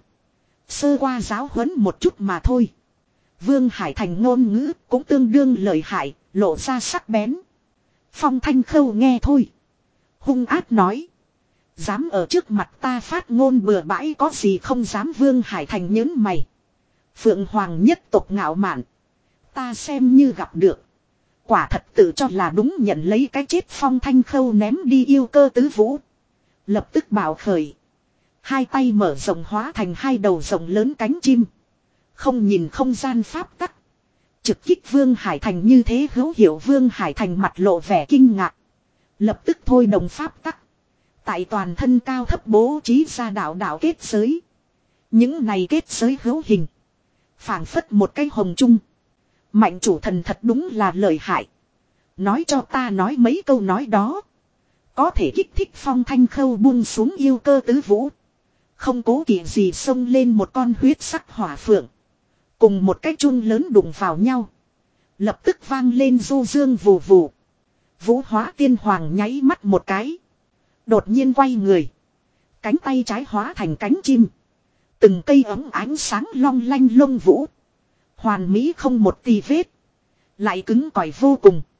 S1: Sơ qua giáo huấn một chút mà thôi. Vương Hải Thành ngôn ngữ cũng tương đương lợi hại, lộ ra sắc bén. Phong Thanh Khâu nghe thôi. Hung ác nói. Dám ở trước mặt ta phát ngôn bừa bãi có gì không dám? Vương Hải Thành nhớn mày. Phượng Hoàng nhất tộc ngạo mạn. Ta xem như gặp được. Quả thật tự cho là đúng, nhận lấy cái chết. Phong Thanh Khâu ném đi yêu cơ tứ vũ. Lập tức bạo khởi. Hai tay mở rộng hóa thành hai đầu rộng lớn cánh chim. Không nhìn không gian pháp tắc. Trực kích Vương Hải Thành như thế hữu hiệu. Vương Hải Thành mặt lộ vẻ kinh ngạc. Lập tức thôi đồng pháp tắc. Tại toàn thân cao thấp bố trí ra đạo đạo kết giới. Những này kết giới hữu hình. Phảng phất một cái hồng chung. Mạnh chủ thần thật đúng là lợi hại. Nói cho ta nói mấy câu nói đó. Có thể kích thích. Phong Thanh Khâu buông xuống yêu cơ tứ vũ. Không cố kỵ gì xông lên một con huyết sắc hỏa phượng. Cùng một cái chun lớn đụng vào nhau. Lập tức vang lên du dương vù vù. Vũ Hóa Tiên Hoàng nháy mắt một cái. Đột nhiên quay người. Cánh tay trái hóa thành cánh chim. Từng cây ấm ánh sáng long lanh lông vũ. Hoàn mỹ không một tì vết. Lại cứng cỏi vô cùng.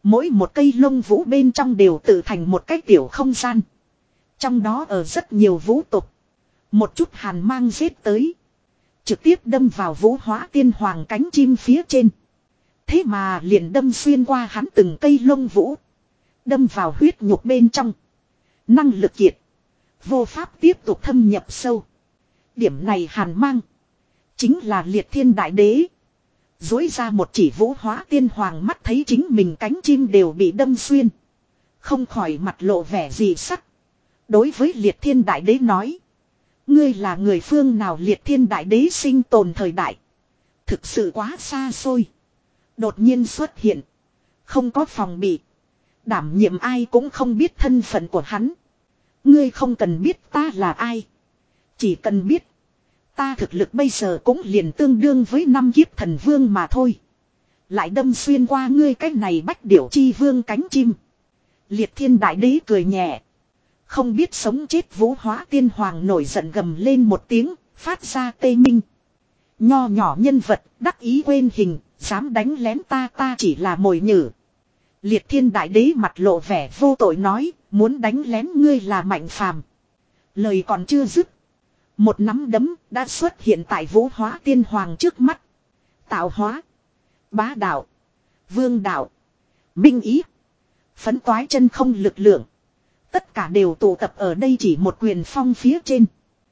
S1: Mỗi một cây lông vũ bên trong đều tự thành một cái tiểu không gian. Trong đó ở rất nhiều vũ tục. Một chút hàn mang giết tới. Trực tiếp đâm vào vũ hóa tiên hoàng cánh chim phía trên. Thế mà liền đâm xuyên qua hắn từng cây lông vũ. Đâm vào huyết nhục bên trong. Năng lực kiệt. Vô pháp tiếp tục thâm nhập sâu. Điểm này hàn mang. Chính là liệt thiên đại đế. Dối ra một chỉ vũ hóa tiên hoàng mắt thấy chính mình cánh chim đều bị đâm xuyên. Không khỏi mặt lộ vẻ gì sắc. Đối với liệt thiên đại đế nói. Ngươi là người phương nào? Liệt thiên đại đế sinh tồn thời đại. Thực sự quá xa xôi. Đột nhiên xuất hiện. Không có phòng bị. Đảm nhiệm ai cũng không biết thân phận của hắn. Ngươi không cần biết ta là ai. Chỉ cần biết. Ta thực lực bây giờ cũng liền tương đương với năm kiếp thần vương mà thôi. Lại đâm xuyên qua ngươi cái này bách điểu chi vương cánh chim. Liệt thiên đại đế cười nhẹ. Không biết sống chết vũ hóa tiên hoàng nổi giận gầm lên một tiếng, phát ra tê minh. Nho nhỏ nhân vật, đắc ý quên hình, dám đánh lén ta ta chỉ là mồi nhử. Liệt thiên đại đế mặt lộ vẻ vô tội nói, muốn đánh lén ngươi là Mạnh Phàm. Lời còn chưa dứt. Một nắm đấm đã xuất hiện tại vũ hóa tiên hoàng trước mắt. Tạo hóa, bá đạo, vương đạo, minh ý, phấn toái chân không lực lượng. Tất cả đều tụ tập ở đây chỉ một quyền phong phía trên.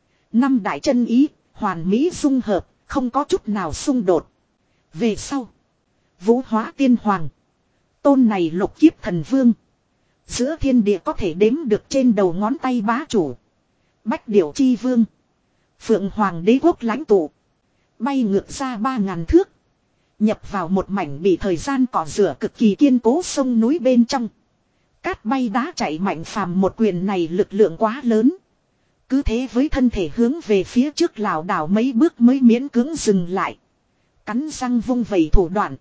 S1: Năm đại chân ý, hoàn mỹ dung hợp, không có chút nào xung đột. Về sau, vũ hóa tiên hoàng. Tôn này lục kiếp thần vương. Giữa thiên địa có thể đếm được trên đầu ngón tay bá chủ. Bách điểu chi vương. Phượng hoàng đế quốc lãnh tụ. Bay ngược ra ba ngàn thước. Nhập vào một mảnh bị thời gian cỏ rửa cực kỳ kiên cố sông núi bên trong. Cát bay đá chạy Mạnh Phàm một quyền này lực lượng quá lớn. Cứ thế với thân thể hướng về phía trước lảo đảo mấy bước mới miễn cưỡng dừng lại. Cắn răng vung vẩy thủ đoạn.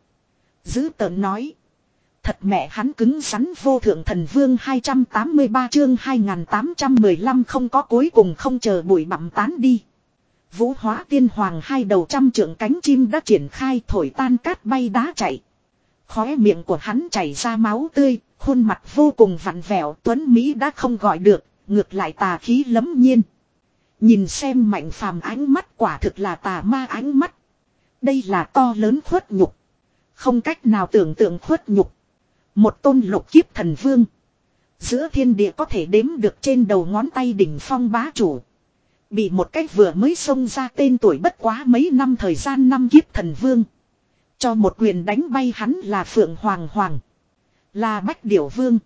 S1: Dữ tợn nói. Thật mẹ hắn cứng rắn vô thượng thần vương hai trăm tám mươi ba chương hai nghìn tám trăm mười lăm không có cuối cùng không chờ bụi bặm tán đi. Vũ hóa tiên hoàng hai đầu trăm trượng cánh chim đã triển khai thổi tan cát bay đá chạy. Khóe miệng của hắn chảy ra máu tươi, khuôn mặt vô cùng vặn vẹo tuấn Mỹ đã không gọi được, ngược lại tà khí lẫm nhiên. Nhìn xem Mạnh Phàm ánh mắt quả thực là tà ma ánh mắt. Đây là to lớn khuất nhục. Không cách nào tưởng tượng khuất nhục. Một tôn lục kiếp thần vương. Giữa thiên địa có thể đếm được trên đầu ngón tay đỉnh phong bá chủ. Bị một cách vừa mới xông ra tên tuổi bất quá mấy năm thời gian năm kiếp thần vương. Cho một quyền đánh bay hắn là Phượng Hoàng Hoàng. Là Bách Điểu Vương.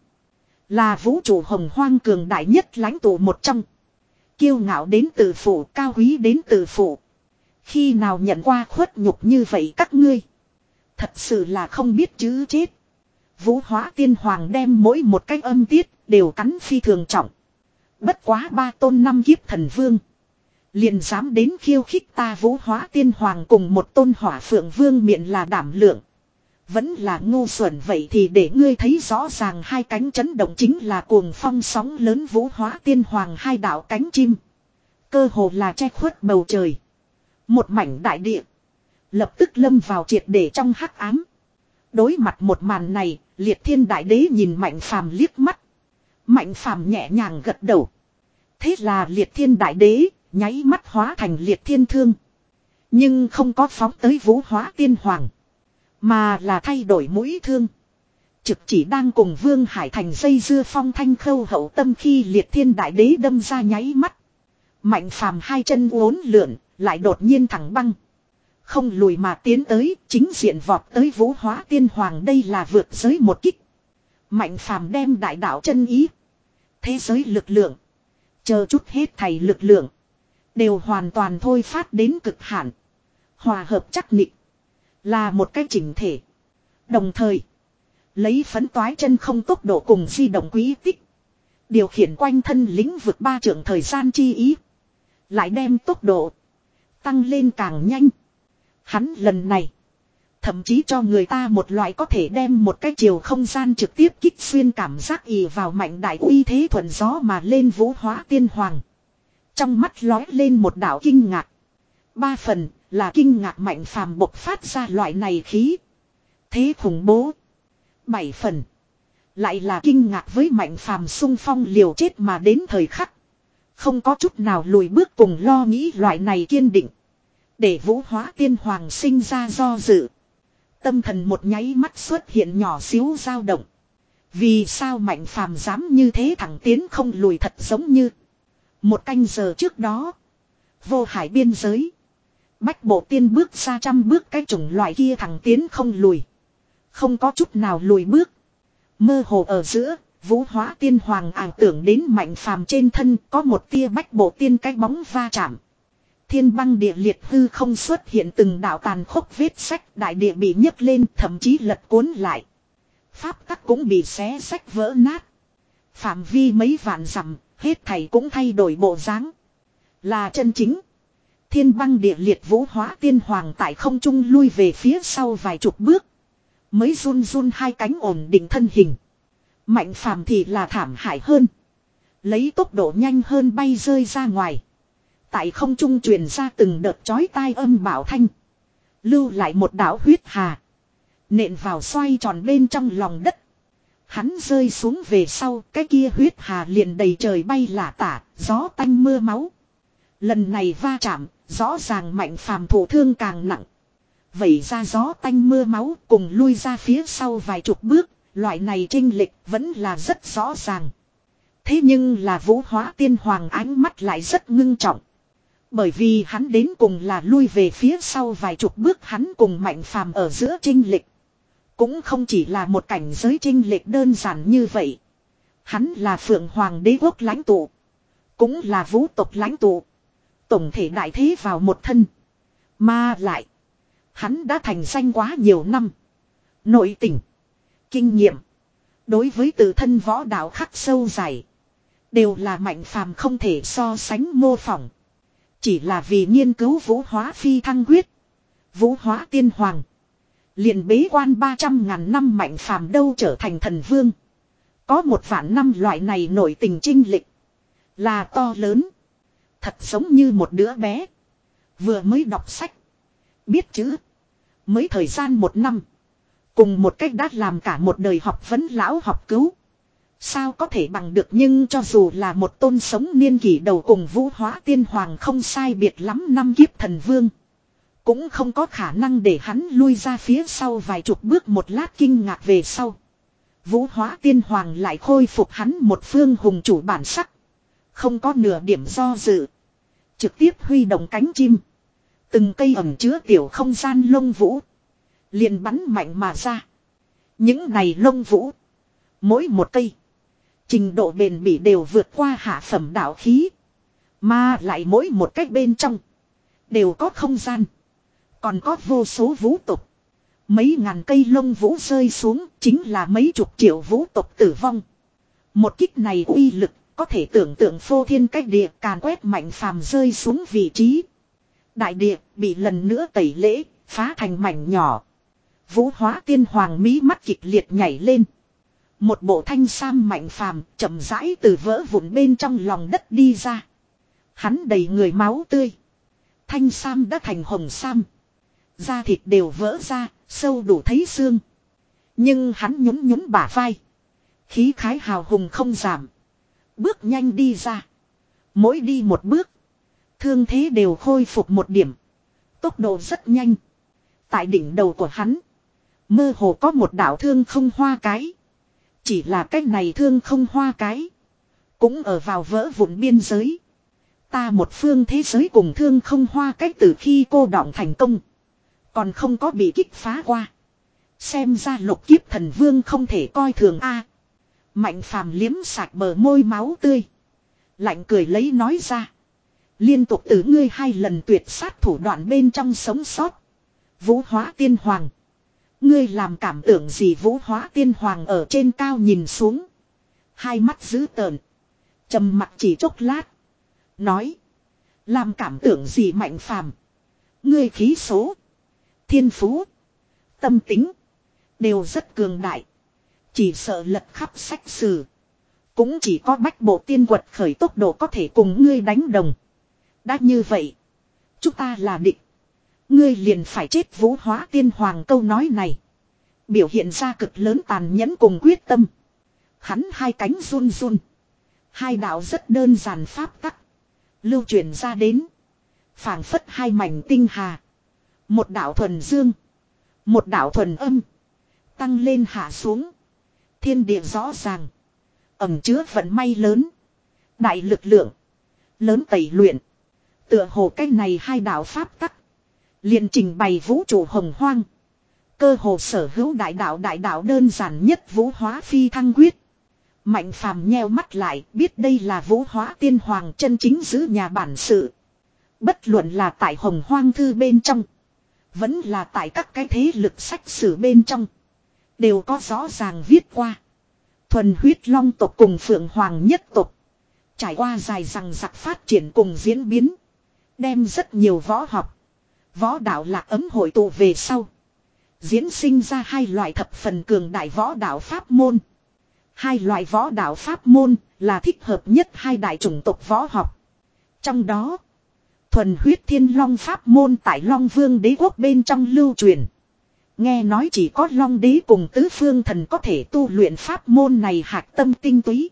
S1: Là vũ trụ hồng hoang cường đại nhất lãnh tụ một trong. Kiêu ngạo đến từ phụ, cao quý đến từ phụ. Khi nào nhận qua khuất nhục như vậy các ngươi. Thật sự là không biết chữ chết. Vũ hóa tiên hoàng đem mỗi một cái âm tiết đều cắn phi thường trọng. Bất quá ba tôn năm kiếp thần vương. Liền dám đến khiêu khích ta vũ hóa tiên hoàng cùng một tôn hỏa phượng vương miệng là đảm lượng. Vẫn là ngu xuẩn vậy thì để ngươi thấy rõ ràng hai cánh chấn động chính là cuồng phong sóng lớn vũ hóa tiên hoàng hai đạo cánh chim. Cơ hồ là che khuất bầu trời. Một mảnh đại địa. Lập tức lâm vào triệt để trong hắc ám. Đối mặt một màn này, liệt thiên đại đế nhìn Mạnh Phàm liếc mắt. Mạnh Phàm nhẹ nhàng gật đầu. Thế là liệt thiên đại đế, nháy mắt hóa thành liệt thiên thương. Nhưng không có phóng tới vũ hóa tiên hoàng. Mà là thay đổi mũi thương. Trực chỉ đang cùng Vương Hải Thành dây dưa phong thanh khâu hậu tâm khi liệt thiên đại đế đâm ra nháy mắt. Mạnh Phàm hai chân uốn lượn, lại đột nhiên thẳng băng. Không lùi mà tiến tới, chính diện vọt tới vũ hóa tiên hoàng đây là vượt giới một kích. Mạnh Phàm đem đại đạo chân ý. Thế giới lực lượng. Chờ chút hết thầy lực lượng. Đều hoàn toàn thôi phát đến cực hạn. Hòa hợp chắc nịch. Là một cái chỉnh thể. Đồng thời. Lấy phấn toái chân không tốc độ cùng di động quý tích. Điều khiển quanh thân lĩnh vực ba trượng thời gian chi ý. Lại đem tốc độ. Tăng lên càng nhanh. Hắn lần này. Thậm chí cho người ta một loại có thể đem một cái chiều không gian trực tiếp kích xuyên cảm giác ì vào mạnh đại uy thế thuận gió mà lên vũ hóa tiên hoàng. Trong mắt lói lên một đạo kinh ngạc. Ba phần là kinh ngạc Mạnh Phàm bộc phát ra loại này khí. Thế khủng bố. Bảy phần. Lại là kinh ngạc với Mạnh Phàm xung phong liều chết mà đến thời khắc. Không có chút nào lùi bước cùng lo nghĩ loại này kiên định. Để Vũ Hóa Tiên Hoàng sinh ra do dự. Tâm thần một nháy mắt xuất hiện nhỏ xíu dao động. Vì sao Mạnh Phàm dám như thế thẳng tiến không lùi thật giống như. Một canh giờ trước đó. Vô hải biên giới. Bách Bộ Tiên bước ra trăm bước cái chủng loại kia thẳng tiến không lùi. Không có chút nào lùi bước. Mơ hồ ở giữa, Vũ Hóa Tiên Hoàng ảo tưởng đến Mạnh Phàm trên thân có một tia Bách Bộ Tiên cái bóng va chạm. Thiên băng địa liệt hư không xuất hiện từng đạo tàn khốc vết sách, đại địa bị nhấc lên thậm chí lật cuốn lại. Pháp tắc cũng bị xé sách vỡ nát. Phạm vi mấy vạn dặm, hết thảy cũng thay đổi bộ dáng. Là chân chính. Thiên băng địa liệt Vũ Hóa Tiên Hoàng tại không trung lui về phía sau vài chục bước. Mới run run hai cánh ổn định thân hình. Mạnh Phàm thì là thảm hại hơn. Lấy tốc độ nhanh hơn bay rơi ra ngoài. Tại không trung truyền ra từng đợt chói tai âm bảo thanh. Lưu lại một đạo huyết hà. Nện vào xoay tròn bên trong lòng đất. Hắn rơi xuống về sau, cái kia huyết hà liền đầy trời bay lả tả, gió tanh mưa máu. Lần này va chạm, rõ ràng Mạnh Phàm thổ thương càng nặng. Vẩy ra gió tanh mưa máu cùng lui ra phía sau vài chục bước, loại này chênh lệch vẫn là rất rõ ràng. Thế nhưng là Vũ Hóa Tiên Hoàng ánh mắt lại rất ngưng trọng. Bởi vì hắn đến cùng là lui về phía sau vài chục bước, hắn cùng Mạnh Phàm ở giữa chênh lệch. Cũng không chỉ là một cảnh giới chênh lệch đơn giản như vậy. Hắn là Phượng Hoàng đế quốc lãnh tụ. Cũng là vũ tộc lãnh tụ. Tổng thể đại thế vào một thân. Mà lại. Hắn đã thành danh quá nhiều năm. Nội tình. Kinh nghiệm. Đối với tự thân võ đạo khắc sâu dày. Đều là Mạnh Phàm không thể so sánh mô phỏng. Chỉ là vì nghiên cứu Vũ Hóa Phi Thăng Quyết. Vũ Hóa Tiên Hoàng. Liền bế quan ba trăm ngàn năm Mạnh Phàm đâu trở thành thần vương. Có một vạn năm loại này nổi tình chinh lịch. Là to lớn. Thật giống như một đứa bé. Vừa mới đọc sách. Biết chữ. Mới thời gian một năm. Cùng một cách đã làm cả một đời học vấn lão học cứu. Sao có thể bằng được, nhưng cho dù là một tôn sống niên kỷ đầu cùng Vũ Hóa Tiên Hoàng không sai biệt lắm năm kiếp thần vương. Cũng không có khả năng để hắn lui ra phía sau vài chục bước. Một lát kinh ngạc về sau. Vũ Hóa Tiên Hoàng lại khôi phục hắn một phương hùng chủ bản sắc. Không có nửa điểm do dự. Trực tiếp huy động cánh chim. Từng cây ẩm chứa tiểu không gian lông vũ. Liền bắn mạnh mà ra. Những này lông vũ. Mỗi một cây. Trình độ bền bỉ đều vượt qua hạ phẩm đạo khí. Mà lại mỗi một cách bên trong. Đều có không gian. Còn có vô số vũ tục. Mấy ngàn cây lông vũ rơi xuống chính là mấy chục triệu vũ tộc tử vong. Một kích này uy lực có thể tưởng tượng phô thiên cách địa, càn quét Mạnh Phàm rơi xuống vị trí. Đại địa bị lần nữa tẩy lễ, phá thành mảnh nhỏ. Vũ Hóa Tiên Hoàng mí mắt kịch liệt nhảy lên. Một bộ thanh sam Mạnh Phàm chậm rãi từ vỡ vụn bên trong lòng đất đi ra. Hắn đầy người máu tươi. Thanh sam đã thành hồng sam. Da thịt đều vỡ ra, sâu đủ thấy xương. Nhưng hắn nhún nhún bả vai. Khí khái hào hùng không giảm. Bước nhanh đi ra. Mỗi đi một bước. Thương thế đều khôi phục một điểm. Tốc độ rất nhanh. Tại đỉnh đầu của hắn. Mơ hồ có một đạo thương không hoa cái. Chỉ là cách này thương không hoa cái. Cũng ở vào vỡ vụn biên giới. Ta một phương thế giới cùng thương không hoa cách từ khi cô đọng thành công. Còn không có bị kích phá qua. Xem ra lục kiếp thần vương không thể coi thường a. Mạnh Phàm liếm sạch bờ môi máu tươi. Lạnh cười lấy nói ra. Liên tục từ ngươi hai lần tuyệt sát thủ đoạn bên trong sống sót. Vũ Hóa Tiên Hoàng. Ngươi làm cảm tưởng gì? Vũ Hóa Tiên Hoàng ở trên cao nhìn xuống. Hai mắt dữ tợn. Trầm mặc chỉ chốc lát. Nói. Làm cảm tưởng gì Mạnh Phàm? Ngươi khí số. Thiên phú. Tâm tính. Đều rất cường đại. Chỉ sợ lật khắp sách sử. Cũng chỉ có Bách Bộ Tiên quật khởi tốc độ có thể cùng ngươi đánh đồng. Đã như vậy. Chúng ta là địch. Ngươi liền phải chết. Vũ Hóa Tiên Hoàng câu nói này. Biểu hiện ra cực lớn tàn nhẫn cùng quyết tâm. Hắn hai cánh run run. Hai đạo rất đơn giản pháp tắc. Lưu truyền ra đến. Phảng phất hai mảnh tinh hà. Một đạo thuần dương. Một đạo thuần âm. Tăng lên hạ xuống. Thiên địa rõ ràng. Ẩm chứa vận may lớn. Đại lực lượng. Lớn tẩy luyện. Tựa hồ cái này hai đạo pháp tắc. Liền trình bày vũ trụ hồng hoang. Cơ hồ sở hữu đại đạo đại đạo đơn giản nhất vũ hóa phi thăng quyết. Mạnh phàm nheo mắt lại biết đây là vũ hóa tiên hoàng chân chính giữ nhà bản sự. Bất luận là tại hồng hoang thư bên trong. Vẫn là tại các cái thế lực sách sử bên trong. Đều có rõ ràng viết qua. Thuần huyết long tộc cùng phượng hoàng nhất tộc. Trải qua dài rằng giặc phát triển cùng diễn biến. Đem rất nhiều võ học. Võ đạo lạc ấm hội tụ về sau. Diễn sinh ra hai loại thập phần cường đại võ đạo pháp môn. Hai loại võ đạo pháp môn là thích hợp nhất hai đại chủng tộc võ học. Trong đó, thuần huyết thiên long pháp môn tại Long Vương đế quốc bên trong lưu truyền. Nghe nói chỉ có Long đế cùng tứ phương thần có thể tu luyện pháp môn này hạch tâm tinh túy.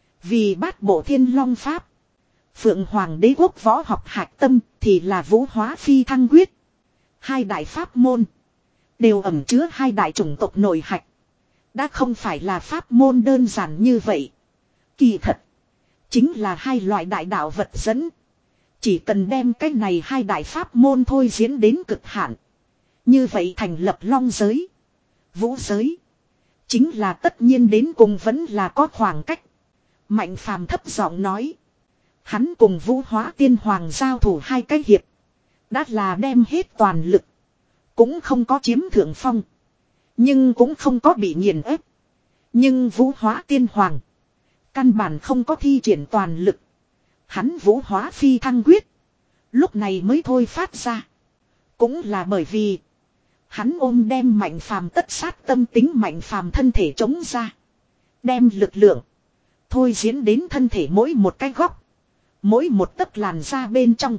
S1: Vì bát bộ thiên long pháp. Phượng Hoàng đế quốc võ học hạch tâm thì là vũ hóa phi thăng quyết. Hai đại pháp môn đều ẩn chứa hai đại chủng tộc nội hạch. Đã không phải là pháp môn đơn giản như vậy. Kỳ thật. Chính là hai loại đại đạo vật dẫn. Chỉ cần đem cái này hai đại pháp môn thôi diễn đến cực hạn. Như vậy thành lập long giới. Vũ giới. Chính là tất nhiên đến cùng vẫn là có khoảng cách. Mạnh phàm thấp giọng nói. Hắn cùng vũ hóa tiên hoàng giao thủ hai cái hiệp. Đã là đem hết toàn lực. Cũng không có chiếm thượng phong. Nhưng cũng không có bị nghiền ép. Nhưng vũ hóa tiên hoàng. Căn bản không có thi triển toàn lực. Hắn vũ hóa phi thăng quyết. Lúc này mới thôi phát ra. Cũng là bởi vì. Hắn ôm đem mạnh phàm tất sát tâm tính mạnh phàm thân thể chống ra. Đem lực lượng. Thôi diễn đến thân thể mỗi một cái góc. Mỗi một tấc làn da bên trong.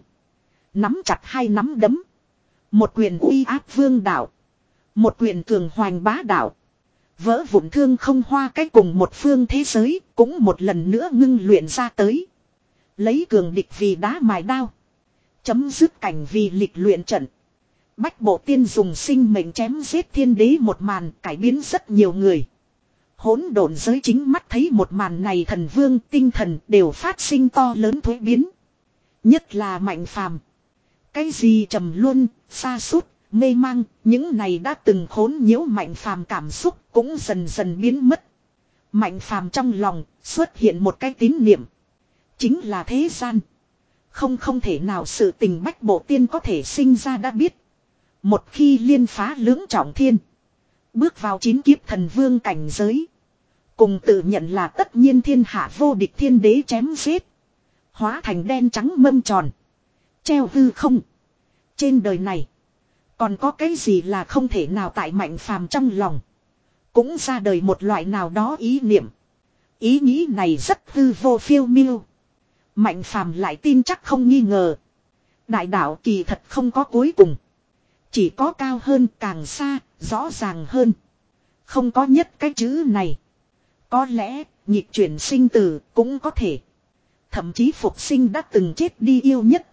S1: Nắm chặt hai nắm đấm. Một quyền uy áp vương đạo. Một quyền cường hoành bá đạo. Vỡ vụn thương không hoa cái cùng một phương thế giới. Cũng một lần nữa ngưng luyện ra tới. Lấy cường địch vì đá mài đao. Chấm dứt cảnh vì lịch luyện trận. Bách bộ tiên dùng sinh mệnh chém giết thiên đế một màn cải biến rất nhiều người. Hỗn độn giới chính mắt thấy một màn này thần vương tinh thần đều phát sinh to lớn thuế biến. Nhất là mạnh phàm. Cái gì trầm luân, xa sút mê mang, những này đã từng khốn nhiễu mạnh phàm cảm xúc cũng dần dần biến mất. Mạnh phàm trong lòng xuất hiện một cái tín niệm. Chính là thế gian. Không không thể nào sự tình bách bộ tiên có thể sinh ra đã biết. Một khi liên phá lưỡng trọng thiên. Bước vào chín kiếp thần vương cảnh giới. Cùng tự nhận là tất nhiên thiên hạ vô địch thiên đế chém giết. Hóa thành đen trắng mâm tròn. Treo hư không. Trên đời này. Còn có cái gì là không thể nào tại mạnh phàm trong lòng. Cũng ra đời một loại nào đó ý niệm. Ý nghĩ này rất hư vô phiêu miêu. Mạnh phàm lại tin chắc không nghi ngờ. Đại đạo kỳ thật không có cuối cùng. Chỉ có cao hơn càng xa, rõ ràng hơn. Không có nhất cái chữ này. Có lẽ, nhịp chuyển sinh tử cũng có thể. Thậm chí phục sinh đã từng chết đi yêu nhất